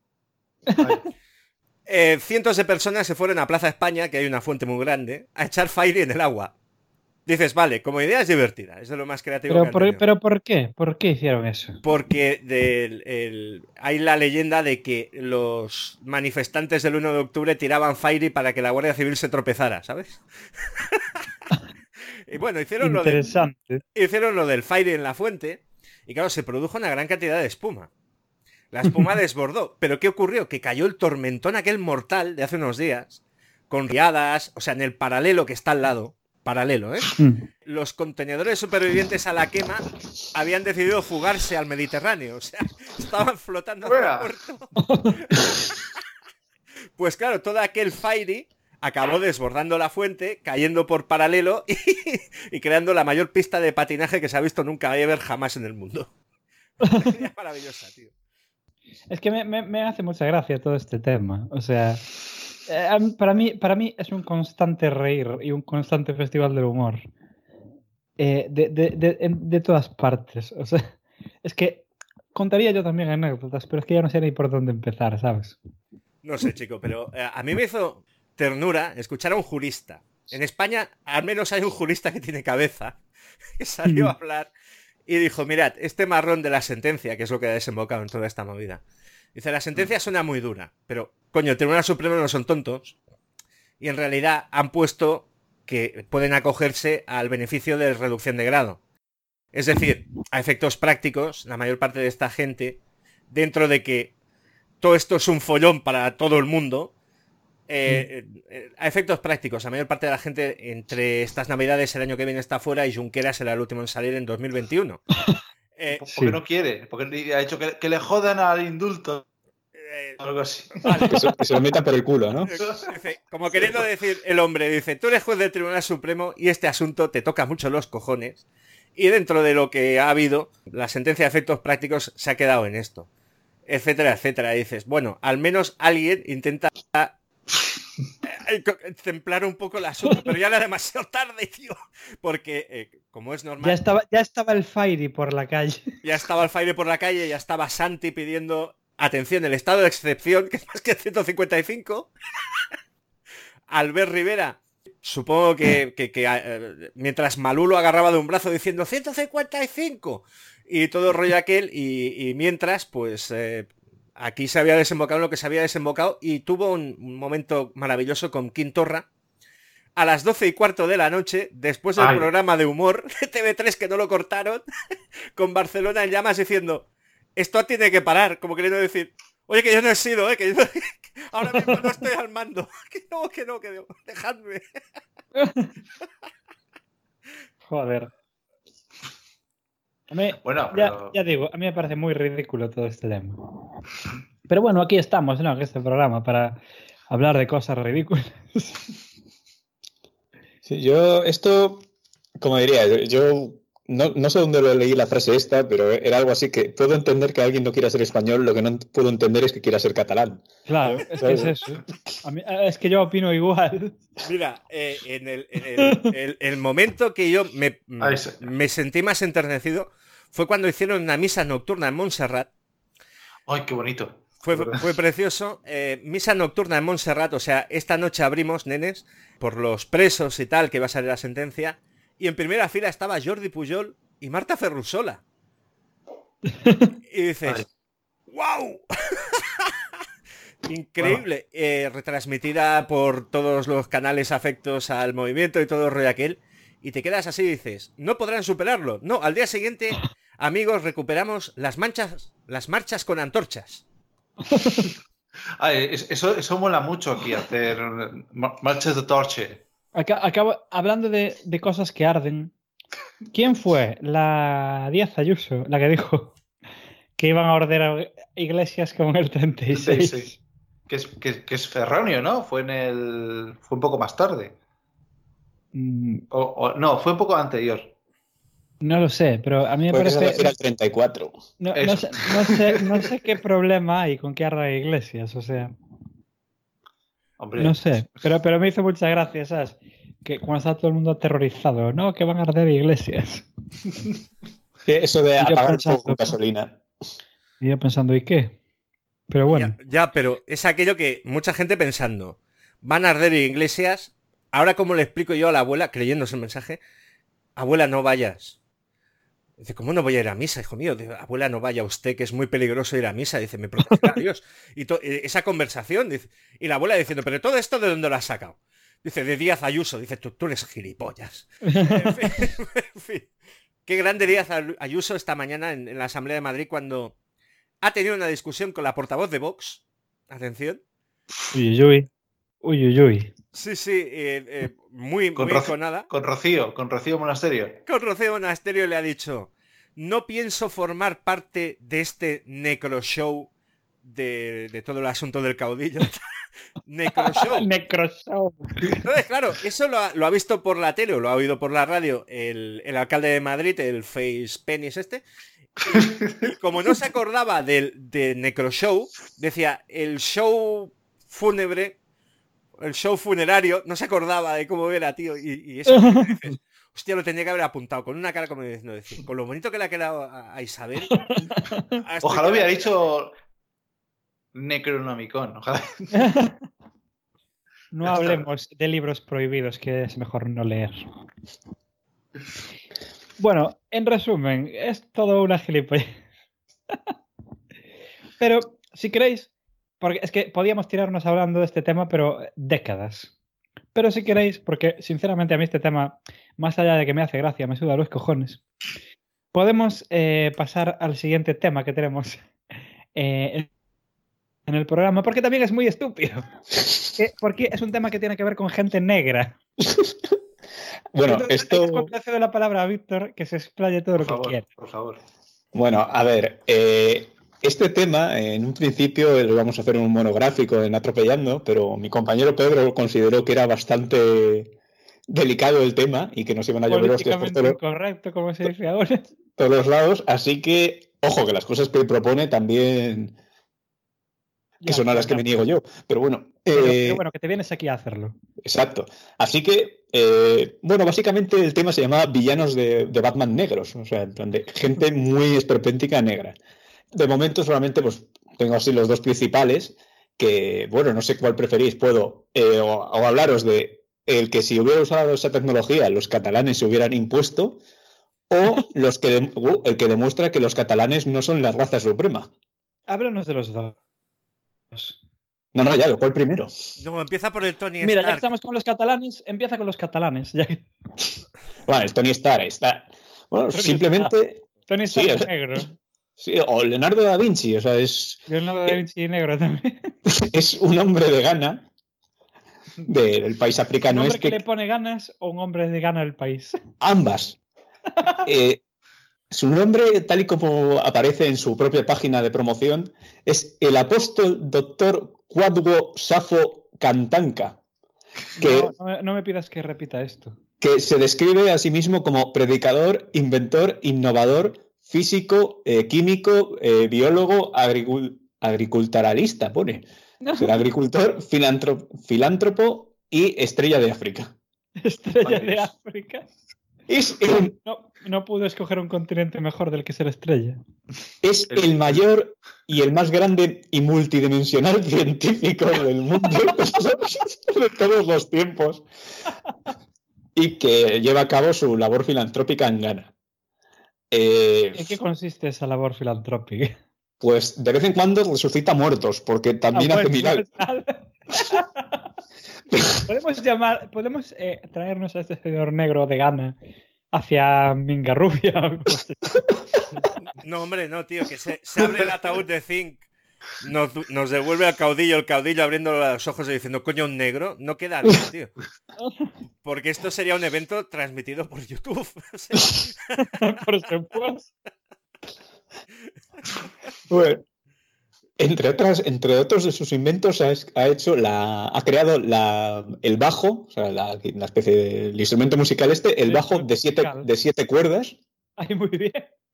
Cientos de personas se fueron a Plaza España, que hay una fuente muy grande, a echar Fairy en el agua. Dices, vale, como idea es divertida, es de lo más creativo que han tenido. ¿Pero por qué? ¿Por qué hicieron eso? Porque hay la leyenda de que los manifestantes del 1 de octubre tiraban Fairy para que la Guardia Civil se tropezara, ¿sabes? Y bueno, hicieron lo del Fairy en la fuente y claro, se produjo una gran cantidad de espuma. La espuma desbordó. ¿Pero qué ocurrió? Que cayó el tormentón aquel mortal de hace unos días, con riadas, o sea, en el paralelo que está al lado. Paralelo, ¿eh? Los contenedores supervivientes a la quema habían decidido fugarse al Mediterráneo. O sea, estaban flotando por el puerto. Pues claro, todo aquel Fairy acabó desbordando la fuente, cayendo por paralelo y creando la mayor pista de patinaje que se ha visto nunca ever jamás en el mundo. Es maravillosa, tío. Es que me hace mucha gracia todo este tema. O sea, para mí es un constante reír y un constante festival del humor. De todas partes. O sea, es que contaría yo también anécdotas, pero es que ya no sé ni por dónde empezar, ¿sabes? No sé, chico, pero a mí me hizo ternura escuchar a un jurista. En España al menos hay un jurista que tiene cabeza, que salió a hablar y dijo, mirad, este marrón de la sentencia, que es lo que ha desembocado en toda esta movida. Dice, la sentencia suena muy dura, pero, coño, el Tribunal Supremo no son tontos y en realidad han puesto que pueden acogerse al beneficio de reducción de grado. Es decir, a efectos prácticos, la mayor parte de esta gente, dentro de que todo esto es un follón para todo el mundo, a efectos prácticos, la mayor parte de la gente entre estas navidades el año que viene está fuera y Junqueras será el último en salir en 2021. Porque no quiere, porque ha dicho que le jodan al indulto. Algo así. Vale. Que se lo metan por el culo, ¿no? Como queriendo decir el hombre, dice, tú eres juez del Tribunal Supremo y este asunto te toca mucho los cojones y dentro de lo que ha habido, la sentencia de efectos prácticos se ha quedado en esto, etcétera, etcétera. Y dices, bueno, al menos alguien intenta templar un poco el asunto, pero ya era demasiado tarde, tío, porque como es normal, ya estaba el Fairy por la calle, ya estaba Santi pidiendo, atención, el estado de excepción, que es más que 155. Albert Rivera, supongo que mientras Malú lo agarraba de un brazo diciendo 155 y todo el rollo aquel, y mientras pues aquí se había desembocado lo que se había desembocado y tuvo un momento maravilloso con Quintorra a las 12:15 de la noche, después del programa de humor de TV3 que no lo cortaron, con Barcelona en llamas diciendo, esto tiene que parar, como queriendo decir, oye, que yo no he sido, que yo ahora mismo no estoy al mando, que dejadme. Joder. Bueno, ya digo, a mí me parece muy ridículo todo este tema. Pero bueno, aquí estamos, ¿no? En este programa para hablar de cosas ridículas. Sí, yo esto, como diría, yo no sé dónde lo leí la frase esta, pero era algo así que puedo entender que alguien no quiera ser español, lo que no puedo entender es que quiera ser catalán. Claro, es que es eso. Es que yo opino igual. Mira, en el momento que yo me sentí más enternecido fue cuando hicieron una misa nocturna en Montserrat. ¡Ay, qué bonito! Fue precioso. Misa nocturna en Montserrat, o sea, esta noche abrimos, nenes, por los presos y tal, que va a salir la sentencia. Y en primera fila estaba Jordi Pujol y Marta Ferrusola. Y dices, ¡wow! Increíble. Retransmitida por todos los canales afectos al movimiento y todo el rollo aquel. Y te quedas así y dices, no podrán superarlo. No, al día siguiente, amigos, recuperamos las marchas con antorchas. Eso mola mucho aquí, hacer marchas de torche. Acabo hablando de cosas que arden. ¿Quién fue? La Díaz Ayuso, la que dijo que iban a ordenar iglesias con el 36. Que es erróneo, ¿no? Fue un poco más tarde. No, fue un poco anterior. No lo sé, pero a mí me parece... Puede ser al 34. No sé qué problema hay con que arda Iglesias, o sea... Hombre. No sé, pero me hizo mucha gracia, ¿sabes? Que cuando está todo el mundo aterrorizado, ¿no? Que van a arder iglesias. Eso de Y yo apagar el pensando, fuego con gasolina. Y yo pensando, ¿y qué? Pero bueno. Ya, pero es aquello que mucha gente pensando, van a arder iglesias. Ahora, como le explico yo a la abuela, creyéndose el mensaje, abuela, no vayas. Dice, ¿cómo no voy a ir a misa, hijo mío? Dice, abuela, no vaya usted, que es muy peligroso ir a misa. Dice, me protegerá Dios. Y esa conversación, dice, y la abuela diciendo, ¿pero todo esto de dónde lo has sacado? Dice, de Díaz Ayuso. Dice, tú eres gilipollas. En fin. Qué grande Díaz Ayuso esta mañana en la Asamblea de Madrid cuando ha tenido una discusión con la portavoz de Vox. Atención. Uy. Sí, muy enconada. Con Rocío Monasterio. Con Rocío Monasterio le ha dicho, no pienso formar parte de este necroshow de todo el asunto del caudillo. Necroshow. Necroshow. Entonces, claro, eso lo ha visto por la tele o lo ha oído por la radio el alcalde de Madrid, el Face Penis este. Y como no se acordaba de Necroshow, decía, el show fúnebre, el show funerario, no se acordaba de cómo era, tío. Y eso dices, hostia, lo tenía que haber apuntado con una cara como diciendo, con lo bonito que le ha quedado a Isabel. Ojalá hubiera dicho Necronomicon, ojalá. No hablemos de libros prohibidos, que es mejor no leer. Bueno, en resumen, es todo una gilipollez. Pero, si queréis, porque es que podíamos tirarnos hablando de este tema, pero décadas. Pero si queréis, porque sinceramente a mí este tema, más allá de que me hace gracia, me suda los cojones, podemos pasar al siguiente tema que tenemos en el programa, porque también es muy estúpido. Porque es un tema que tiene que ver con gente negra. Bueno, entonces, esto... Cuando le cedo la palabra a Víctor, que se explaye todo lo que quiera. Por favor. Bueno, a ver, este tema, en un principio lo íbamos a hacer un monográfico en Atropellando, pero mi compañero Pedro consideró que era bastante delicado el tema y que nos iban a llover hostias por incorrecto, como se dice ahora. Todos los lados, así que, ojo, que las cosas que él propone también... que son a las que me niego yo, pero bueno. Pero bueno, que te vienes aquí a hacerlo. Exacto. Así que, bueno, básicamente el tema se llamaba villanos de Batman negros, o sea, en plan de gente muy esperpéntica negra. De momento solamente pues tengo así los dos principales, que, bueno, no sé cuál preferís. Puedo o hablaros de el que si hubiera usado esa tecnología los catalanes se hubieran impuesto, o el que demuestra que los catalanes no son la raza suprema. Háblanos de los dos. No, ya, ¿cuál primero? No, empieza por el Tony Stark. Mira, ya que estamos con los catalanes, empieza con los catalanes. Bueno, el Tony Stark está... Bueno, Tony simplemente... Tony Stark sí, es negro. Sí, o Leonardo da Vinci, o sea, es... Leonardo da Vinci negro también. Es un hombre de Ghana, del país africano. ¿Un hombre que le pone ganas o un hombre de Ghana del país? Ambas. Su nombre, tal y como aparece en su propia página de promoción, es el apóstol doctor Kwadwo Safo Kantanka. Que, no me pidas que repita esto. Que se describe a sí mismo como predicador, inventor, innovador, físico, químico, biólogo, agriculturalista, pone. Será agricultor, filántropo y estrella de África. Estrella de África. No pudo escoger un continente mejor del que ser estrella. Es el mayor y el más grande y multidimensional científico del mundo de todos los tiempos y que lleva a cabo su labor filantrópica en Ghana. ¿En qué consiste esa labor filantrópica? Pues de vez en cuando resucita muertos, porque también hace milagros. Podemos traernos a este señor negro de Ghana hacia Mingarrubia. No, hombre, no, tío, que se abre el ataúd de Zinc, nos devuelve al caudillo, el caudillo abriendo los ojos y diciendo, coño, un negro, no queda bien, tío. Porque esto sería un evento transmitido por YouTube. Por supuesto. Bueno, Entre otros de sus inventos, ha creado el bajo, o sea, la especie del instrumento musical el bajo de 7 cuerdas. Ay, muy bien.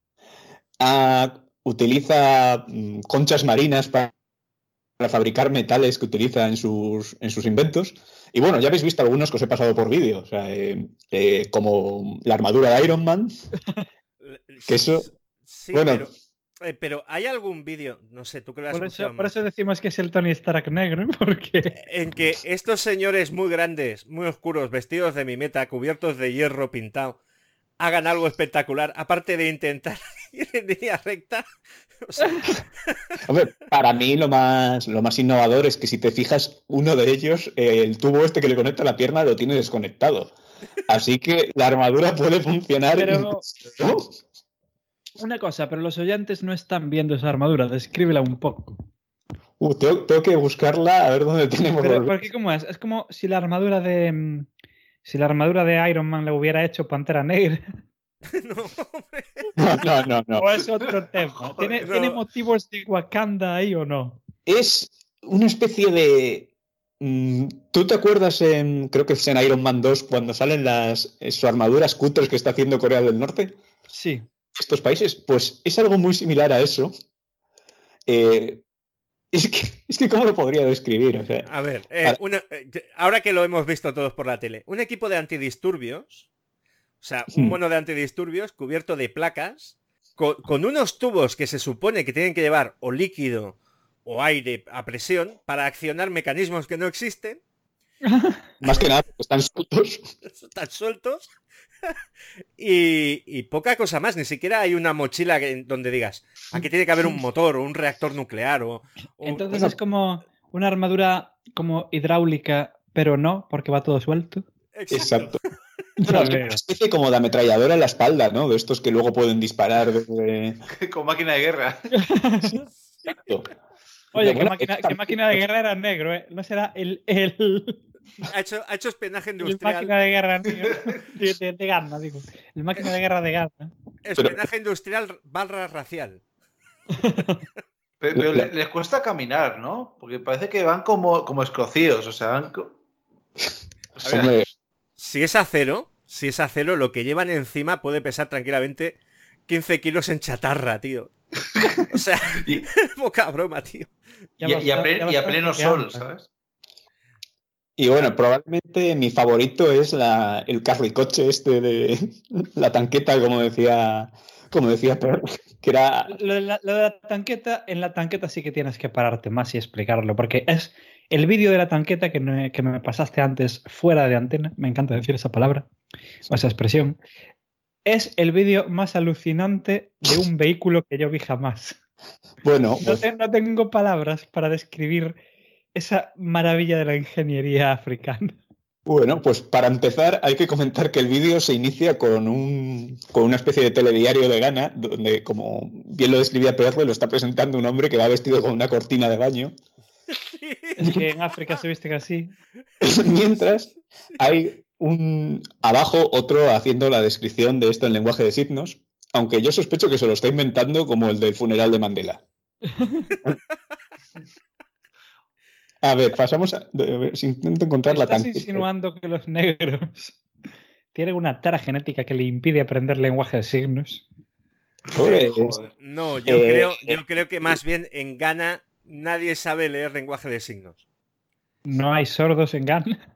Utiliza conchas marinas para fabricar metales que utiliza en sus inventos. Y bueno, ya habéis visto algunos que os he pasado por vídeo, o sea, como la armadura de Iron Man. Que eso... Sí, bueno, pero ¿hay algún vídeo? No sé, tú que lo has escuchado Por más, eso decimos que es el Tony Stark negro, porque... en que estos señores muy grandes, muy oscuros, vestidos de mimeta, cubiertos de hierro pintado, hagan algo espectacular, aparte de intentar ir en línea recta. O sea... Hombre, para mí lo más innovador es que si te fijas, uno de ellos, el tubo este que le conecta la pierna, lo tiene desconectado. Así que la armadura puede funcionar. Pero... Una cosa, pero los oyentes no están viendo esa armadura, descríbela un poco. Tengo que buscarla a ver dónde tenemos. Pero, ¿por qué cómo es? Es como si la armadura de Iron Man le hubiera hecho Pantera Negra. No. O es otro tema. ¿Tiene motivos de Wakanda ahí o no? Es una especie de... ¿Tú te acuerdas creo que es en Iron Man 2, cuando salen sus armaduras cutres que está haciendo Corea del Norte? Sí. Estos países, pues es algo muy similar a eso. Es que ¿cómo lo podría describir? O sea, a ver, ahora que lo hemos visto todos por la tele, un equipo de antidisturbios, o sea, un mono de antidisturbios cubierto de placas, con unos tubos que se supone que tienen que llevar o líquido o aire a presión para accionar mecanismos que no existen. Más que nada, están sueltos. Están sueltos. Y poca cosa más, ni siquiera hay una mochila donde digas, aquí tiene que haber un motor o un reactor nuclear Entonces es como una armadura como hidráulica, pero no, porque va todo suelto. Exacto. Una especie como de ametralladora en la espalda, ¿no? De estos que luego pueden disparar desde... Con máquina de guerra. Exacto. Oye, ¿qué máquina de guerra era negro, ¿eh? No será el... Ha hecho espionaje industrial. La máquina de guerra de Ghana, digo. El máquina de guerra de Ghana. Espionaje industrial barra racial. Pero les cuesta caminar, ¿no? Porque parece que van como escocidos. O sea, van... Si es acero, lo que llevan encima puede pesar tranquilamente 15 kilos en chatarra, tío. O sea, poca broma, tío. Y a pleno sol, ¿sabes? Y bueno, probablemente mi favorito es el carricoche de la tanqueta, como decía Pedro, que era... Lo de la tanqueta, en la tanqueta sí que tienes que pararte más y explicarlo, porque es el vídeo de la tanqueta que me pasaste antes fuera de antena, me encanta decir esa palabra, o esa expresión, es el vídeo más alucinante de un vehículo que yo vi jamás. Bueno, no tengo palabras para describir esa maravilla de la ingeniería africana. Bueno, pues para empezar hay que comentar que el vídeo se inicia con una especie de telediario de Ghana, donde, como bien lo describía PR, lo está presentando un hombre que va vestido con una cortina de baño. Es que en África se visten así. Mientras hay abajo otro haciendo la descripción de esto en lenguaje de signos, aunque yo sospecho que se lo está inventando como el del funeral de Mandela. A ver, pasamos a... intento encontrar la tanqueta. ¿Estás insinuando que los negros tienen una tara genética que le impide aprender lenguaje de signos? No, yo creo que más bien en Ghana nadie sabe leer lenguaje de signos. ¿No hay sordos en Ghana?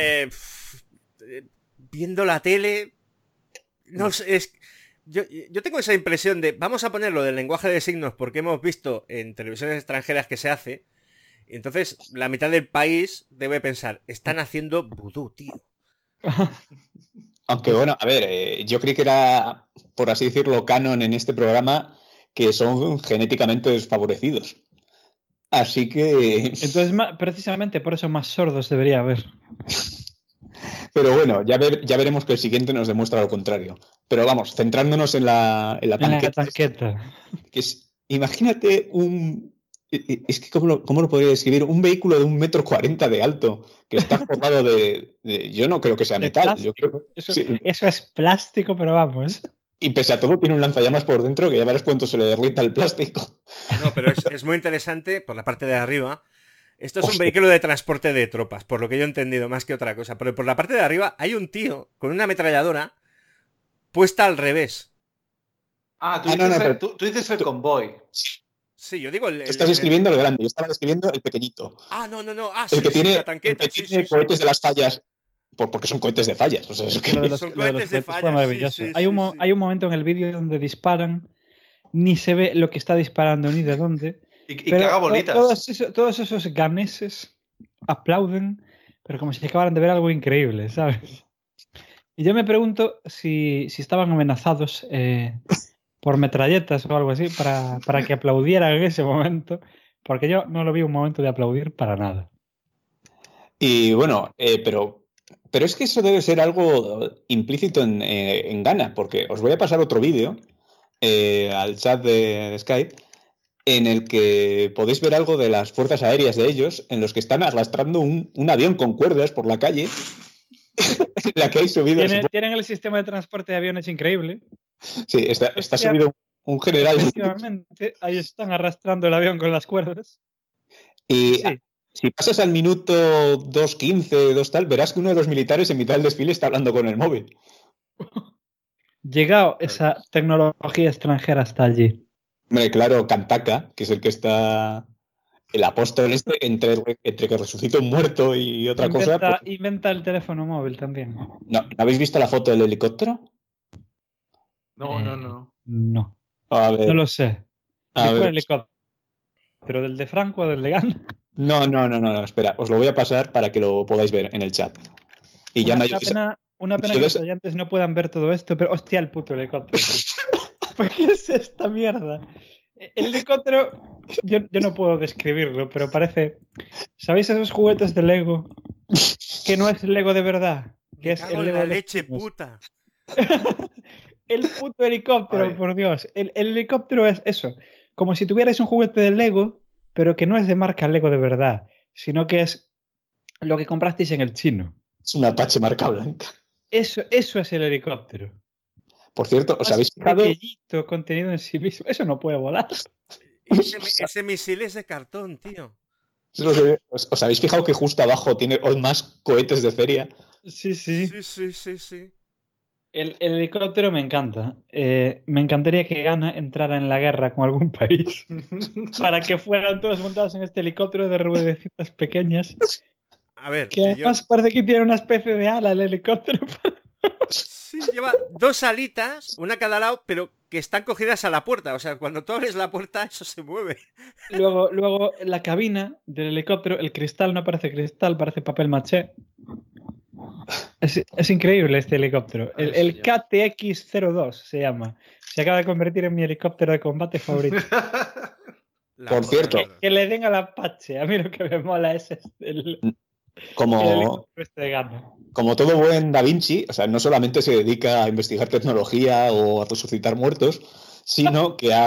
Viendo la tele... No sé, yo tengo esa impresión de... Vamos a ponerlo del lenguaje de signos porque hemos visto en televisiones extranjeras que se hace... Entonces, la mitad del país debe pensar, están haciendo vudú, tío. Aunque bueno, a ver, yo creí que era, por así decirlo, canon en este programa, que son genéticamente desfavorecidos. Así que... Entonces, precisamente por eso más sordos debería haber. Pero bueno, ya veremos que el siguiente nos demuestra lo contrario. Pero vamos, centrándonos en la tanqueta. Imagínate es que, ¿cómo lo podría describir? Un vehículo de 1,40 m de alto, que está formado de yo no creo que sea metal. Yo creo, eso es plástico, pero vamos. Y pese a todo tiene un lanzallamas por dentro, que ya verás cuánto se le derrita el plástico. No, pero es muy interesante por la parte de arriba. Esto es un vehículo de transporte de tropas, por lo que yo he entendido, más que otra cosa. Pero por la parte de arriba hay un tío con una ametralladora puesta al revés. Tú dices el convoy. Sí, yo digo Estás escribiendo el grande, yo estaba escribiendo el pequeñito. No. El que tiene, la tanqueta. el que tiene cohetes de las fallas. Porque son cohetes de fallas. O sea, es que... Son cohetes de fallas. Maravilloso. Hay un momento en el vídeo donde disparan, ni se ve lo que está disparando ni de dónde. Y que haga bolitas. Todos esos ganeses aplauden, pero como si acabaran de ver algo increíble, ¿sabes? Y yo me pregunto si estaban amenazados por metralletas o algo así para que aplaudieran en ese momento, porque yo no lo vi un momento de aplaudir para nada. Y bueno, pero es que eso debe ser algo implícito en Ghana, porque os voy a pasar otro vídeo al chat de Skype, en el que podéis ver algo de las fuerzas aéreas de ellos, en los que están arrastrando un avión con cuerdas por la calle, la que hay subido. Tienen el sistema de transporte de aviones increíble. Sí, está subido un general. Efectivamente, ahí están arrastrando el avión con las cuerdas. Y sí. Si pasas al minuto 2.15, 2 tal, verás que uno de los militares en mitad del desfile está hablando con el móvil. Llegado esa tecnología extranjera hasta allí. Hombre, claro, Kantaka, que es el que está... El apóstol entre que resucita un muerto y otra cosa... Pues... Inventa el teléfono móvil también. ¿No habéis visto la foto del helicóptero? No. No. A ver. No lo sé. ¿De cuál helicóptero? ¿Pero del de Franco o del de Ghana? No, espera, os lo voy a pasar para que lo podáis ver en el chat. Y ya una pena que los oyentes no puedan ver todo esto, pero hostia, el puto helicóptero. ¿Por qué es esta mierda? El helicóptero, yo no puedo describirlo, pero parece... ¿Sabéis esos juguetes de Lego? Que no es Lego de verdad. Que es el Lego de leche puta. El puto helicóptero, por Dios. El helicóptero es eso. Como si tuvierais un juguete de Lego, pero que no es de marca Lego de verdad, sino que es lo que comprasteis en el chino. Es un Apache marca blanca. Eso es el helicóptero. Por cierto, ¿os habéis fijado? Pequeñito, contenido en sí mismo. Eso no puede volar. Ese misil es de cartón, tío. ¿Os habéis fijado que justo abajo tiene más cohetes de feria? Sí. Sí. El helicóptero me encanta. Me encantaría que Ghana entrara en la guerra con algún país para que fueran todos montados en este helicóptero de ruedecitas pequeñas. A ver. Que además parece que tiene una especie de ala el helicóptero. Sí, lleva 2 alitas, una a cada lado, pero que están cogidas a la puerta. O sea, cuando tú abres la puerta, eso se mueve. Luego la cabina del helicóptero, el cristal no parece cristal, parece papel maché. Es increíble este helicóptero. El KTX-02 se llama. Se acaba de convertir en mi helicóptero de combate favorito. Por cierto. Que le den al Apache. A mí lo que me mola es el como de Ghana. Como todo buen Da Vinci, o sea, no solamente se dedica a investigar tecnología o a resucitar muertos, sino que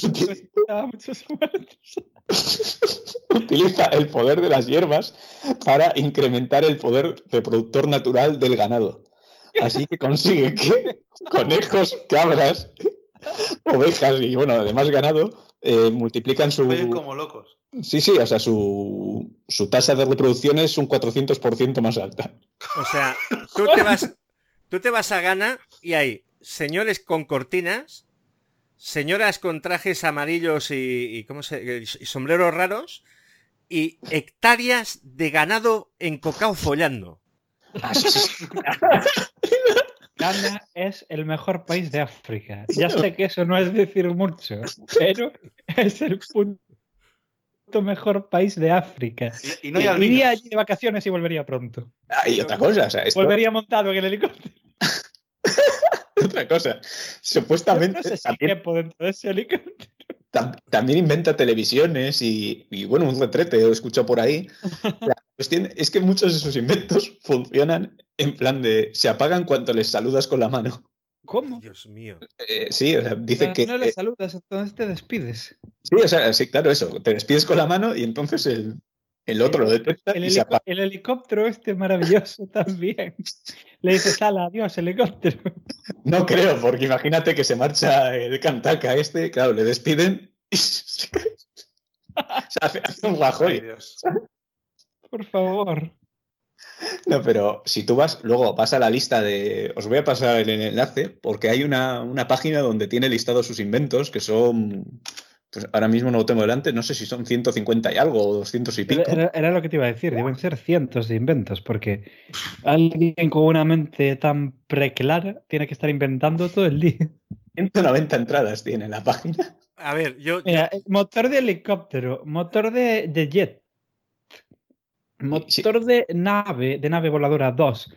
utiliza el poder de las hierbas para incrementar el poder reproductor natural del ganado. Así que consigue que conejos, cabras, ovejas y, bueno, además ganado, multiplican su... como locos. Sí, o sea, su tasa de reproducción es un 400% más alta. O sea, tú te vas a Ghana y hay señores con cortinas, señoras con trajes amarillos y sombreros raros y hectáreas de ganado encocao follando. Ghana es el mejor país de África. Ya sé que eso no es decir mucho, pero es el mejor país de África. Y no hay iría allí de vacaciones y volvería pronto. Y otra cosa, o sea, volvería montado en el helicóptero. Otra cosa, supuestamente no sé si quepo dentro de ese helicóptero. También inventa televisiones y bueno, un retrete, lo escucho por ahí. La cuestión es que muchos de sus inventos funcionan en plan de se apagan cuando les saludas con la mano. ¿Cómo? Dios mío. Sí, o sea, dice que... No le saludas, entonces te despides. Sí, o sea, sí, claro, eso. Te despides con la mano y entonces el otro lo detecta y se apaga. El helicóptero maravilloso también. Le dices, ala, adiós, helicóptero. No creo, porque imagínate que se marcha el Kantaka claro, le despiden Hace un Rajoy. Ay, Dios. Por favor. No, pero si tú luego vas a la lista de... Os voy a pasar el enlace porque hay una página donde tiene listados sus inventos que son... Pues ahora mismo no lo tengo delante, no sé si son 150 y algo o 200 y pico. Era lo que te iba a decir, deben ser cientos de inventos, porque alguien con una mente tan preclara tiene que estar inventando todo el día. 190 entradas tiene la página. A ver, Mira, motor de helicóptero, motor de jet, motor de nave voladora 2,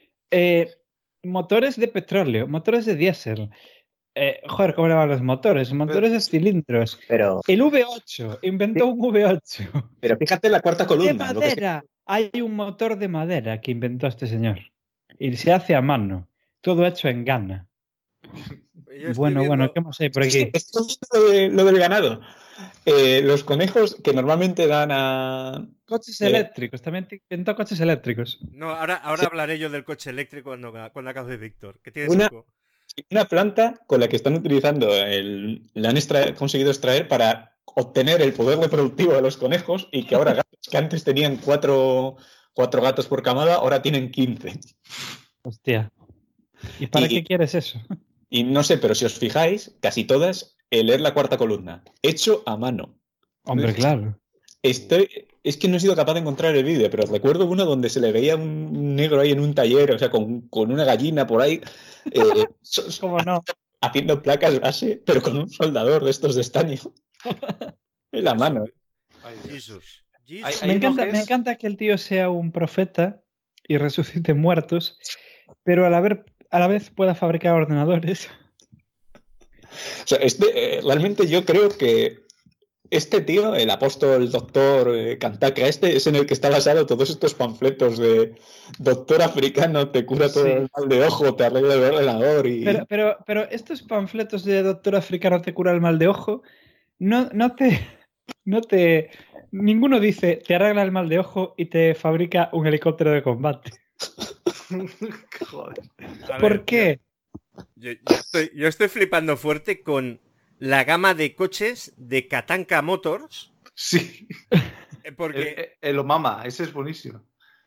motores de petróleo, motores de diésel. Joder, ¿cómo le llaman los motores? Motores de cilindros. Pero, El V8, inventó un V8. pero fíjate la cuarta De columna. madera. Hay un motor de madera que inventó este señor. Y se hace a mano. Todo hecho en Ghana. yo estoy Bueno, viendo- ¿qué más hay por aquí? Esto es lo del ganado. Los conejos que normalmente dan a... Coches eléctricos. También inventó coches eléctricos. No, ahora hablaré yo del coche eléctrico cuando acabe Víctor. Que tiene Una- poco. Una planta con la que están utilizando, la han conseguido extraer para obtener el poder reproductivo de los conejos y que ahora gatos que antes tenían cuatro gatos por camada, ahora tienen 15. Hostia. ¿Y para Y- qué quieres eso? Y no sé, pero si os fijáis, casi todas, leer la cuarta columna, hecho a mano. Hombre, claro. Es que no he sido capaz de encontrar el vídeo, pero recuerdo uno donde se le veía un negro ahí en un taller, o sea, con una gallina por ahí, ¿Cómo no? haciendo placas base, pero con un soldador de estos de estaño en la mano. Ay, Dios. Jesus. Hay Me bloques- encanta que el tío sea un profeta y resucite muertos, pero a la vez pueda fabricar ordenadores. O sea, realmente yo creo que este tío, el apóstol doctor Kantaka, es en el que está basado todos estos panfletos de doctor africano, te cura todo Sí. el mal de ojo, te arregla el ordenador y... Pero estos panfletos de doctor africano te cura el mal de ojo, no te... Ninguno dice te arregla el mal de ojo y te fabrica un helicóptero de combate. Joder. A ¿Por ver, qué? Yo estoy flipando fuerte con la gama de coches de Katanka Motors. Sí. Porque El Omama, ese es buenísimo.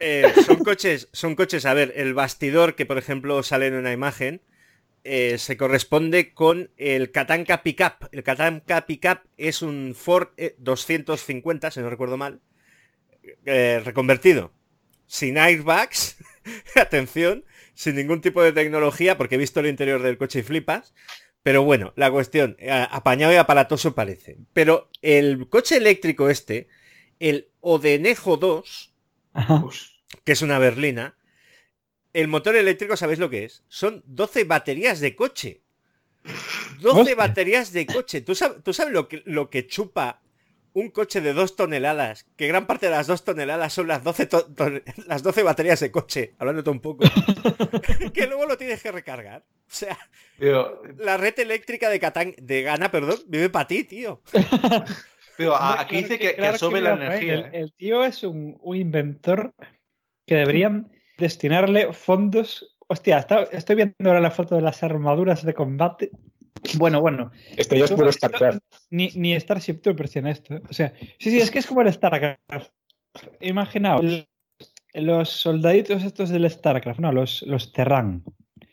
son coches, a ver, el bastidor que por ejemplo sale en una imagen se corresponde con el Katanka Pickup. El Katanka Pickup es un Ford 250, si no recuerdo mal, reconvertido, sin airbags, atención, sin ningún tipo de tecnología, porque he visto el interior del coche y flipas. Pero bueno, la cuestión, apañado y aparatoso parece. Pero el coche eléctrico el Odenejo 2, Ajá. que es una berlina, el motor eléctrico, ¿sabéis lo que es? Son 12 baterías de coche. 12 Hostia. baterías de coche. ¿Tú sabes lo que chupa un coche de 2 toneladas? Que gran parte de las 2 toneladas son las 12 baterías de coche. Hablándote un poco. Que luego lo tienes que recargar. O sea, Pero, la red eléctrica de Ghana, vive para ti, tío. pero Hombre, aquí claro dice que- que claro absorbe la viva para él. energía. El tío es un inventor que deberían destinarle fondos. Hostia, estoy viendo ahora la foto de las armaduras de combate. Bueno. Esto ya es puro StarCraft. Ni Starship Troopers tiene esto. O sea, sí, es que es como el StarCraft. Imaginaos, los soldaditos estos del StarCraft, no, los Terran.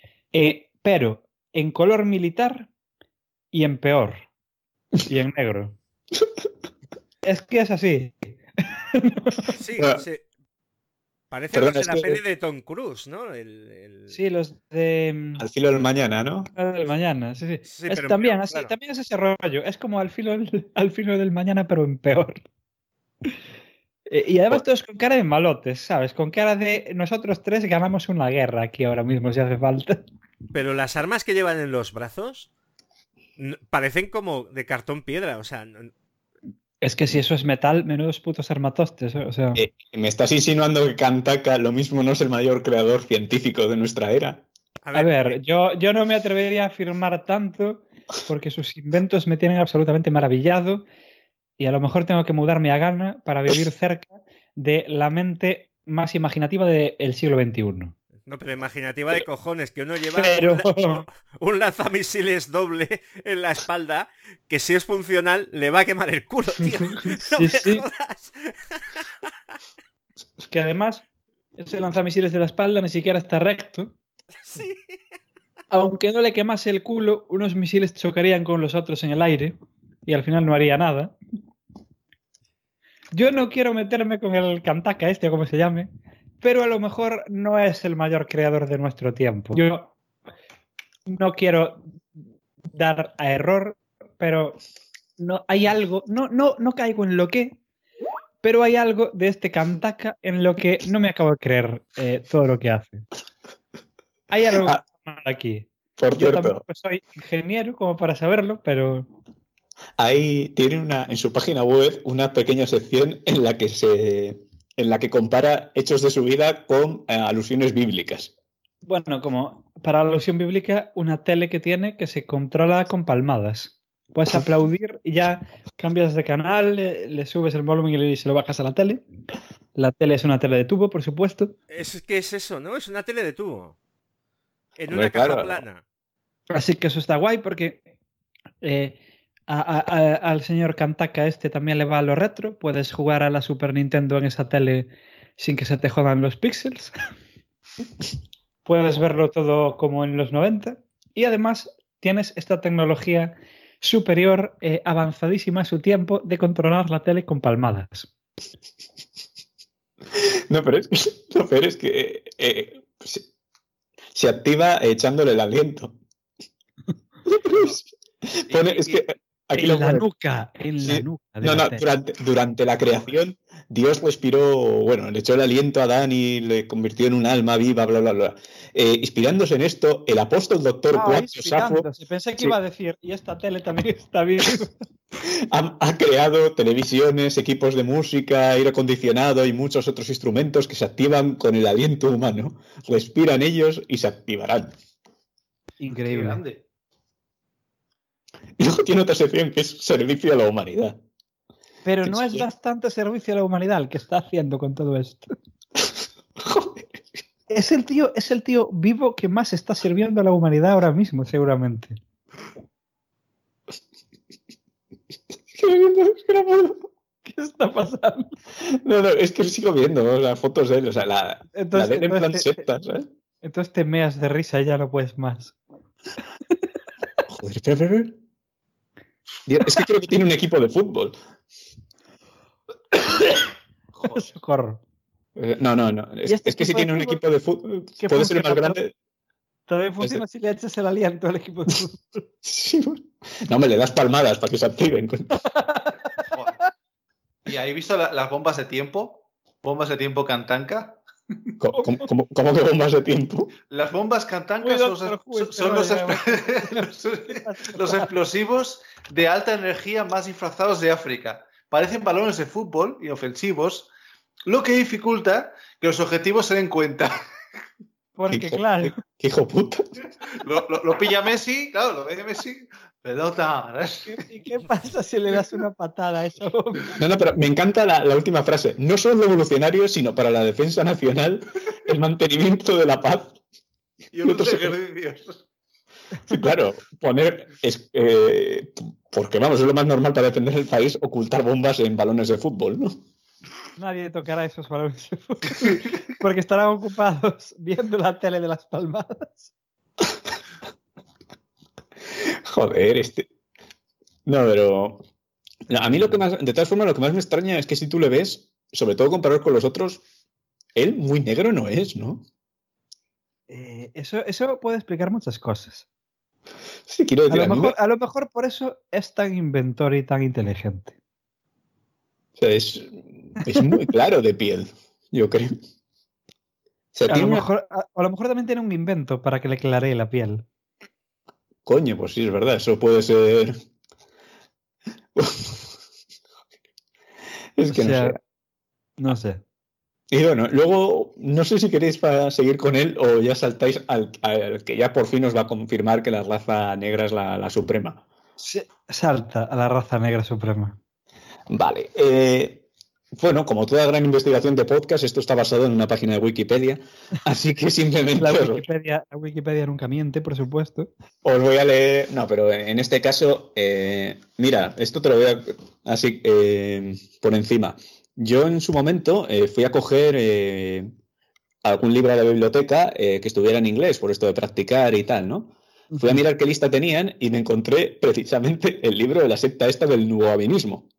Pero en color militar y en peor. Y en negro. Es que es así. Sí, Bueno, sí. Parece perdón, los de es la que- peli de Tom Cruise, ¿no? Sí, los de Al filo del mañana, ¿no? del mañana, sí. Sí, Es pero en también peor, así, claro. también es ese rollo. Es como al filo del mañana, pero en peor. Y además todos con cara de malotes, ¿sabes? Con cara de nosotros tres ganamos una guerra aquí ahora mismo si hace falta. Pero las armas que llevan en los brazos parecen como de cartón piedra, o sea... Es que si eso es metal, menudos putos armatostes, o sea... ¿Me estás insinuando que Kantaka lo mismo no es el mayor creador científico de nuestra era? A ver, yo no me atrevería a afirmar tanto porque sus inventos me tienen absolutamente maravillado y a lo mejor tengo que mudarme a Ghana para vivir cerca de la mente más imaginativa del siglo XXI. No, pero imaginativa de cojones, que uno lleva Pero... un lanzamisiles doble en la espalda, que si es funcional le va a quemar el culo, tío. No me jodas. Es que además, ese lanzamisiles de la espalda ni siquiera está recto. Sí. Aunque no le quemase el culo, unos misiles chocarían con los otros en el aire y al final no haría nada. Yo no quiero meterme con el Kantaka este, como se llame, pero a lo mejor no es el mayor creador de nuestro tiempo. Yo no quiero dar a error, pero no hay algo, no caigo en lo que, pero hay algo de este Kantaka en lo que no me acabo de creer todo lo que hace. Hay algo aquí. Por Yo cierto, tampoco soy ingeniero como para saberlo, pero... ahí tiene en su página web una pequeña sección en la que compara hechos de su vida con alusiones bíblicas. Bueno, como para la alusión bíblica, una tele que tiene que se controla con palmadas. Puedes aplaudir y ya cambias de canal, le subes el volumen y se lo bajas a la tele. La tele es una tele de tubo, por supuesto. ¿Qué es eso, no? Es una tele de tubo. En Hombre, una caja claro. plana. Así que eso está guay porque al señor Kantaka este también le va a lo retro. Puedes jugar a la Super Nintendo en esa tele sin que se te jodan los píxeles. Puedes verlo todo como en los 90. Y además tienes esta tecnología superior, avanzadísima a su tiempo, de controlar la tele con palmadas. No, pero es que se activa echándole el aliento. Es que aquí en lo la pone. nuca, en la nuca. Durante la creación, Dios respiró, bueno, le echó el aliento a Adán y le convirtió en un alma viva, bla, bla, bla. Inspirándose en esto, el apóstol doctor Cuatro Safo Pensé que iba a decir, y esta tele también está bien. ha creado televisiones, equipos de música, aire acondicionado y muchos otros instrumentos que se activan con el aliento humano. Respiran ellos y se activarán. Increíble. Qué grande. Y luego tiene otra sección que es servicio a la humanidad. Pero no es bastante servicio a la humanidad el que está haciendo con todo esto. Joder. Es el tío vivo que más está sirviendo a la humanidad ahora mismo, seguramente. ¿Qué está pasando? No, es que sigo viendo las fotos de él, o sea, la de él en plan secta, ¿sabes? Entonces te meas de risa y ya no puedes más. Joder, espera. Dios, es que creo que tiene un equipo de fútbol. Socorro. No. Es que si tiene un equipo de fútbol, puede ser más grande. También funciona si le echas el aliento al equipo de fútbol. Sí, no, me le das palmadas para que se activen. Joder. ¿Y ahí visto las bombas de tiempo? ¿Bombas de tiempo Kantanka? ¿Cómo que bombas de tiempo? Las bombas Kantanka son los explosivos de alta energía más disfrazados de África. Parecen balones de fútbol inofensivos, lo que dificulta que los objetivos se den cuenta. Porque, claro. ¿Qué hijo puta? Lo pilla Messi, claro, lo ve Messi. Pelota. ¿Y qué pasa si le das una patada a eso? No, pero me encanta la última frase. No son revolucionarios, sino para la defensa nacional, el mantenimiento de la paz. Y otros ejercicios. Sí, claro, porque vamos, es lo más normal para defender el país, ocultar bombas en balones de fútbol, ¿no? Nadie tocará esos balones de fútbol porque estarán ocupados viendo la tele de las palmadas. Joder, No, pero... A mí de todas formas, lo que más me extraña es que si tú le ves, sobre todo comparado con los otros, él muy negro no es, ¿no? Eso puede explicar muchas cosas. Sí, quiero decir, a lo mejor por eso es tan inventor y tan inteligente. O sea, es muy claro de piel, yo creo. O sea, a lo mejor también tiene un invento para que le claree la piel. Coño, pues sí, es verdad, eso puede ser... Es que no sé. Y bueno, luego, no sé si queréis para seguir con él o ya saltáis al que ya por fin os va a confirmar que la raza negra es la suprema. Salta a la raza negra suprema. Vale. Bueno, como toda gran investigación de podcast, esto está basado en una página de Wikipedia, así que simplemente La Wikipedia nunca miente, por supuesto. os voy a leer. No, pero en este caso, mira, esto te lo voy a así por encima. Yo en su momento fui a coger algún libro de la biblioteca que estuviera en inglés, por esto de practicar y tal, ¿no? Fui a mirar qué lista tenían y me encontré precisamente el libro de la secta esta del nuwabinismo.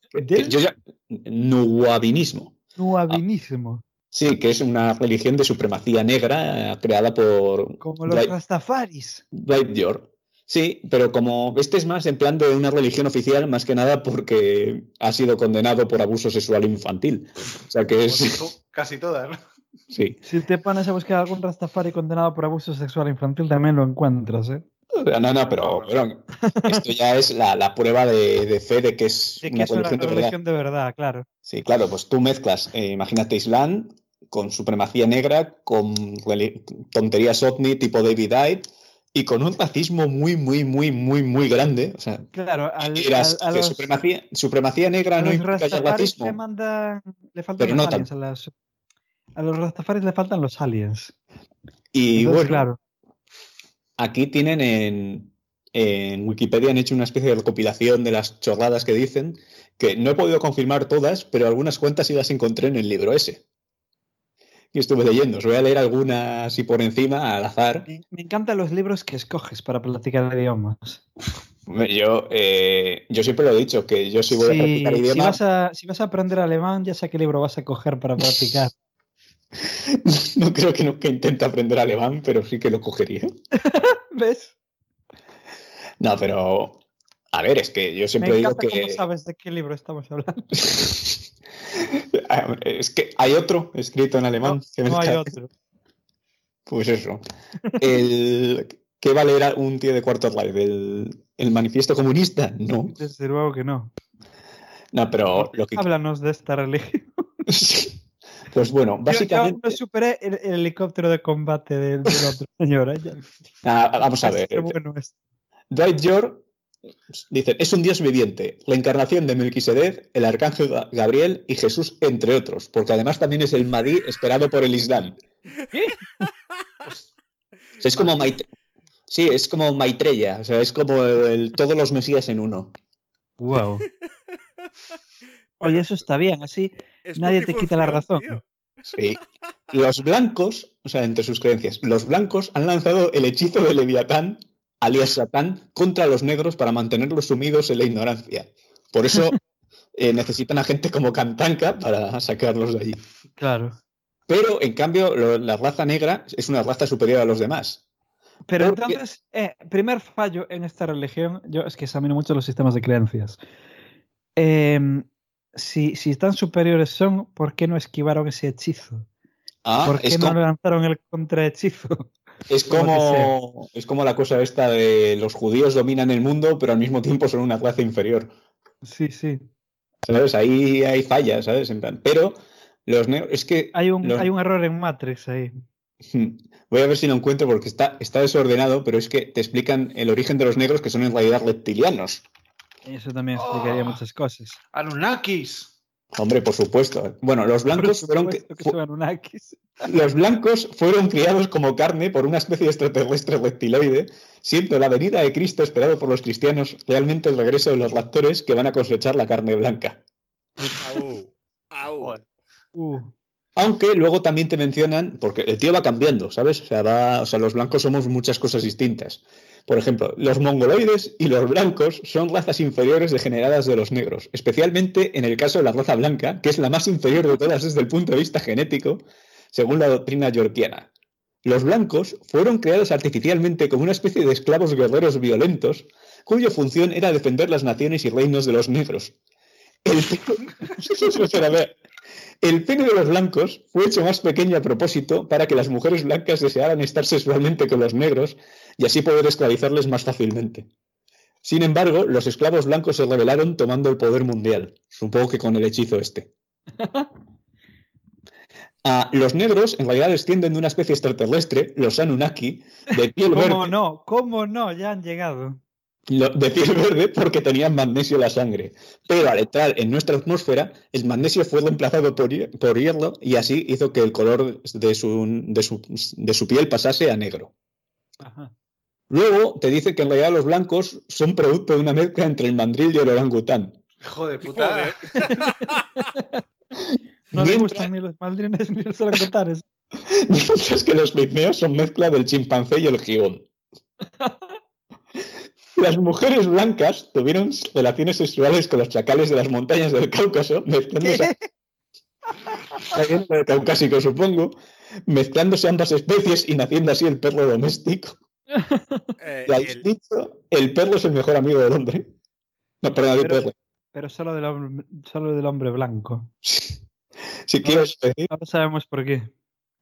Nuwabinismo. Nuwabinismo. Sí, que es una religión de supremacía negra creada por... Como los Rastafaris. Dwight York. Sí, pero como este es más en plan de una religión oficial, más que nada porque ha sido condenado por abuso sexual infantil. O sea que es... Casi todas, ¿no? Sí. Si te pones a buscar algún Rastafari condenado por abuso sexual infantil, también lo encuentras, ¿eh? No, pero esto ya es la prueba de fe de que es una religión de verdad, claro. Sí, claro, pues tú mezclas, imagínate Islam con supremacía negra, con tonterías ovni tipo David Icke y con un racismo muy grande. O sea, claro, supremacía negra no implica racismo. Le faltan los aliens. A los Rastafaris le faltan los aliens. Y entonces, bueno, claro. Aquí tienen en Wikipedia han hecho una especie de recopilación de las chorradas que dicen, que no he podido confirmar todas, pero algunas cuantas sí las encontré en el libro ese. Y estuve leyendo. Os voy a leer algunas así por encima, al azar. Me encantan los libros que escoges para practicar idiomas. Yo siempre lo he dicho, que yo sí voy a practicar idiomas. Si vas a aprender alemán, ya sé qué libro vas a coger para practicar. No creo que nunca intente aprender alemán, pero sí que lo cogería. ¿Ves? No, pero... A ver, es que yo siempre digo que... ¿Cómo sabes de qué libro estamos hablando? Es que hay otro escrito en alemán. No hay otro. Pues eso. ¿Qué va a leer un tío de cuarto live? ¿El manifiesto comunista? No. Desde luego que no. No, pero... Háblanos de esta religión. Pues bueno, básicamente... Yo superé el helicóptero de combate del otro señor. Vamos a ver. Bueno Dwight York dice, es un dios viviente, la encarnación de Melquisedec, el arcángel Gabriel y Jesús, entre otros, porque además también es el Mahdi esperado por el Islam. ¿Qué? Es como Sí, es como Maitreya, o sea, es como todos los mesías en uno. Wow. Oye, eso está bien, así nadie te quita la razón. Tío. Sí. Los blancos, o sea, entre sus creencias, los blancos han lanzado el hechizo de Leviatán, alias Satán, contra los negros para mantenerlos sumidos en la ignorancia. Por eso necesitan a gente como Kantanka para sacarlos de allí. Claro. Pero, en cambio, la raza negra es una raza superior a los demás. Pero entonces, primer fallo en esta religión, yo es que examino mucho los sistemas de creencias. Si tan superiores son, ¿por qué no esquivaron ese hechizo? ¿Por qué no lanzaron el contrahechizo? Es como la cosa esta de los judíos dominan el mundo, pero al mismo tiempo son una raza inferior. Sí, sí. ¿Sabes? Ahí hay fallas, ¿sabes? En plan, pero los negros... Es que... Hay un error en Matrix ahí. Voy a ver si lo encuentro porque está desordenado, pero es que te explican el origen de los negros, que son en realidad reptilianos. Eso también explicaría muchas cosas. ¡Anunnakis! Hombre, por supuesto. Bueno, los blancos fueron criados como carne por una especie de extraterrestre reptiloide, siendo la venida de Cristo esperado por los cristianos realmente el regreso de los raptores que van a cosechar la carne blanca. Aunque luego también te mencionan, porque el tío va cambiando, ¿sabes? O sea, los blancos somos muchas cosas distintas. Por ejemplo, los mongoloides y los blancos son razas inferiores degeneradas de los negros, especialmente en el caso de la raza blanca, que es la más inferior de todas desde el punto de vista genético, según la doctrina yorkiana. Los blancos fueron creados artificialmente como una especie de esclavos guerreros violentos, cuya función era defender las naciones y reinos de los negros. El pene de los blancos fue hecho más pequeño a propósito para que las mujeres blancas desearan estar sexualmente con los negros y así poder esclavizarles más fácilmente. Sin embargo, los esclavos blancos se rebelaron tomando el poder mundial. Supongo que con el hechizo este. Los negros en realidad descienden de una especie extraterrestre, los Anunnaki, de piel verde. ¿Cómo no? Ya han llegado. De piel verde porque tenían magnesio en la sangre. Pero al entrar en nuestra atmósfera, el magnesio fue reemplazado por hierro y así hizo que el color de su piel pasase a negro. Ajá. Luego te dice que en realidad los blancos son producto de una mezcla entre el mandril y el orangután. Hijo de puta. No le gustan ni los mandrines ni los orangutanes. Mientras que los pigmeos son mezcla del chimpancé y el gigón. Las mujeres blancas tuvieron relaciones sexuales con los chacales de las montañas del Cáucaso, mezclándose. Del Caucásico, supongo, mezclándose ambas especies y naciendo así el perro doméstico. ¿Te has dicho? El perro es el mejor amigo del hombre. No, perdón, el perro. Pero solo del hombre blanco. Si quieres decir. No sabemos por qué.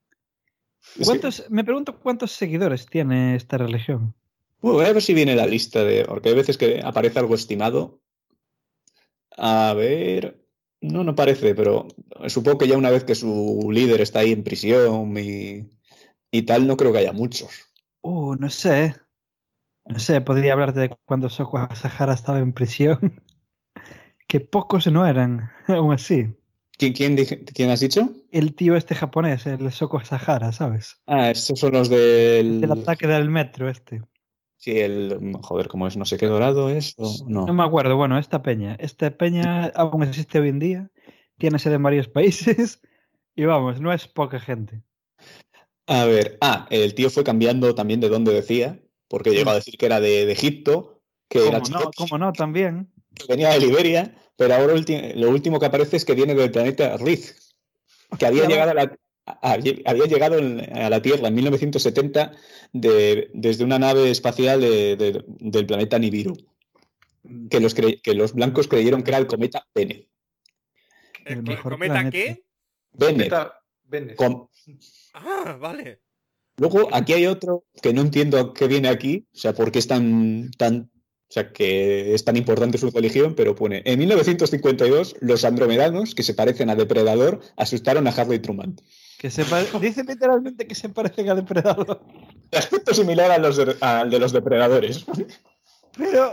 Me pregunto cuántos seguidores tiene esta religión. Voy a ver si viene la lista porque hay veces que aparece algo estimado. A ver. No parece, pero supongo que ya una vez que su líder está ahí en prisión y tal, no creo que haya muchos. No sé. No sé, podría hablarte de cuando Soko Asahara estaba en prisión. Que pocos no eran, aún así. ¿Quién has dicho? El tío este japonés, el Soko Asahara, ¿sabes? Estos son los del ataque del metro este. Sí, joder, ¿cómo es? No sé qué dorado es. No me acuerdo. Bueno, esta peña aún existe hoy en día. Tiene sede en varios países. Y vamos, no es poca gente. A ver, el tío fue cambiando también de dónde decía, porque llegó a decir que era de Egipto, que era ¿Cómo no? También. Que venía de Liberia, pero ahora lo último que aparece es que viene del planeta Riz, que había llegado a la Tierra en 1970 desde una nave espacial del planeta Nibiru, que los blancos creyeron que era el cometa Bennett. ¿El cometa qué? Bennett. Vale. Luego aquí hay otro que no entiendo a qué viene aquí, o sea, por qué es tan o sea, que es tan importante su religión, pero pone, en 1952 los andromedanos, que se parecen a Depredador, asustaron a Harry Truman. Dice literalmente que se parecen a Depredador. De aspecto similar al de los depredadores. Pero...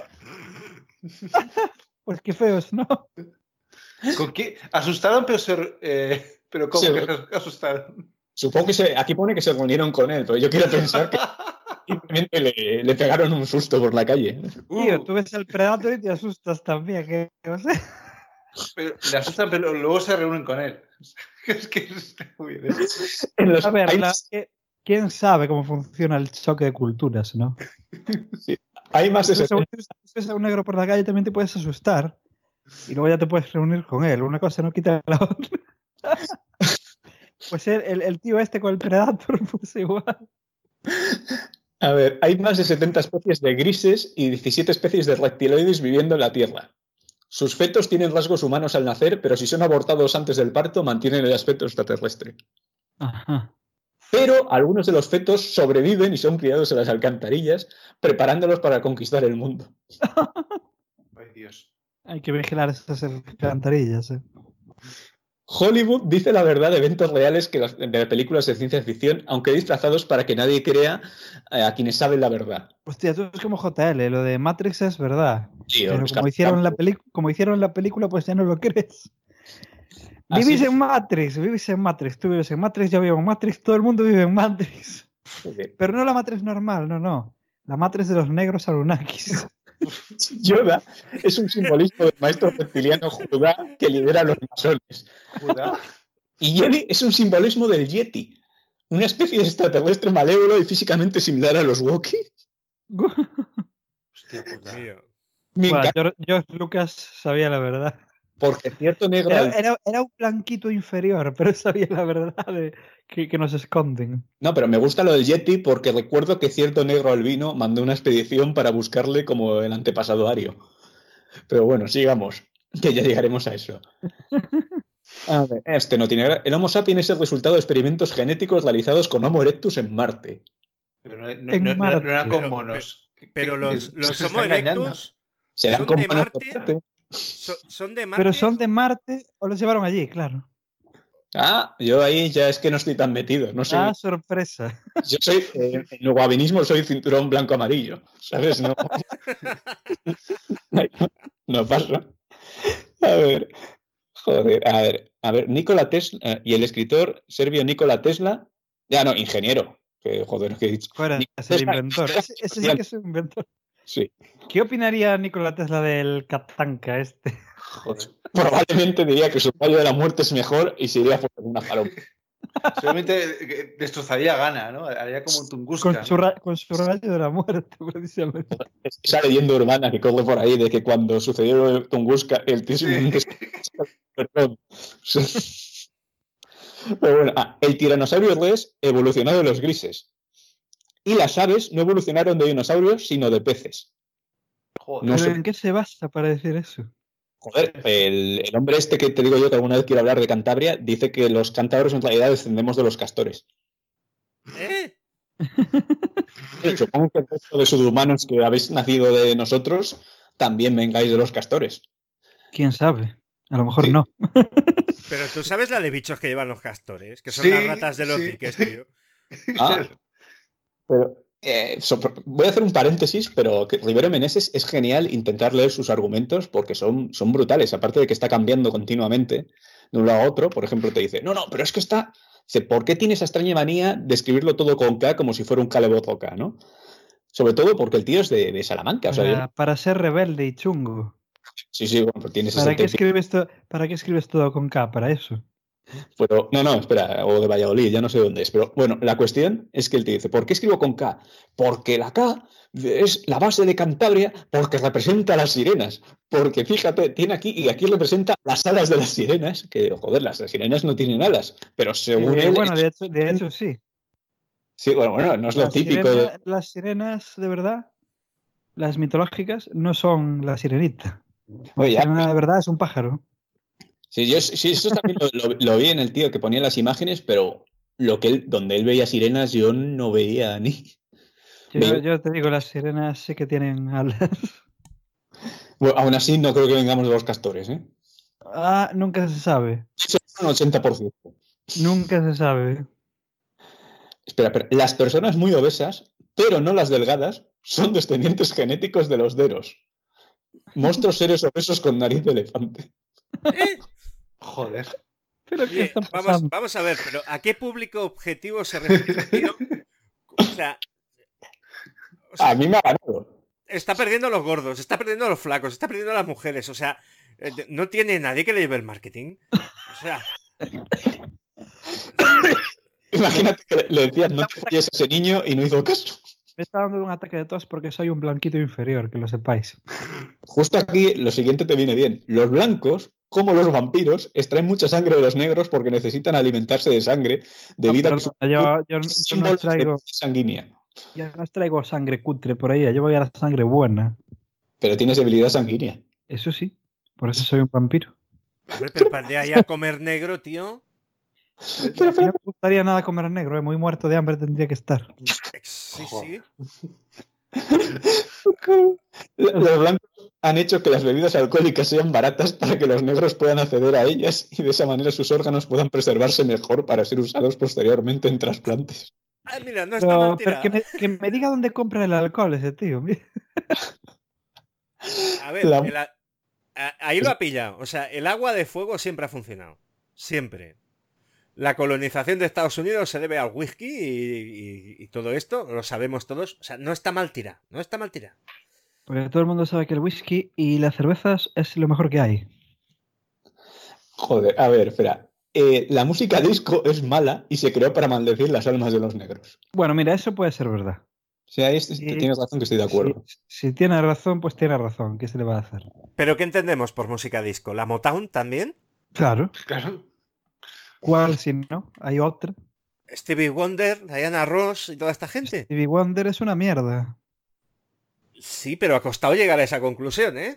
pues qué feos, ¿no? ¿Con qué? Asustaron, pero ¿cómo que asustaron? Supongo que aquí pone que se reunieron con él, pero yo quiero pensar que simplemente le pegaron un susto por la calle. Tío, tú ves al Predator y te asustas también, que no sé. Pero le asustan, pero luego se reúnen con él. Es que es muy bien. A ver, ¿quién sabe cómo funciona el choque de culturas, no? Sí. Hay más de Si ves a un negro por la calle también te puedes asustar y luego ya te puedes reunir con él. Una cosa no quita la otra. Pues el tío este con el Predator, pues igual. A ver, hay más de 70 especies de grises y 17 especies de reptiloides viviendo en la Tierra. Sus fetos tienen rasgos humanos al nacer, pero si son abortados antes del parto, mantienen el aspecto extraterrestre. Ajá. Pero algunos de los fetos sobreviven y son criados en las alcantarillas, preparándolos para conquistar el mundo. Ay, Dios. Hay que vigilar esas alcantarillas, Hollywood dice la verdad de eventos reales de películas de ciencia ficción, aunque disfrazados para que nadie crea a quienes saben la verdad. Hostia, tú es como JL, lo de Matrix es verdad. Sí, pero como hicieron la película, pues ya no lo crees. Vivís en Matrix, tú vives en Matrix, yo vivo en Matrix, todo el mundo vive en Matrix. Pero no la Matrix normal, no. La Matrix de los negros Anunnakis. Yoda es un simbolismo del maestro reptiliano Judá que lidera a los masones. Judá. Y Yeti es un simbolismo del Yeti, una especie de extraterrestre malévolo y físicamente similar a los Wookiee. Hostia puta. George Lucas sabía la verdad. Porque cierto negro... Era un blanquito inferior, pero sabía la verdad de que nos esconden. No, pero me gusta lo del Yeti porque recuerdo que cierto negro albino mandó una expedición para buscarle como el antepasado ario. Pero bueno, sigamos, que ya llegaremos a eso. A ver, no tiene... El Homo sapiens es el resultado de experimentos genéticos realizados con Homo erectus en Marte. Pero no era con monos. Pero los Homo erectus serán son de Marte. ¿Son de Marte? Pero son de Marte o los llevaron allí, claro. Yo ahí ya es que no estoy tan metido. No sé. Sorpresa. Yo soy, en el guabinismo soy cinturón blanco-amarillo, ¿sabes? No, no pasa. A ver, joder, a ver, Nikola Tesla y el escritor serbio Nikola Tesla, ya no, ingeniero, que joder, que he dicho. Fuera, es el inventor. Ese sí que es un inventor. Sí. ¿Qué opinaría Nikola Tesla del Katanka este? Joder. Probablemente diría que su rayo de la muerte es mejor y se iría por una farol. Seguramente destrozaría Ghana, ¿no? Haría como un Tunguska. Con su rayo de la muerte, precisamente. Esa leyenda urbana que corre por ahí de que cuando sucedió Tunguska, el tío simplemente... Perdón. Pero bueno, el tiranosaurio rex evolucionó de los grises. Y las aves no evolucionaron de dinosaurios, sino de peces. Joder. No ¿Pero sé- en qué se basa para decir eso? Joder, el hombre este que te digo yo que alguna vez quiero hablar de Cantabria, dice que los cántabros en realidad descendemos de los castores. Supongo que el resto de subhumanos que habéis nacido de nosotros también vengáis de los castores. ¿Quién sabe? A lo mejor Sí. no. Pero tú sabes la de bichos que llevan los castores, que son Sí, las ratas de los sí. diques, tío. Pero voy a hacer un paréntesis, pero que Rivero Meneses es genial intentar leer sus argumentos porque son brutales. Aparte de que está cambiando continuamente de un lado a otro, por ejemplo, te dice, no, pero es que está... Dice, ¿por qué tiene esa extraña manía de escribirlo todo con K como si fuera un K, ¿no? Sobre todo porque el tío es de Salamanca. O sea, Para ser rebelde y chungo. Sí, bueno, pues tienes ¿Para qué 65. escribes todo con K? Para eso. Pero, no, espera, o de Valladolid, ya no sé dónde es. Pero bueno, la cuestión es que él te dice, ¿por qué escribo con K? Porque la K es la base de Cantabria, porque representa a las sirenas. Porque fíjate, tiene aquí, y aquí representa las alas de las sirenas, que, joder, las sirenas no tienen alas, pero según él... Bueno, de hecho sí. Sí, bueno, no es lo típico de... Las sirenas, de verdad, las mitológicas, no son la sirenita. La Oye, sirena de verdad es un pájaro. Sí, eso también lo vi en el tío que ponía las imágenes, pero donde él veía sirenas, yo no veía ni... Yo te digo, las sirenas sí que tienen alas. Bueno, aún así, no creo que vengamos de los castores, ¿eh? Nunca se sabe. Un 80%. Nunca se sabe. Espera, las personas muy obesas, pero no las delgadas, son descendientes genéticos de los deros. Monstruos seres obesos con nariz de elefante. Joder. ¿Pero qué Oye, está pasando? vamos a ver, pero ¿a qué público objetivo se refiere, tío? O sea, A mí me ha ganado. está perdiendo a los gordos, está perdiendo a los flacos, está perdiendo a las mujeres. O sea, no tiene nadie que le lleve el marketing. O sea, Imagínate que le decías, no te folles a ese niño y no hizo caso. Me está dando un ataque de tos porque soy un blanquito inferior, que lo sepáis. Justo aquí lo siguiente te viene bien. Los blancos, como los vampiros, extraen mucha sangre de los negros porque necesitan alimentarse de sangre debido a que yo no traigo sanguínea. Yo no traigo sangre cutre por ahí, yo voy a la sangre buena. Pero tienes debilidad sanguínea. Eso sí, por eso soy un vampiro. hombre, pero para de ahí a comer negro, tío. No me gustaría nada comer negro, muy muerto de hambre tendría que estar. Sí. Los blancos han hecho que las bebidas alcohólicas sean baratas para que los negros puedan acceder a ellas y de esa manera sus órganos puedan preservarse mejor para ser usados posteriormente en trasplantes. Mira, no está mal tirado. Pero que me diga dónde compra el alcohol ese tío. A ver, ahí lo ha pillado. O sea, el agua de fuego siempre ha funcionado. Siempre. La colonización de Estados Unidos se debe al whisky y todo esto, lo sabemos todos. O sea, no está mal tirado. No está mal tirado. Porque todo el mundo sabe que el whisky y las cervezas es lo mejor que hay. Joder, a ver, espera. La música disco es mala y se creó para maldecir las almas de los negros. Bueno, mira, eso puede ser verdad. O sea, tienes razón que estoy de acuerdo. Si tiene razón, pues tiene razón. ¿Qué se le va a hacer? ¿Pero qué entendemos por música disco? ¿La Motown también? Claro. Claro. ¿Cuál si no? Hay otra. Stevie Wonder, Diana Ross y toda esta gente. Stevie Wonder es una mierda. Sí, pero ha costado llegar a esa conclusión, ¿eh?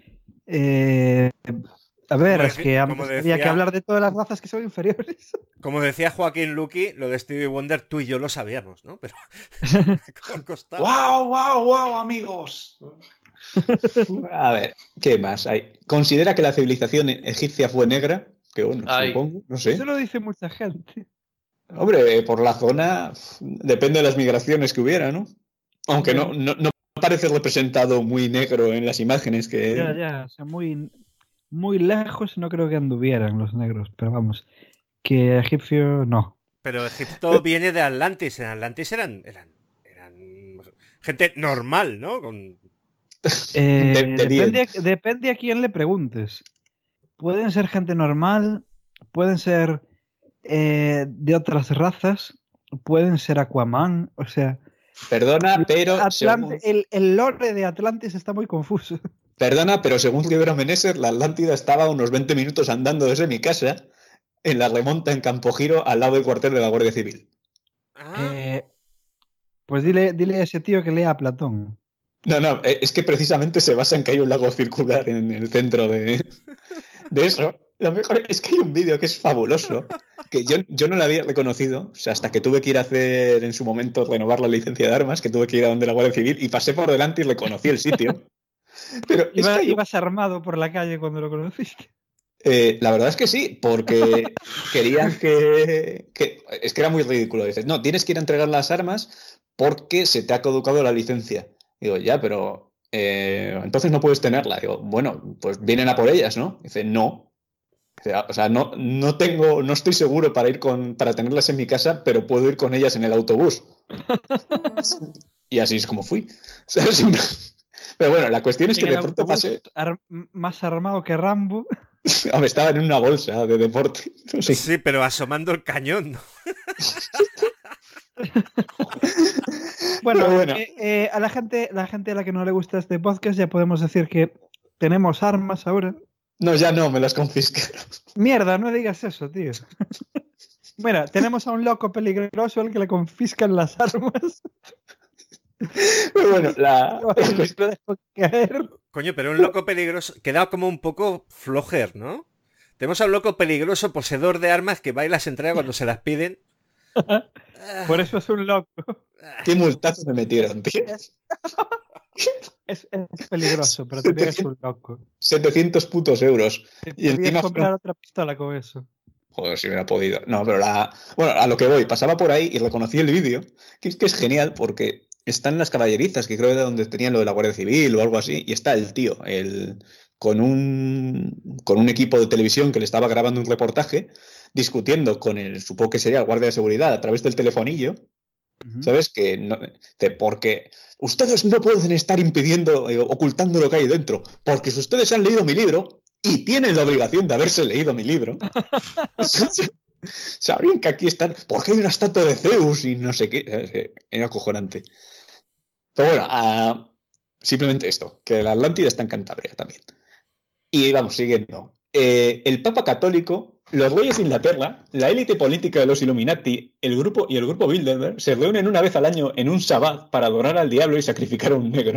A ver, Como es que había que hablar de todas las razas que son inferiores. Como decía Joaquín Luqui, lo de Stevie Wonder tú y yo lo sabíamos, ¿no? Pero ha costado. ¡Wow, amigos! A ver, ¿qué más hay? Considera que la civilización egipcia fue negra Que bueno, supongo, no sé. Eso lo dice mucha gente. Hombre, por la zona depende de las migraciones que hubiera, ¿no? Aunque no parece representado muy negro en las imágenes que... Ya, o sea, muy, muy lejos no creo que anduvieran los negros, pero vamos, que egipcio no. Pero Egipto viene de Atlantis. En Atlantis eran gente normal, ¿no? Depende a quién le preguntes. Pueden ser gente normal, pueden ser de otras razas, pueden ser Aquaman, o sea... Perdona, pero... El lore de Atlantis está muy confuso. Perdona, pero según Rivero Meneses, la Atlántida estaba a unos 20 minutos andando desde mi casa en la remonta en Campogiro, al lado del cuartel de la Guardia Civil. Pues dile a ese tío que lea a Platón. No, es que precisamente se basa en que hay un lago circular en el centro de eso. Lo mejor es que hay un vídeo que es fabuloso, que yo no lo había reconocido, o sea, hasta que tuve que ir a hacer en su momento renovar la licencia de armas, que tuve que ir a donde la Guardia Civil y pasé por delante y reconocí el sitio. Pero ¿Ibas armado por la calle cuando lo conociste? La verdad es que sí, porque querían que... Es que era muy ridículo. Dices, no, tienes que ir a entregar las armas porque se te ha caducado la licencia. Digo, ya, pero entonces no puedes tenerla. Digo, bueno, pues vienen a por ellas, ¿no? Dice, no. O sea, no estoy seguro para tenerlas en mi casa, pero puedo ir con ellas en el autobús. Y así es como fui. Pero bueno, la cuestión es que de pronto pasé... Más armado que Rambo. Estaba en una bolsa de deporte. Sí, pero asomando el cañón. Bueno. A la gente a la que no le gusta este podcast ya podemos decir que tenemos armas ahora. No, ya no, me las confiscaron. Mierda, no digas eso, tío. Mira, tenemos a un loco peligroso al que le confiscan las armas. Pero bueno, Coño, pero un loco peligroso queda como un poco flojer, ¿no? Tenemos a un loco peligroso poseedor de armas que va y las entrega cuando se las piden. Por eso es un loco. Qué multazo me metieron, tío. Es peligroso, pero también es un loco. 700 putos euros. Y encima comprar otra pistola con eso. Joder, si hubiera podido. No, pero bueno, a lo que voy, pasaba por ahí y reconocí el vídeo, que es genial porque están las caballerizas, que creo que era donde tenían lo de la Guardia Civil o algo así, y está el tío, con un equipo de televisión que le estaba grabando un reportaje, discutiendo con supongo que sería el guardia de seguridad a través del telefonillo, ¿sabes? Porque ustedes no pueden estar impidiendo, ocultando lo que hay dentro, porque si ustedes han leído mi libro y tienen la obligación de haberse leído mi libro, sabrían que aquí están, porque hay una estatua de Zeus y no sé qué, era acojonante. Pero bueno, simplemente esto, que la Atlántida está en Cantabria también. Y vamos, siguiendo. El Papa Católico, los reyes de Inglaterra, la élite política de los Illuminati, el grupo Bilderberg se reúnen una vez al año en un sabbat para adorar al diablo y sacrificar a un negro.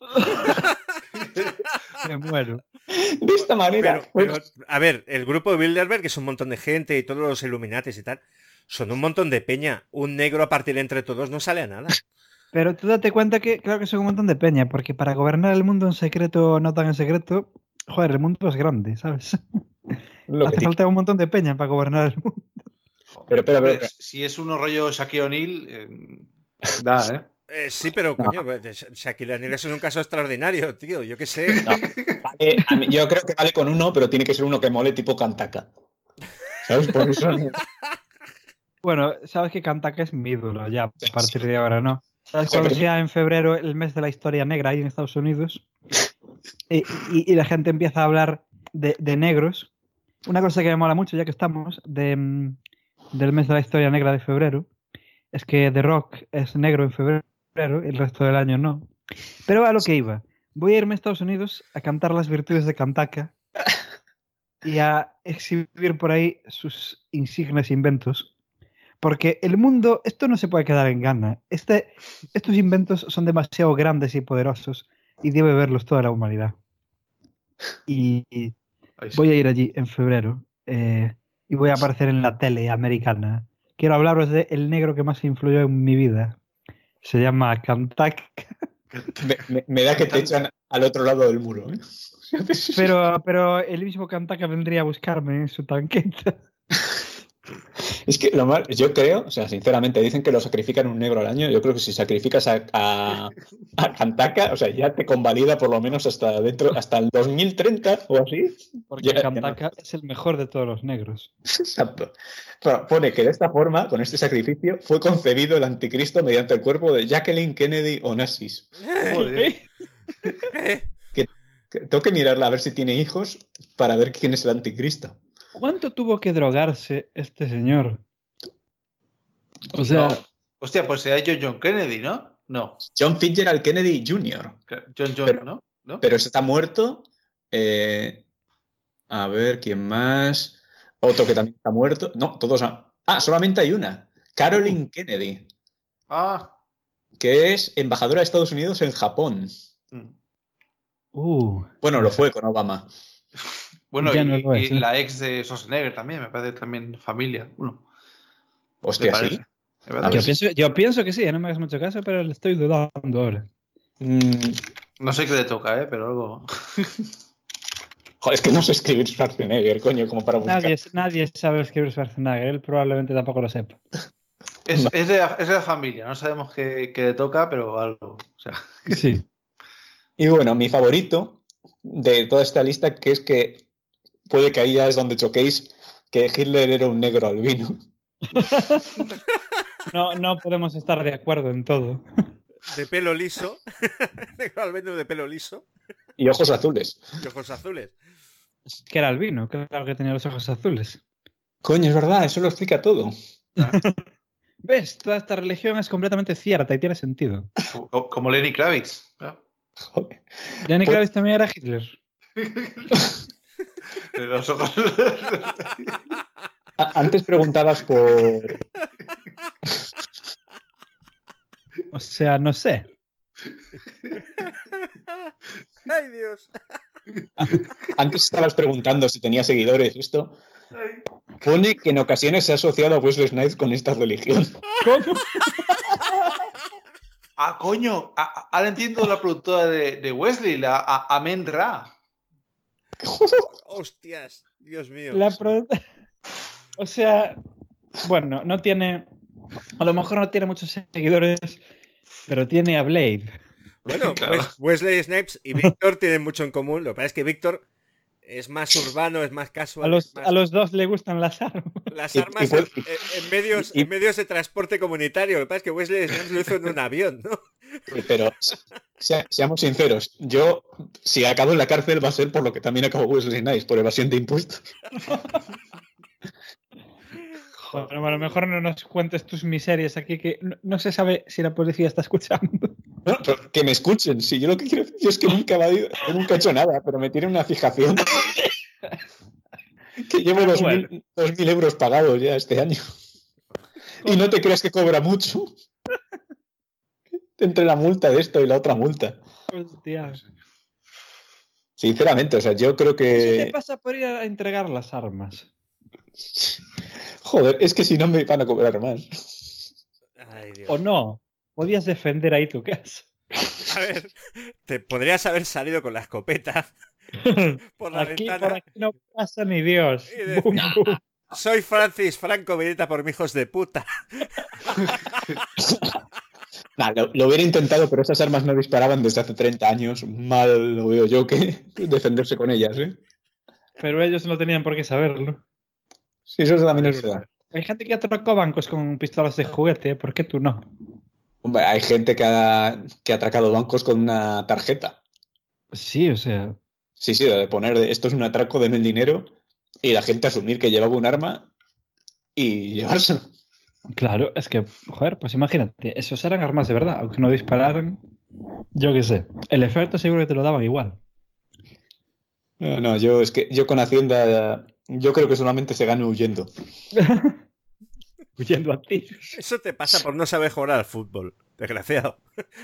Me muero. De esta manera. Pero, a ver, el grupo Bilderberg, que es un montón de gente y todos los Illuminatis y tal, son un montón de peña. Un negro a partir entre todos no sale a nada. Pero tú date cuenta que, claro que son un montón de peña, porque para gobernar el mundo en secreto o no tan en secreto, joder, el mundo es grande, ¿sabes? Hace falta un montón de peña para gobernar el mundo. Pero si es uno rollo Shaquille O'Neal, da, ¿eh? Sí, pero coño, Shaquille O'Neal es un caso extraordinario, tío, yo qué sé. No, yo creo que vale con uno, pero tiene que ser uno que mole tipo Kantaka. ¿Sabes? Por eso. Bueno, sabes que Kantaka es mi ídolo ya, a partir de ahora, ¿no? ¿Sabes cuándo sea en febrero el mes de la historia negra ahí en Estados Unidos? Y la gente empieza a hablar de negros. Una cosa que me mola mucho, ya que estamos, del mes de la historia negra de febrero, es que The Rock es negro en febrero, el resto del año no. Pero a lo que iba, voy a irme a Estados Unidos a cantar las virtudes de Kantaka y a exhibir por ahí sus insignes inventos. Porque el mundo, esto no se puede quedar en Ghana. Estos inventos son demasiado grandes y poderosos y debe verlos toda la humanidad. Y voy a ir allí en febrero y voy a aparecer en la tele americana. Quiero hablaros de el negro que más influyó en mi vida. Se llama Kantaka. Me da que te echan al otro lado del muro. ¿Eh? Pero el mismo Kantaka vendría a buscarme en su tanqueta. Es que lo mal, yo creo, o sea, sinceramente, dicen que lo sacrifican un negro al año. Yo creo que si sacrificas a Kantaka, o sea, ya te convalida por lo menos hasta el 2030 o así. Porque Kantaka es el mejor de todos los negros. Exacto. Bueno, pone que de esta forma, con este sacrificio, fue concebido el anticristo mediante el cuerpo de Jacqueline Kennedy Onassis. Joder. Tengo que mirarla a ver si tiene hijos para ver quién es el anticristo. ¿Cuánto tuvo que drogarse este señor? O sea... No. Hostia, pues será John Kennedy, ¿no? No. John Fitzgerald Kennedy Jr. ¿No? Pero está muerto. A ver, ¿quién más? Otro que también está muerto. No, todos han... solamente hay una. Caroline Kennedy. Que es embajadora de Estados Unidos en Japón. Bueno, lo fue con Obama. Bueno, no y la ex de Schwarzenegger también, me parece también familia. Hostia, ¿sí? Yo pienso que sí, no me hagas mucho caso, pero le estoy dudando ahora. No sé qué le toca, pero algo... Joder, es que no sé escribir Schwarzenegger, coño, como para buscar. Nadie sabe escribir Schwarzenegger, él probablemente tampoco lo sepa. Es de la familia, no sabemos qué le toca, pero algo. O sea. Sí. Y bueno, mi favorito de toda esta lista, que es que puede que ahí ya es donde choquéis, que Hitler era un negro albino. No podemos estar de acuerdo en todo. De pelo liso. Negro albino de pelo liso. Y ojos azules. Y ojos azules. Que era albino, claro que tenía los ojos azules. Coño, es verdad, eso lo explica todo. ¿Ves? Toda esta religión es completamente cierta y tiene sentido. Como Lenny Kravitz. Joder. Lenny Kravitz también era Hitler. Los ojos... Antes preguntabas por... O sea, no sé. ¡Ay, Dios! Antes estabas preguntando si tenía seguidores esto. Pone que en ocasiones se ha asociado a Wesley Snipes con esta religión. ¿Cómo? Coño. Ahora entiendo la productora de Wesley, la Amen Ra. ¡Hostias! Dios mío. O sea, bueno, no tiene... A lo mejor no tiene muchos seguidores, pero tiene a Blade. Bueno, Claro. pues Wesley Snipes y Víctor tienen mucho en común. Lo que pasa es que Víctor es más urbano, es más casual. A los dos le gustan las armas. Las armas en medios de transporte comunitario. Lo que pasa es que Wesley Snipes lo hizo en un avión, ¿no? Pero seamos sinceros, yo si acabo en la cárcel va a ser por lo que también acabó Wesley Snipes, por evasión de impuestos. Bueno, a lo mejor no nos cuentes tus miserias aquí, que no se sabe si la policía está escuchando. No, pero que me escuchen, si yo lo que quiero decir es que nunca he hecho nada, pero me tiene una fijación que llevo 2.000 euros pagados ya este año. Y no te creas que cobra mucho. Entre la multa de esto y la otra multa. Hostia. Sinceramente, o sea, yo creo que... ¿Qué te pasa por ir a entregar las armas? Joder, es que si no me van a cobrar más. Ay, Dios. ¿O no? Podías defender ahí tu casa. A ver, te podrías haber salido con la escopeta por la ventana. Por aquí no pasa ni Dios. Y decir, Bum, bum. Soy Francis Franco, venita por mi hijos de puta. Nah, lo hubiera intentado, pero esas armas no disparaban desde hace 30 años. Mal lo veo yo que defenderse con ellas, ¿eh? Pero ellos no tenían por qué saberlo. Sí, eso también es verdad. Hay gente que atracó bancos con pistolas de juguete, ¿por qué tú no? Hombre, hay gente que ha atracado bancos con una tarjeta. Sí, o sea... Sí, de poner esto es un atraco, denme el dinero, y la gente asumir que llevaba un arma y llevárselo. Claro, es que, joder, pues imagínate, esos eran armas de verdad, aunque no dispararan, yo qué sé. El efecto seguro que te lo daban igual. No, yo con Hacienda, yo creo que solamente se gana huyendo. Huyendo a ti. Eso te pasa por no saber jugar al fútbol, desgraciado.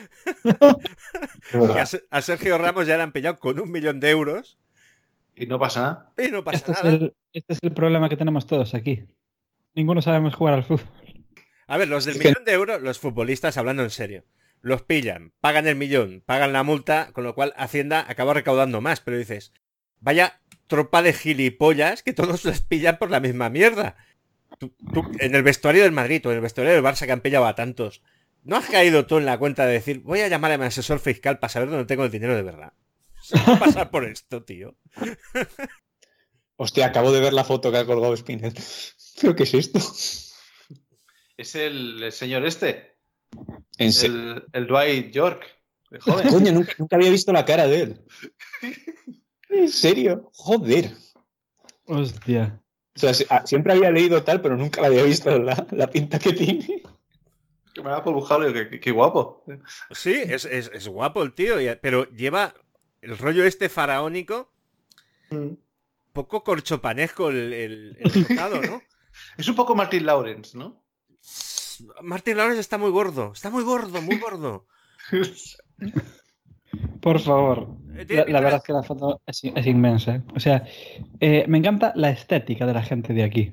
A Sergio Ramos ya le han pillado con 1 millón de euros. Y no pasa nada. Y no pasa nada. Este es el problema que tenemos todos aquí. Ninguno sabemos jugar al fútbol. A ver, los del millón de euros, los futbolistas, hablando en serio, los pillan, pagan el millón, pagan la multa, con lo cual Hacienda acaba recaudando más. Pero dices, vaya tropa de gilipollas que todos les pillan por la misma mierda. Tú, en el vestuario del Madrid o en el vestuario del Barça que han pillado a tantos, ¿no has caído tú en la cuenta de decir, voy a llamar a mi asesor fiscal para saber dónde tengo el dinero de verdad? Se va a pasar por esto, tío. Hostia, acabo de ver la foto que ha colgado Spinner. ¿Pero qué es esto? Es el señor este. El Dwight York. De joven. Coño, nunca había visto la cara de él. ¿En serio? Joder. Hostia. O sea, siempre había leído tal, pero nunca la había visto la pinta que tiene. Que me da por buscarlo, qué guapo. Sí, es guapo el tío, pero lleva el rollo este faraónico, poco corchopanesco el tocado, ¿no? Es un poco Martin Lawrence, ¿no? Martin Lawrence está muy gordo, muy gordo. Por favor. La verdad es que la foto es inmensa, ¿eh? O sea, me encanta la estética de la gente de aquí.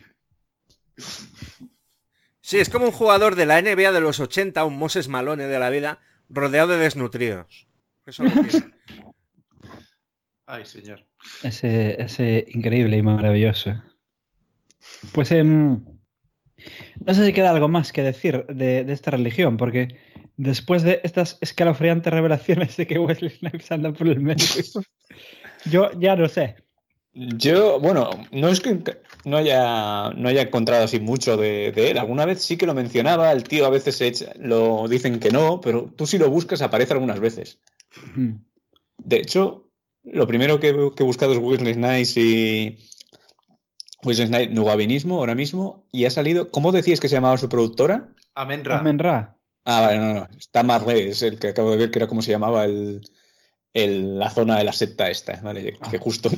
Sí, es como un jugador de la NBA de los 80, un Moses Malone de la vida, rodeado de desnutridos. Eso lo tiene. Ay, señor. Ese increíble y maravilloso. Pues no sé si queda algo más que decir de esta religión, porque después de estas escalofriantes revelaciones de que Wesley Snipes anda por el medio, yo ya no sé. Yo, bueno, no es que no haya encontrado así mucho de él. Alguna vez sí que lo mencionaba, el tío a veces lo dicen que no, pero tú si lo buscas aparece algunas veces. De hecho, lo primero que he buscado es Wesley Snipes y Wesley Snipes nugavinismo ahora mismo, y ha salido, ¿cómo decías que se llamaba su productora? Amenra. Ah, vale, no, está Marley, es el que acabo de ver que era como se llamaba la zona de la secta esta, ¿vale? Que justo...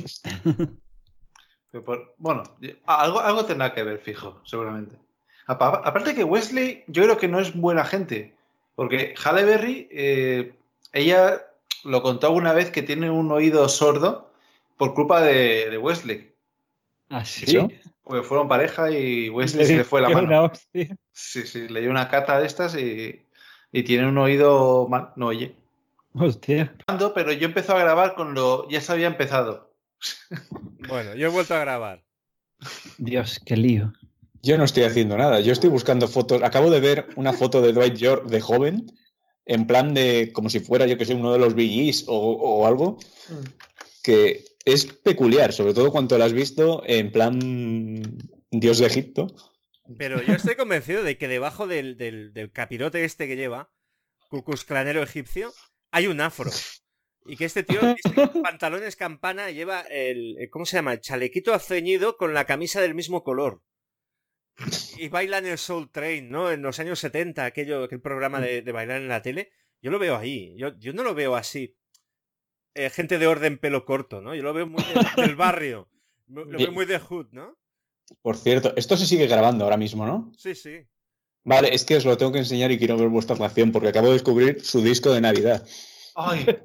Bueno, algo tendrá que ver, fijo, seguramente. Aparte que Wesley, yo creo que no es buena gente, porque Halle Berry, ella lo contó alguna vez que tiene un oído sordo por culpa de Wesley. ¿Ah, sí? ¿Eso? Porque fueron pareja y Wesley se le fue la mano. Sí, le dio una cata de estas y tiene un oído mal, no oye. Hostia. Pero yo empecé a grabar ya se había empezado. Bueno, yo he vuelto a grabar. Dios, qué lío. Yo no estoy haciendo nada, yo estoy buscando fotos. Acabo de ver una foto de Dwight York de joven, en plan de como si fuera, yo que sé, uno de los VGs o algo, que es peculiar, sobre todo cuando lo has visto en plan Dios de Egipto. Pero yo estoy convencido de que debajo del capirote este que lleva, cucusclanero egipcio, hay un afro. Y que este tío viste pantalones campana, lleva ¿cómo se llama? El chalequito ceñido con la camisa del mismo color. Y baila en el Soul Train, ¿no? En los años 70, aquel programa de bailar en la tele. Yo lo veo ahí. Yo no lo veo así. Gente de orden pelo corto, ¿no? Yo lo veo muy del barrio. Lo veo muy de hood, ¿no? Por cierto, esto se sigue grabando ahora mismo, ¿no? Sí, sí. Vale, es que os lo tengo que enseñar y quiero ver vuestra reacción porque acabo de descubrir su disco de Navidad. ¡Ay!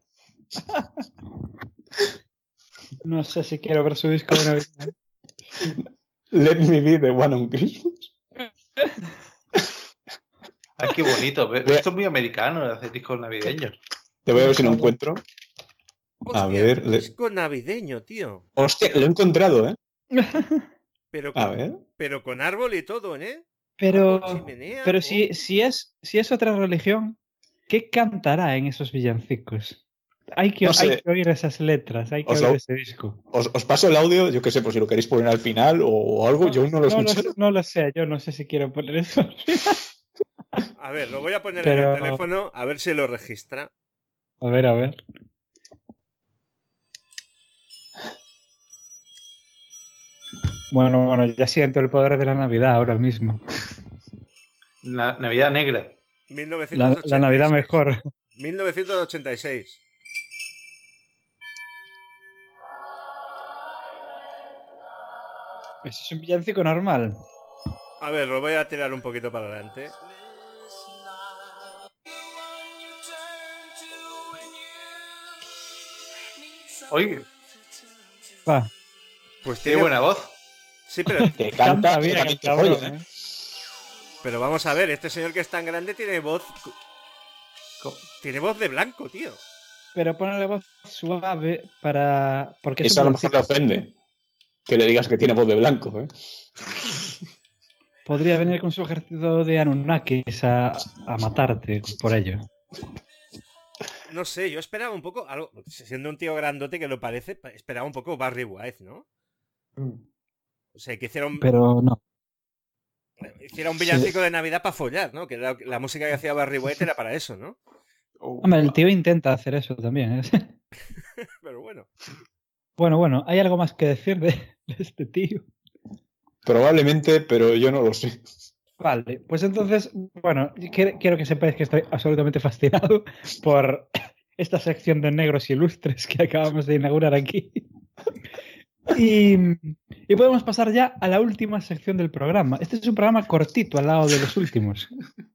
No sé si quiero ver su disco de Navidad. Let me be the one on Christmas. Ay, qué bonito. Esto es muy americano, hacer discos navideños. Te voy a ver si lo encuentro. Hostia, a ver. Disco navideño, tío. Hostia, lo he encontrado, ¿eh? Pero con árbol y todo, ¿eh? Pero chimenea, si es otra religión, ¿qué cantará en esos villancicos? Hay que oír esas letras, hay que oír ese disco. Os paso el audio, yo qué sé, por si lo queréis poner al final o algo, yo no lo escucho. No lo sé, yo no sé si quiero poner eso al final. A ver, lo voy a poner en el teléfono, a ver si lo registra. A ver. Bueno, ya siento el poder de la Navidad ahora mismo. La Navidad negra. 1986. La Navidad mejor. 1986. Eso es un villancico normal. A ver, lo voy a tirar un poquito para adelante. Oye. Pues tiene buena voz. Sí, pero que canta bien el cabrón, Pero vamos a ver, este señor que es tan grande tiene voz Tiene voz de blanco, tío. Pero ponle voz suave porque eso a lo mejor le ofende. Que le digas que tiene voz de blanco, ¿eh? Podría venir con su ejército de Anunnakis a matarte por ello. No sé, yo esperaba un poco, algo, siendo un tío grandote que lo parece, esperaba un poco Barry White, ¿no? O sea, que hiciera un... Pero no. Hiciera un villancico de Navidad para follar, ¿no? Que la música que hacía Barry White era para eso, ¿no? Hombre, el tío intenta hacer eso también, ¿eh? Pero bueno. Bueno, ¿hay algo más que decir de este tío? Probablemente, pero yo no lo sé. Vale, pues entonces, bueno, quiero que sepáis que estoy absolutamente fascinado por esta sección de negros ilustres que acabamos de inaugurar aquí. Y podemos pasar ya a la última sección del programa. Este es un programa cortito al lado de los últimos.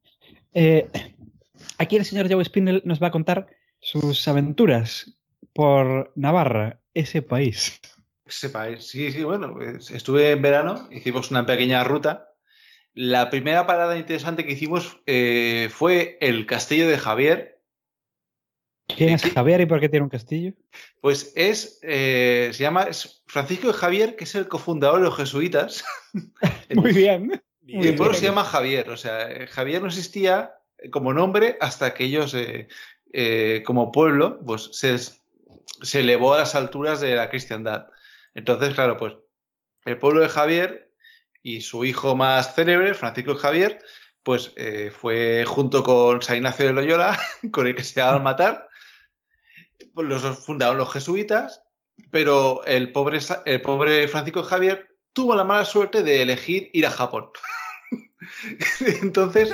Aquí el señor Joe Spindle nos va a contar sus aventuras por Navarra, ese país. Ese país, sí, bueno, pues estuve en verano, hicimos una pequeña ruta. La primera parada interesante que hicimos fue el castillo de Javier. ¿Quién es Javier y por qué tiene un castillo? Pues se llama Francisco de Javier, que es el cofundador de los jesuitas. Muy bien. Y el pueblo se llama Javier, o sea, Javier no existía como nombre hasta que ellos, como pueblo, pues se elevó a las alturas de la cristiandad. Entonces, claro, pues el pueblo de Javier y su hijo más célebre, Francisco de Javier, pues fue junto con San Ignacio de Loyola, con el que se iban a matar. Pues los fundaron los jesuitas, pero el pobre Francisco de Javier tuvo la mala suerte de elegir ir a Japón. Entonces...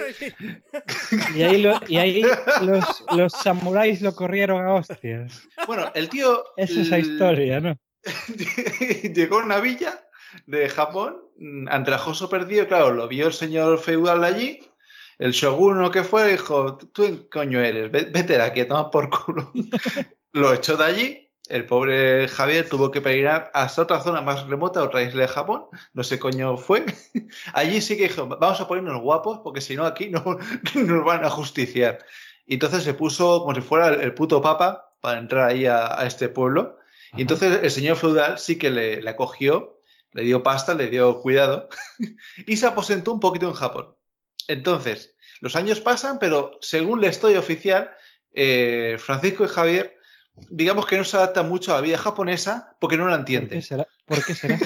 Y ahí los samuráis lo corrieron a hostias. Bueno, el tío... Es esa historia, ¿no? Llegó a una villa de Japón, andrajoso perdido, claro, lo vio el señor feudal allí, el shogun o que fue, dijo, ¿tú en coño eres? Vete de aquí, toma por culo. Lo echó de allí, el pobre Javier tuvo que peregrinar hasta otra zona más remota, otra isla de Japón, no sé coño fue. Allí sí que dijo, vamos a ponernos guapos, porque si no aquí no nos van a justiciar. Y entonces se puso como si fuera el puto papa para entrar ahí a este pueblo. Y entonces el señor feudal sí que le acogió, le dio pasta, le dio cuidado y se aposentó un poquito en Japón. Entonces, los años pasan, pero según la historia oficial, Francisco y Javier, digamos que no se adapta mucho a la vida japonesa porque no la entiende. ¿Por qué será?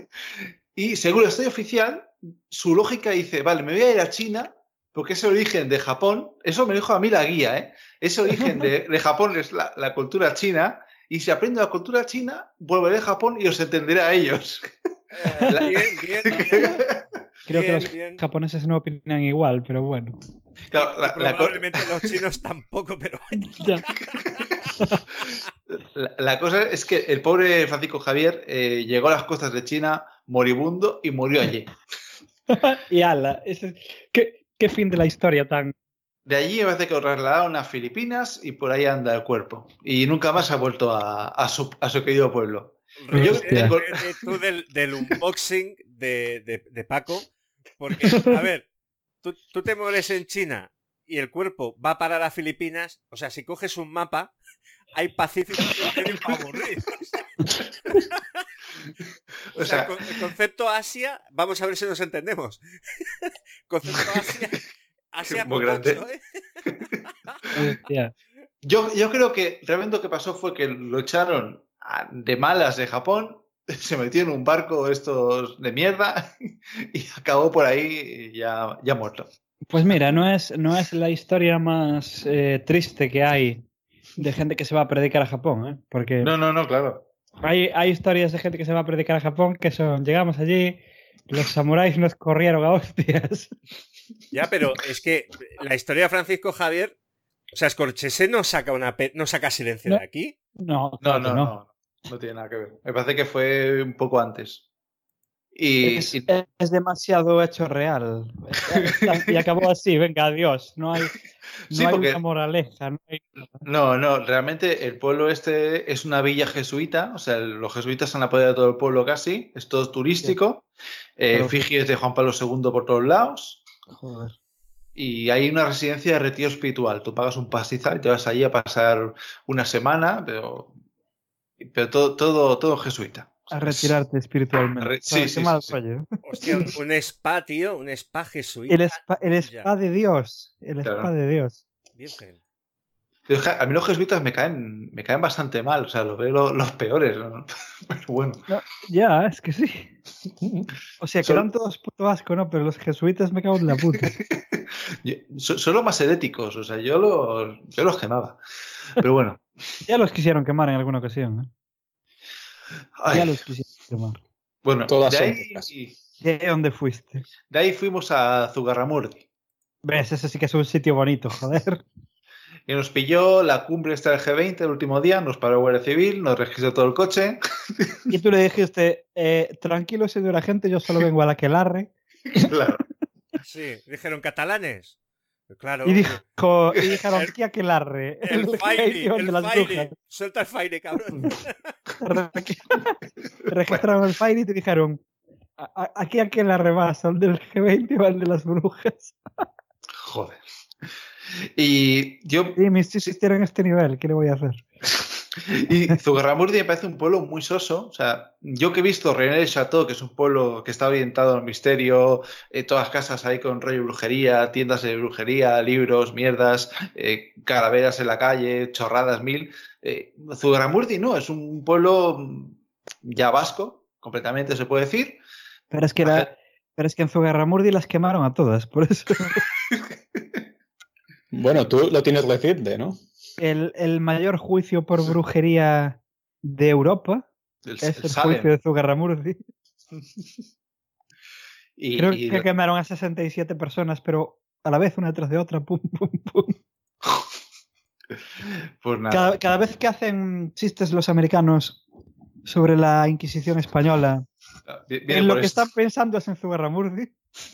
Y según la historia oficial, su lógica dice, vale, me voy a ir a China porque ese origen de Japón, eso me dijo a mí la guía, ¿eh? Ese origen de Japón es la cultura china. Y si aprendo la cultura china, volveré a Japón y os entenderé a ellos. Bien. Creo que los japoneses no opinan igual, pero bueno. Claro, probablemente los chinos tampoco, pero... La cosa es que el pobre Francisco Javier llegó a las costas de China moribundo y murió allí. Y ala, ¿qué fin de la historia tan... De allí me parece que lo trasladaron a Filipinas y por ahí anda el cuerpo. Y nunca más ha vuelto a su querido pueblo. Yo tengo... tú del unboxing de Paco, porque, a ver, tú te mueres en China y el cuerpo va a parar a Filipinas, o sea, si coges un mapa, hay Pacífico para aburrir. O sea, el concepto Asia, vamos a ver si nos entendemos. Concepto Asia muy grande. Yo creo que realmente lo que pasó fue que lo echaron de malas de Japón, se metió en un barco estos de mierda y acabó por ahí ya muerto. Pues mira, no es la historia más triste que hay de gente que se va a predicar a Japón, ¿eh? Porque no, claro. Hay historias de gente que se va a predicar a Japón que son, llegamos allí, los samuráis nos corrieron a hostias. Ya, pero es que la historia de Francisco Javier, o sea, Scorsese no saca silencio de aquí. No tiene nada que ver. Me parece que fue un poco antes. Es demasiado hecho real. Y acabó así, venga, adiós. No hay una moraleja. No, realmente el pueblo este es una villa jesuita, o sea, los jesuitas han apoyado todo el pueblo casi, es todo turístico, efigies de Juan Pablo II por todos lados. Joder. y hay una residencia de retiro espiritual. Tú pagas un pastizal y te vas allí a pasar una semana, pero todo jesuita. A retirarte espiritualmente. Sí, Qué mal rollo. Hostia, un spa, tío, un spa jesuita. El spa de Dios. El Claro. spa de Dios. Virgen. Pero a mí los jesuitas me caen bastante mal, o sea, los veo los peores, ¿no? Pero bueno. No, ya, es que sí. O sea, que dan todos puto asco, ¿no? Pero los jesuitas me cago en la puta. Son los más heréticos, o sea, yo los quemaba. Pero bueno. Ya los quisieron quemar en alguna ocasión, ¿eh? Ay, Ya los quisieron quemar. bueno, Todas de son ahí, pocas. ¿De dónde fuiste? de ahí fuimos a Zugarramurdi. ¿Ves? Ese sí que es un sitio bonito, joder. Y nos pilló la cumbre esta del G20 el último día, nos paró Guardia Civil, nos registró todo el coche. Y tú le dijiste, tranquilo, señora gente, yo solo vengo a la aquelarre. Claro. Sí, dijeron catalanes. Claro. Y dijeron, ¿qué aquelarre? El Fairy, de las brujas. Suelta el Fairy, cabrón. Registraron el Fairy y te dijeron, aquí aquelarre vas, al del G20 o al de las brujas. Joder. Y yo... Sí, mis chistes tienen este nivel, ¿qué le voy a hacer? Y Zugarramurdi me parece un pueblo muy soso. O sea, yo que he visto René del Chateau, que es un pueblo que está orientado al misterio, todas las casas ahí con rollo de brujería, tiendas de brujería, libros, mierdas, calaveras en la calle, chorradas mil. Zugarramurdi no, es un pueblo ya vasco, completamente se puede decir. Pero es que en Zugarramurdi las quemaron a todas, por eso. Bueno, tú lo tienes reciente, ¿no? El mayor juicio por brujería de Europa es el juicio de Zugarramurdi. Creo que quemaron a 67 personas, pero a la vez una tras de otra, pum, pum, pum. Pues nada. Cada vez que hacen chistes los americanos sobre la Inquisición española, en lo que están pensando es en Zugarramurdi.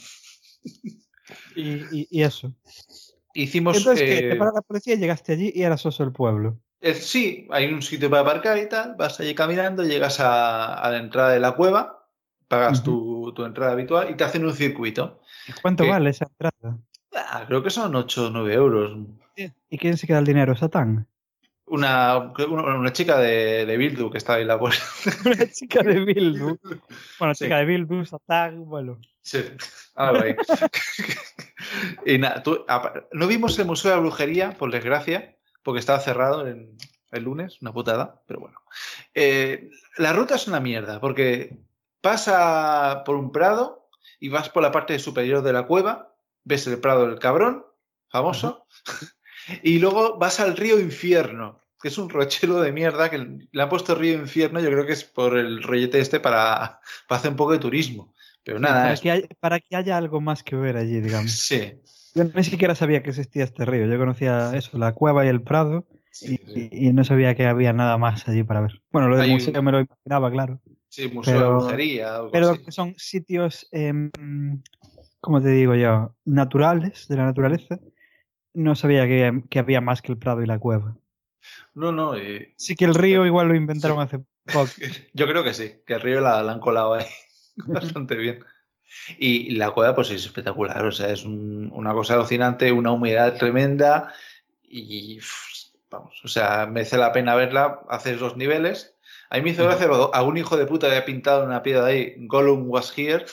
Y eso. Hicimos, entonces, que te para la policía y llegaste allí y era soso el pueblo. Sí, hay un sitio para aparcar y tal, vas allí caminando, llegas a la entrada de la cueva, pagas tu entrada habitual y te hacen un circuito. ¿Y cuánto vale esa entrada? Creo que son 8 o 9 euros. ¿Y quién se queda el dinero? ¿Satán? Una chica de Bildu que estaba ahí en la puerta. Una chica de Bildu. Bueno, chica de Bildu, Satán, bueno. Sí, algo ahí. Y nada, no vimos el Museo de la Brujería, por desgracia, porque estaba cerrado el lunes, una putada, pero bueno. La ruta es una mierda, porque pasa por un prado y vas por la parte superior de la cueva, ves el prado del cabrón, famoso, y luego vas al río Infierno, que es un rochelo de mierda, que le han puesto río Infierno, yo creo que es por el rollete este para hacer un poco de turismo. Pero sí, nada, para que haya algo más que ver allí, digamos. Sí. Yo ni siquiera sabía que existía este río. Yo conocía eso, la cueva y el prado, sí. Y no sabía que había nada más allí para ver. Bueno, lo del museo me lo imaginaba, claro. Sí, museo de brujería. Pero que son sitios, ¿cómo te digo yo? Naturales, de la naturaleza. No sabía que había más que el prado y la cueva. No. Sí que el río igual lo inventaron hace poco. Yo creo que sí, que el río la han colado ahí. Bastante bien. Y la cueva pues es espectacular, o sea, es una cosa alucinante, una humedad tremenda y vamos, o sea, merece la pena verla, haces los niveles. A mí me hizo gracia a un hijo de puta que había pintado una piedra ahí, Gollum was here.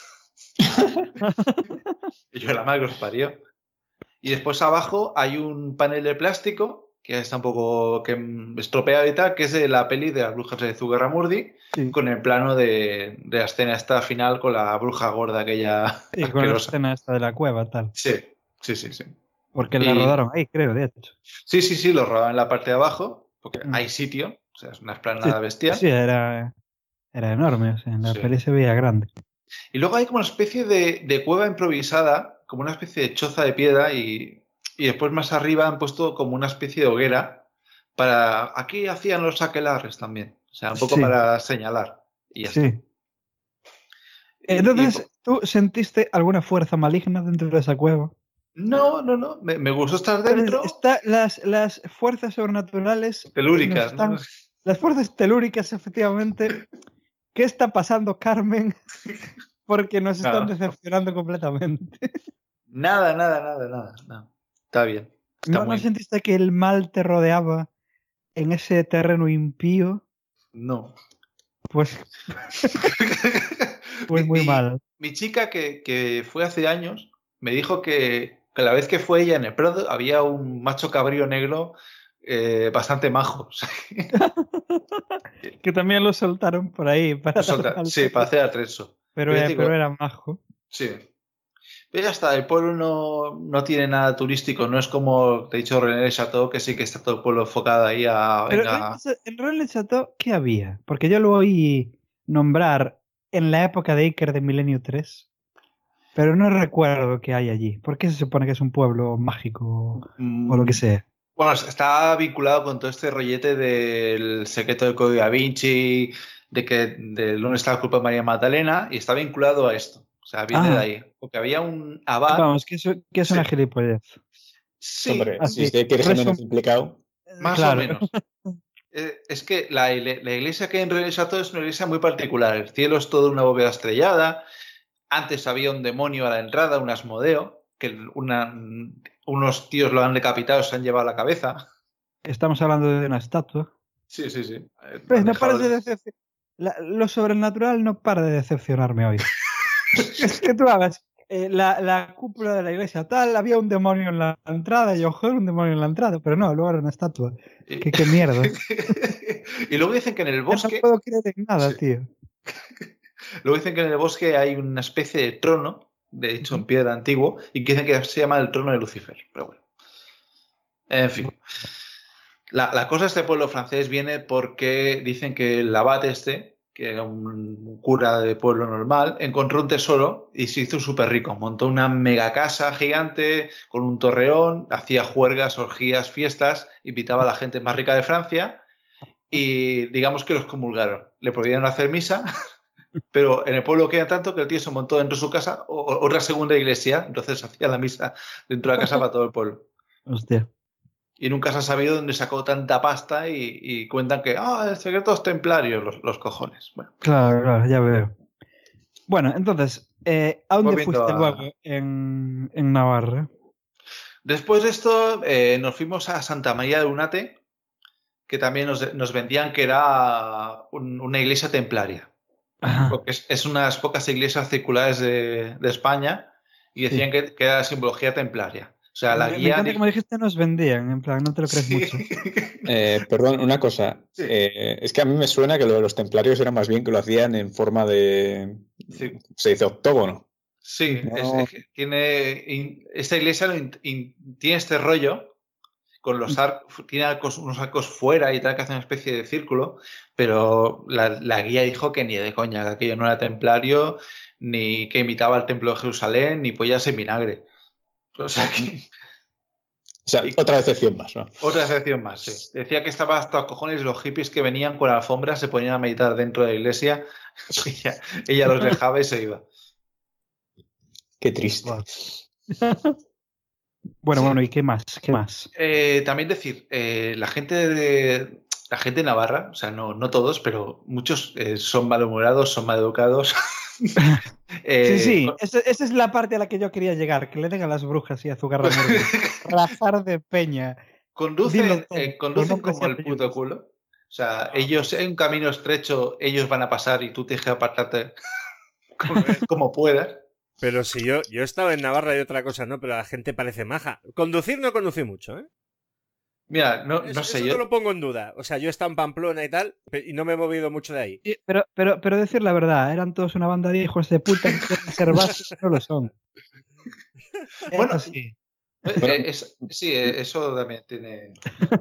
Y yo la madre que os parió. Y después abajo hay un panel de plástico que está un poco estropeado y tal, que es de la peli de las brujas de Zugarramurdi, sí, con el plano de la escena esta final con la bruja gorda aquella. Sí, con la escena esta de la cueva, tal. Sí. Porque la rodaron ahí, creo, de hecho. Sí, lo rodaron en la parte de abajo, porque hay sitio, o sea, es una esplanada bestial. Sí, era enorme, o sea, en la peli se veía grande. Y luego hay como una especie de cueva improvisada, como una especie de choza de piedra y después más arriba han puesto como una especie de hoguera para... Aquí hacían los aquelarres también. O sea, un poco para señalar. Y ya está. Entonces, ¿tú sentiste alguna fuerza maligna dentro de esa cueva? No. Me gustó estar dentro. Las fuerzas sobrenaturales... Telúricas, ¿no? Las fuerzas telúricas, efectivamente. ¿Qué está pasando, Carmen? Porque nos están decepcionando completamente. Nada. Está bien. ¿No sentiste que el mal te rodeaba en ese terreno impío? No. Pues muy mal. Mi chica, que fue hace años, me dijo que la vez que fue ella en el Prado había un macho cabrío negro bastante majo. O sea, que también lo soltaron por ahí. Para sí, para hacer atrezo. Pero era majo. Sí. Pero ya está, el pueblo no tiene nada turístico, no es como te he dicho René Chateau, que sí que está todo el pueblo enfocado ahí a... Pero en René Chateau, ¿qué había? Porque yo lo oí nombrar en la época de Iker de Milenio 3, pero no recuerdo qué hay allí. ¿Por qué se supone que es un pueblo mágico o lo que sea? Bueno, está vinculado con todo este rollete del secreto del Código Da Vinci, de dónde está la culpa de María Magdalena, y está vinculado a esto. O sea, viene de ahí. Porque había un abad... Vamos, que es una gilipollez. Sí. Hombre, si usted quiere ser menos implicado... Más o menos. Es que la iglesia que hay en René Chateau es una iglesia muy particular. El cielo es todo una bóveda estrellada. Antes había un demonio a la entrada, un Asmodeo, que unos tíos lo han decapitado, se han llevado la cabeza. Estamos hablando de una estatua. Sí. Pues no parece lo sobrenatural no para de decepcionarme hoy. Es que tú hagas la cúpula de la iglesia tal, había un demonio en la entrada, y ojo, un demonio en la entrada, pero no, luego era una estatua. ¿Qué mierda? Y luego dicen que en el bosque... No puedo creer en nada, tío. Luego dicen que en el bosque hay una especie de trono, de hecho en piedra antiguo, y que dicen que se llama el trono de Lucifer. Pero bueno. En fin. La cosa de este pueblo francés viene porque dicen que el abad que era un cura de pueblo normal, encontró un tesoro y se hizo súper rico. Montó una mega casa gigante con un torreón, hacía juergas, orgías, fiestas, invitaba a la gente más rica de Francia y digamos que los comulgaron. Le prohibieron hacer misa, pero en el pueblo queda tanto que el tío se montó dentro de su casa otra segunda iglesia, entonces hacía la misa dentro de la casa para todo el pueblo. Hostia. Y nunca se ha sabido dónde sacó tanta pasta y cuentan que secretos templarios, los cojones. Bueno. Claro, ya veo. Bueno, entonces, ¿a dónde fuiste luego en Navarra? Después de esto, nos fuimos a Santa María de Unate, que también nos vendían que era una iglesia templaria. Ajá. Porque es unas pocas iglesias circulares de España y decían que era simbología templaria. O sea, la guía... Me encanta como dijiste, nos vendían, en plan, no te lo crees mucho. Perdón, una cosa. Sí. Es que a mí me suena que lo de los templarios era más bien que lo hacían en forma de... Sí. Se dice octógono. Sí, no. Esta iglesia tiene este rollo, con los arcos, tiene unos arcos fuera y tal, que hace una especie de círculo, pero la guía dijo que ni de coña, que aquello no era templario, ni que imitaba el templo de Jerusalén, ni pollas en vinagre. O sea, otra decepción más, ¿no? Otra decepción más, sí. Decía que estaba hasta los cojones los hippies que venían con alfombras, se ponían a meditar dentro de la iglesia, ella los dejaba y se iba. Qué triste. Bueno, ¿y qué más? También decir, la gente de Navarra, o sea, no todos, pero muchos son malhumorados, son maleducados. Sí, esa es la parte a la que yo quería llegar, que le den a las brujas y a Zugarramurdi. Rajar de peña. Conducen como el puto culo. O sea, ellos en un camino estrecho, ellos van a pasar y tú tienes que apartarte como puedas. Pero si yo he estado en Navarra y otra cosa, ¿no? Pero la gente parece maja. Conducir no conducí mucho, ¿eh? Mira, no sé eso yo. Te lo pongo en duda. O sea, yo he estado en Pamplona y tal, y no me he movido mucho de ahí. Pero decir la verdad, eran todos una banda de hijos de puta que quieren ser vascos, no lo son. Bueno, sí. Sí, eso también tiene...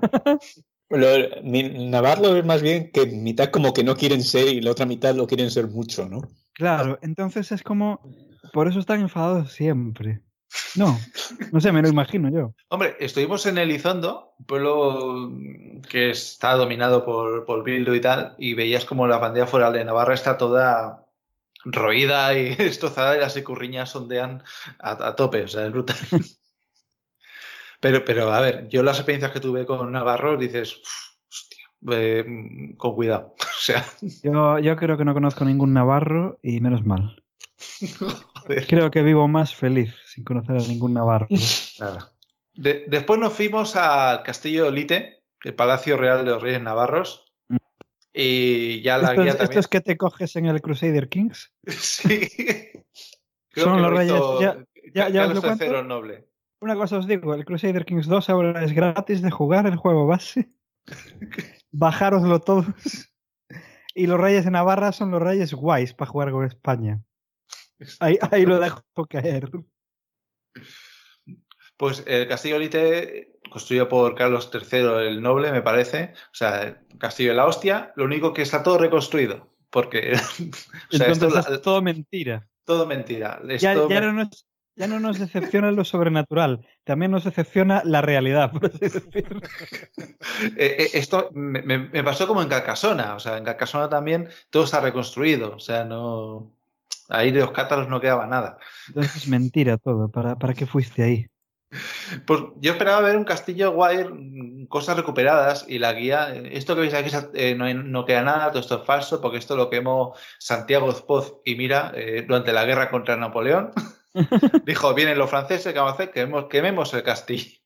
Navarro es más bien que mitad como que no quieren ser y la otra mitad lo quieren ser mucho, ¿no? Claro, entonces es como... Por eso están enfadados siempre. No sé, me lo imagino yo. Hombre, estuvimos en Elizondo, un pueblo que está dominado por Bildu y tal, y veías como la bandera foral de Navarra está toda roída y destrozada y las ecurriñas ondean a tope, o sea, es brutal. Pero, a ver, yo las experiencias que tuve con Navarro dices, hostia, con cuidado. O sea... Yo creo que no conozco ningún navarro y menos mal. Joder. Creo que vivo más feliz sin conocer a ningún navarro. Nada. Después nos fuimos al Castillo de Olite, el Palacio Real de los Reyes Navarros. Y ya la guía también. ¿Estos que te coges en el Crusader Kings? Sí. Creo Son que los lo Reyes. hizo Ya os lo Carlos cuento. III Noble. Una cosa os digo, el Crusader Kings 2 ahora es gratis de jugar el juego base. Bajároslo todos. Y los Reyes de Navarra son los Reyes guays para jugar con España. Ahí lo dejo caer. Pues el Castillo de Olite, construido por Carlos III el Noble, me parece. O sea, el Castillo de la hostia, lo único que está todo reconstruido. Porque. O sea, entonces es todo mentira. Todo mentira. Ya no nos decepciona lo sobrenatural, también nos decepciona la realidad, por así decirlo. Esto me pasó como en Carcassona. O sea, en Carcassona también todo está reconstruido. O sea, no. Ahí de los cátaros no quedaba nada. Entonces es mentira todo. ¿Para qué fuiste ahí? Pues yo esperaba ver un castillo guay, cosas recuperadas, y la guía, esto que veis aquí no queda nada, todo esto es falso, porque esto lo quemó Santiago Espoz y Mira durante la guerra contra Napoleón. Dijo, vienen los franceses, ¿qué vamos a hacer? Quememos el castillo.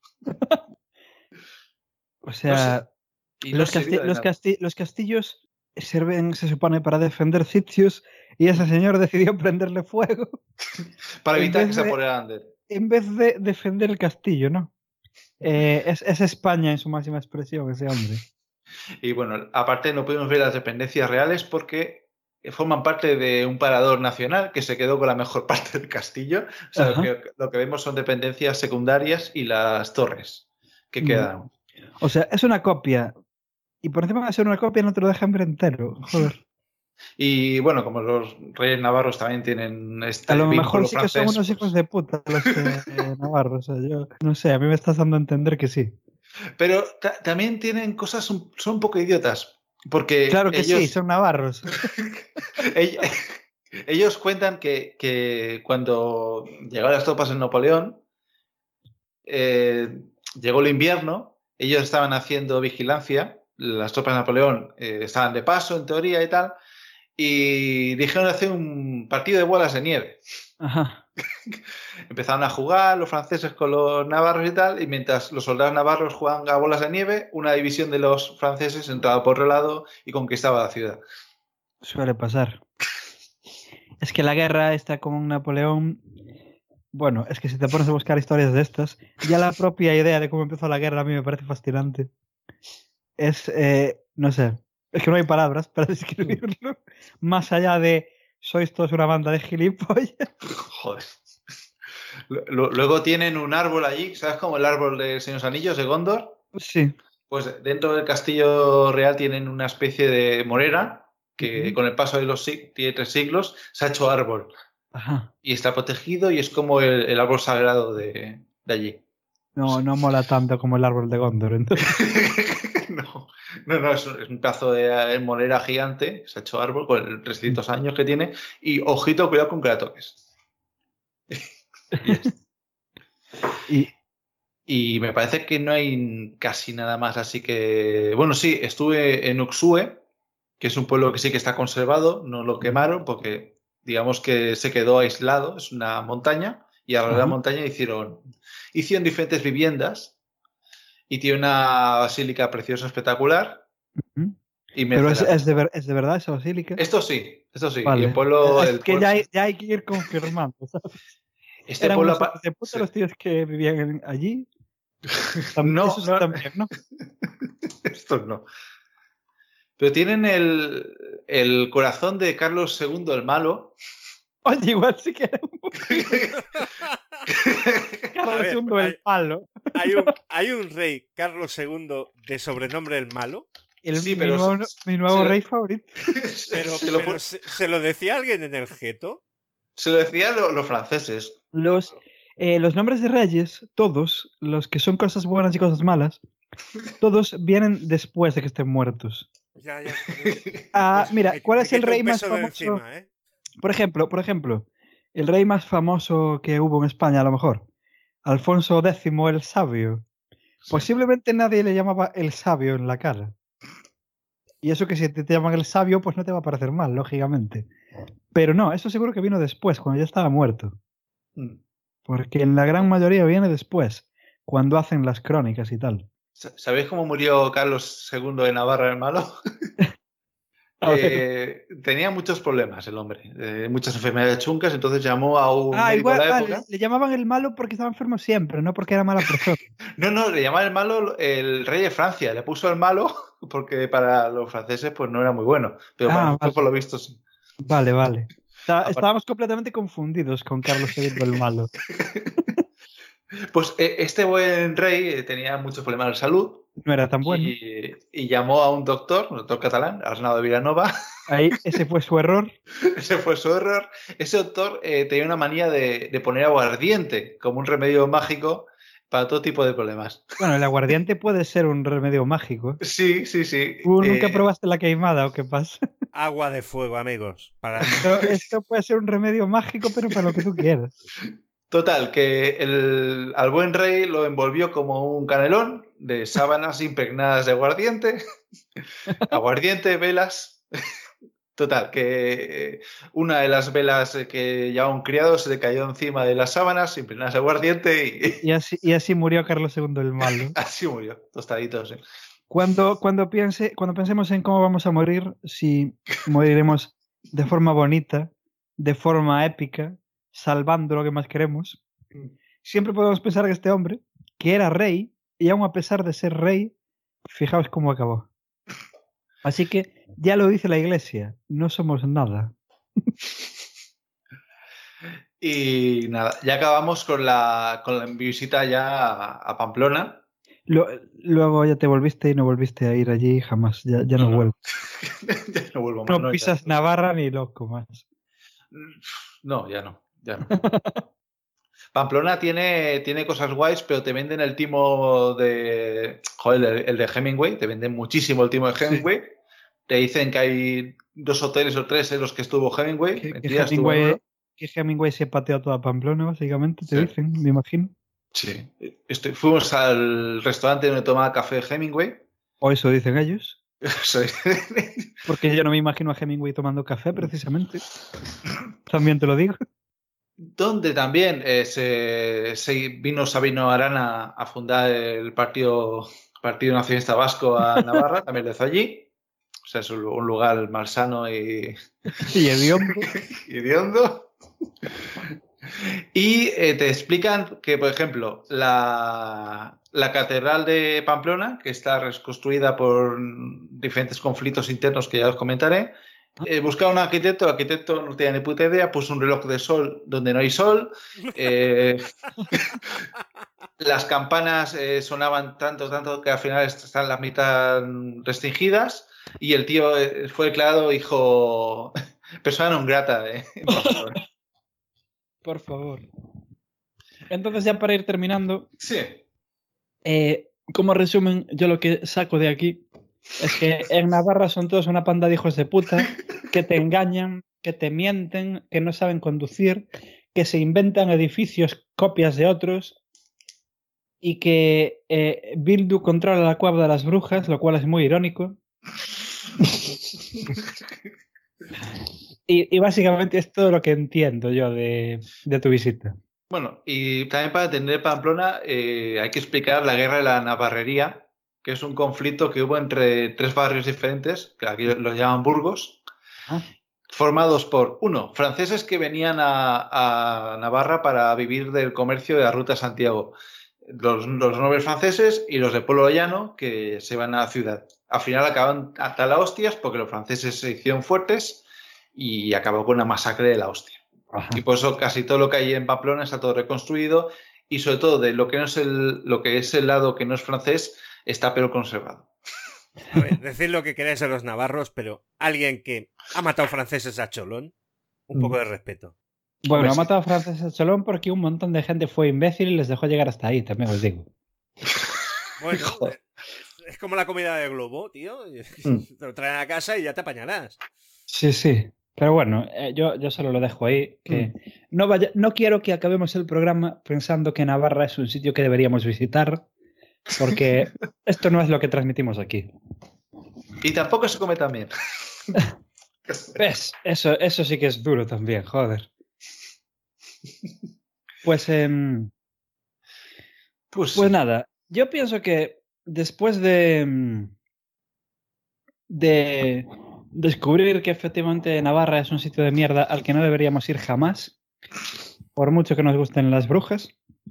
O sea, los castillos sirven, se supone, para defender sitios, y ese señor decidió prenderle fuego. Para evitar que se apoderaran de él. En vez de defender el castillo, ¿no? Es España en su máxima expresión, ese hombre. Y bueno, aparte no podemos ver las dependencias reales porque forman parte de un parador nacional que se quedó con la mejor parte del castillo. O sea, lo que vemos son dependencias secundarias y las torres que quedan. O sea, es una copia. Y por encima de ser una copia no te lo dejan ver entero. Joder. Y bueno, como los reyes navarros también tienen a lo mejor sí francés, que son unos hijos de puta los navarros. O sea, yo no sé, a mí me estás dando a entender que sí. Pero también tienen cosas, son un poco idiotas. Porque claro que ellos, sí, son navarros. ellos cuentan que cuando llegaron las tropas de Napoleón, llegó el invierno, ellos estaban haciendo vigilancia, las tropas de Napoleón estaban de paso en teoría y tal, y dijeron hacer un partido de bolas de nieve. Ajá. Empezaron a jugar los franceses con los navarros y tal, y mientras los soldados navarros jugaban a bolas de nieve, una división de los franceses entraba por otro lado y conquistaba la ciudad. Suele pasar. Es que la guerra está con Napoleón. Bueno, es que si te pones a buscar historias de estas, ya la propia idea de cómo empezó la guerra a mí me parece fascinante. Es, no sé, es que no hay palabras para describirlo. Más allá de sois todos una banda de gilipollas. Joder. Luego tienen un árbol allí, ¿sabes? Como el árbol de Señor de los Anillos de Gondor. Sí. Pues dentro del castillo real tienen una especie de morera que con el paso de los tiene 3 siglos, se ha hecho árbol. Ajá. Y está protegido y es como el árbol sagrado de allí. No mola tanto como el árbol de Gondor, entonces. No, es un pedazo de morera gigante, se ha hecho árbol con los 300 años que tiene. Y ojito, cuidado con que la toques. Y me parece que no hay casi nada más, así que... Bueno, sí, estuve en Uxue, que es un pueblo que sí que está conservado, no lo quemaron porque digamos que se quedó aislado, es una montaña, y alrededor de la montaña hicieron diferentes viviendas y tiene una basílica preciosa, espectacular. Pero es de verdad esa basílica. Esto sí. Vale. Y el pueblo, ya hay que ir confirmando, ¿sabes? Este pueblo de puta los tíos que vivían allí. No. También, ¿no? Estos no. Pero tienen el corazón de Carlos II el Malo. Oye, igual sí que Carlos II el Malo. ¿Hay un rey, Carlos II, de sobrenombre el Malo? Mi nuevo rey favorito. Pero ¿se lo decía alguien en el gueto? Se lo decían los franceses. Los nombres de reyes, todos, los que son cosas buenas y cosas malas, todos vienen después de que estén muertos. Ya. Mira, ¿cuál es el rey más famoso? Encima, ¿eh? Por ejemplo, el rey más famoso que hubo en España, a lo mejor, Alfonso X el Sabio. Posiblemente nadie le llamaba el Sabio en la cara. Y eso que si te llaman el Sabio, pues no te va a parecer mal, lógicamente. Pero no, eso seguro que vino después, cuando ya estaba muerto. Porque en la gran mayoría viene después, cuando hacen las crónicas y tal. ¿Sabéis cómo murió Carlos II de Navarra el Malo? Tenía muchos problemas el hombre, muchas enfermedades chungas, entonces llamó a un médico igual, de la época. le llamaban el malo porque estaba enfermo siempre, no porque era mala persona. No, le llamaban el malo el rey de Francia, le puso el malo porque para los franceses pues no era muy bueno, pero para nosotros por lo visto sí. Vale. Estábamos completamente confundidos con Carlos II el malo. Pues este buen rey tenía muchos problemas de salud. No era tan bueno. Y llamó a un doctor catalán, Arnau de Vilanova. Ahí, ese fue su error. Ese fue su error. Ese doctor tenía una manía de poner aguardiente como un remedio mágico para todo tipo de problemas. Bueno, el aguardiente puede ser un remedio mágico. Sí. ¿Tú nunca probaste la queimada o qué pasa? Agua de fuego, amigos. Esto puede ser un remedio mágico, pero para lo que tú quieras. Total, que al buen rey lo envolvió como un canelón de sábanas impregnadas de aguardiente. Aguardiente, velas. Total, que una de las velas que llevaba un criado se le cayó encima de las sábanas impregnadas de aguardiente y así murió Carlos II el malo. Así murió, tostadito, sí. Cuando pensemos en cómo vamos a morir, si moriremos de forma bonita, de forma épica, salvando lo que más queremos, siempre podemos pensar que este hombre, que era rey, y aún a pesar de ser rey, fijaos cómo acabó. Así que ya lo dice la Iglesia, no somos nada. Y nada, ya acabamos con la visita ya a Pamplona. Luego ya te volviste y no volviste a ir allí jamás, ya no vuelvo. Ya no vuelvo más. No pisas Navarra ni loco más. No, ya no. Pamplona tiene cosas guays, pero te venden el timo de... Joder, el de Hemingway, te venden muchísimo el timo de Hemingway. Sí. Te dicen que hay 2 hoteles o 3 en los que estuvo Hemingway. Que Hemingway se pateó toda Pamplona, básicamente, te dicen, me imagino. Sí. Fuimos al restaurante donde tomaba café Hemingway. O eso dicen ellos. Porque yo no me imagino a Hemingway tomando café, precisamente. También te lo digo. Donde también vino Sabino Arana a fundar el Partido Nacionalista Vasco a Navarra, también lo hizo allí. O sea, es un lugar malsano y hediondo. Y te explican que, por ejemplo, la catedral de Pamplona, que está reconstruida por diferentes conflictos internos que ya os comentaré, buscaba un arquitecto, el arquitecto no tenía ni puta idea, puso un reloj de sol donde no hay sol, las campanas sonaban tanto que al final están la mitad restringidas, y el tío fue declarado hijo persona non grata Por favor. Entonces, ya para ir terminando, sí. Como resumen, yo lo que saco de aquí es que en Navarra son todos una panda de hijos de puta que te engañan, que te mienten, que no saben conducir, que se inventan edificios, copias de otros, y que Bildu controla la cueva de las brujas, lo cual es muy irónico. Y básicamente es todo lo que entiendo yo de tu visita. Bueno, y también para entender Pamplona hay que explicar la guerra de la Navarrería, que es un conflicto que hubo entre 3 barrios diferentes, que aquí los llaman burgos, formados por, uno, franceses que venían a Navarra para vivir del comercio de la ruta Santiago, los nobles franceses y los de pueblo llano que se van a la ciudad. Al final acaban hasta la hostias porque los franceses se hicieron fuertes y acabó con una masacre de la hostia. Ajá. Y por eso casi todo lo que hay en Pamplona está todo reconstruido y sobre todo de lo que es el lado que no es francés está pero conservado. A ver, decid lo que queráis a los navarros, pero alguien que ha matado franceses a cholón, un poco de respeto. Bueno, ha matado a franceses a cholón porque un montón de gente fue imbécil y les dejó llegar hasta ahí, también os digo. Bueno, es como la comida de globo, tío. Te lo traen a casa y ya te apañarás. Sí. Pero bueno, yo solo lo dejo ahí. Que no quiero que acabemos el programa pensando que Navarra es un sitio que deberíamos visitar, porque esto no es lo que transmitimos aquí. Y tampoco se come tan bien. ¿Ves? Eso sí que es duro también, joder. Pues, Pues pues sí. nada, yo pienso que después de descubrir que efectivamente Navarra es un sitio de mierda al que no deberíamos ir jamás, por mucho que nos gusten las brujas,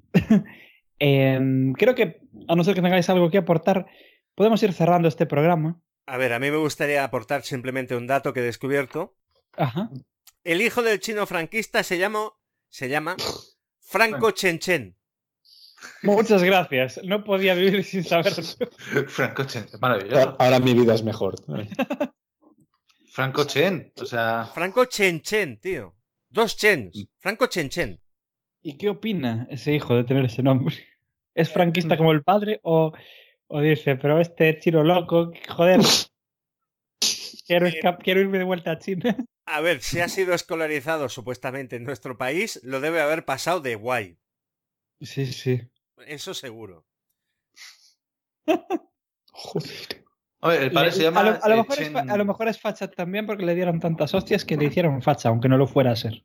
creo que, a no ser que tengáis algo que aportar, podemos ir cerrando este programa. A ver, a mí me gustaría aportar simplemente un dato que he descubierto. Ajá. El hijo del chino franquista se llama Franco Chenchen. Muchas gracias. No podía vivir sin saberlo. Franco Chen, maravilloso. Ahora mi vida es mejor. Franco Chen, o sea... Franco Chenchen, tío. 2 Chens. Franco Chenchen. ¿Y qué opina ese hijo de tener ese nombre? ¿Es franquista como el padre o dice, pero este chino loco, joder, quiero irme de vuelta a China? A ver, si ha sido escolarizado supuestamente en nuestro país, lo debe haber pasado de guay. Sí, sí. Eso seguro. Joder. A ver, el padre se llama... a lo mejor es facha también porque le dieron tantas hostias que le hicieron facha, aunque no lo fuera a ser.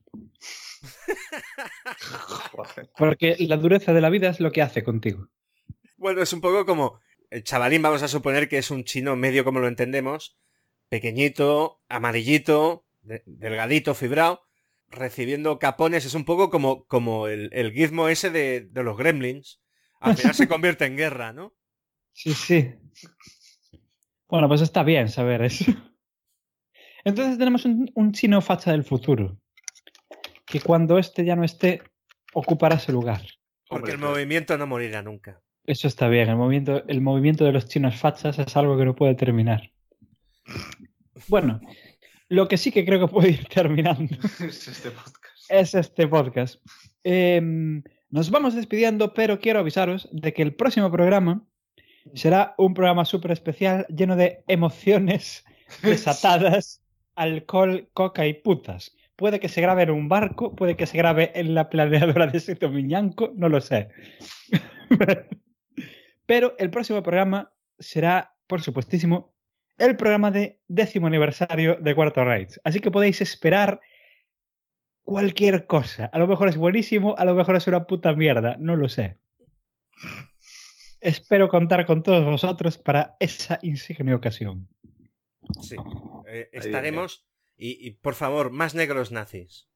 Porque la dureza de la vida es lo que hace contigo. Bueno, es un poco como... El chavalín, vamos a suponer que es un chino medio como lo entendemos. Pequeñito, amarillito, delgadito, fibrado. Recibiendo capones. Es un poco como el gizmo ese de los gremlins. Al final se convierte en guerra, ¿no? Sí, sí. Bueno, pues está bien saber eso. Entonces tenemos un chino facha del futuro. Que cuando este ya no esté, ocupará ese lugar. Porque el movimiento no morirá nunca. Eso está bien. El movimiento de los chinos fachas es algo que no puede terminar. Bueno, lo que sí que creo que puede ir terminando es este podcast. Nos vamos despidiendo, pero quiero avisaros de que el próximo programa será un programa súper especial lleno de emociones desatadas, alcohol, coca y putas. Puede que se grabe en un barco, puede que se grabe en la planeadora de Sito Miñanco, no lo sé. Pero el próximo programa será, por supuestísimo, el programa de 10º aniversario de Cuarto Rights. Así que podéis esperar cualquier cosa. A lo mejor es buenísimo, a lo mejor es una puta mierda, no lo sé. Espero contar con todos vosotros para esa insigne ocasión. Sí. Estaremos... Y por favor, más negros nazis.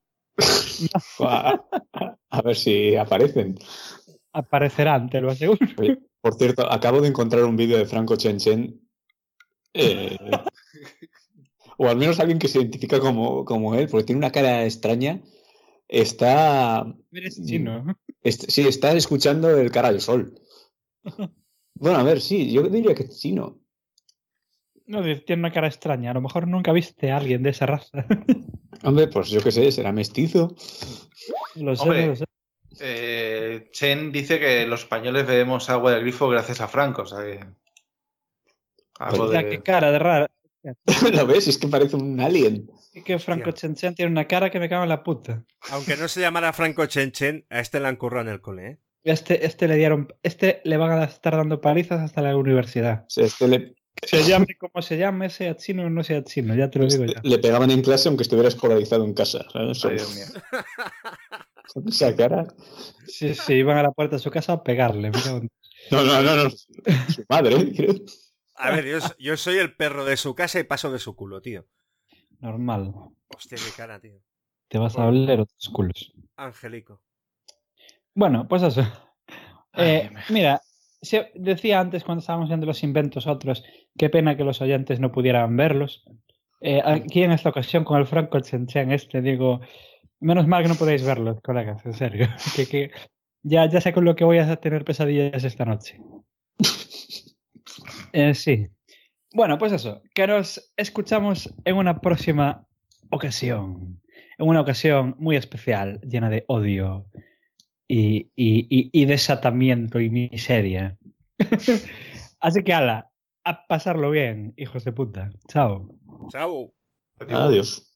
A ver si aparecen. Aparecerán, te lo aseguro. Oye, por cierto, acabo de encontrar un vídeo de Franco Chenchen. O al menos alguien que se identifica como él, porque tiene una cara extraña. Está... Eres chino. Sí, está escuchando el cara del sol. Bueno, a ver, sí, yo diría que es chino. No, tiene una cara extraña. A lo mejor nunca viste a alguien de esa raza. Hombre, pues yo qué sé, será mestizo. Lo sé, Hombre, no lo sé. Chen dice que los españoles bebemos agua del grifo gracias a Franco, o sea que... Qué cara de rara. ¿Lo ves? Es que parece un alien. Es que Franco Chenchen tiene una cara que me cago en la puta. Aunque no se llamara Franco Chenchen, a este le han currado en el cole, ¿eh? Este le van a estar dando palizas hasta la universidad. O sea, Se llame como se llame, sea chino o no sea chino, ya te lo digo ya. Le pegaban en clase aunque estuviera escolarizado en casa. ¿Sabes? Ay, Dios mío. Con esa cara. Sí, iban a la puerta de su casa a pegarle. No. Su madre, creo. A ver, yo soy el perro de su casa y paso de su culo, tío. Normal. Hostia, qué cara, tío. Te vas a oler otros culos. Angélico. Bueno, pues eso. Mira, decía antes cuando estábamos viendo los inventos otros, qué pena que los oyentes no pudieran verlos. Aquí en esta ocasión con el Franco Chenchen digo, menos mal que no podéis verlos, colegas, en serio. que ya sé con lo que voy a tener pesadillas esta noche. Sí. Bueno, pues eso, que nos escuchamos en una próxima ocasión. En una ocasión muy especial, llena de odio y desatamiento y miseria. Así que ala, a pasarlo bien, hijos de puta. Chao. Chao. Adiós.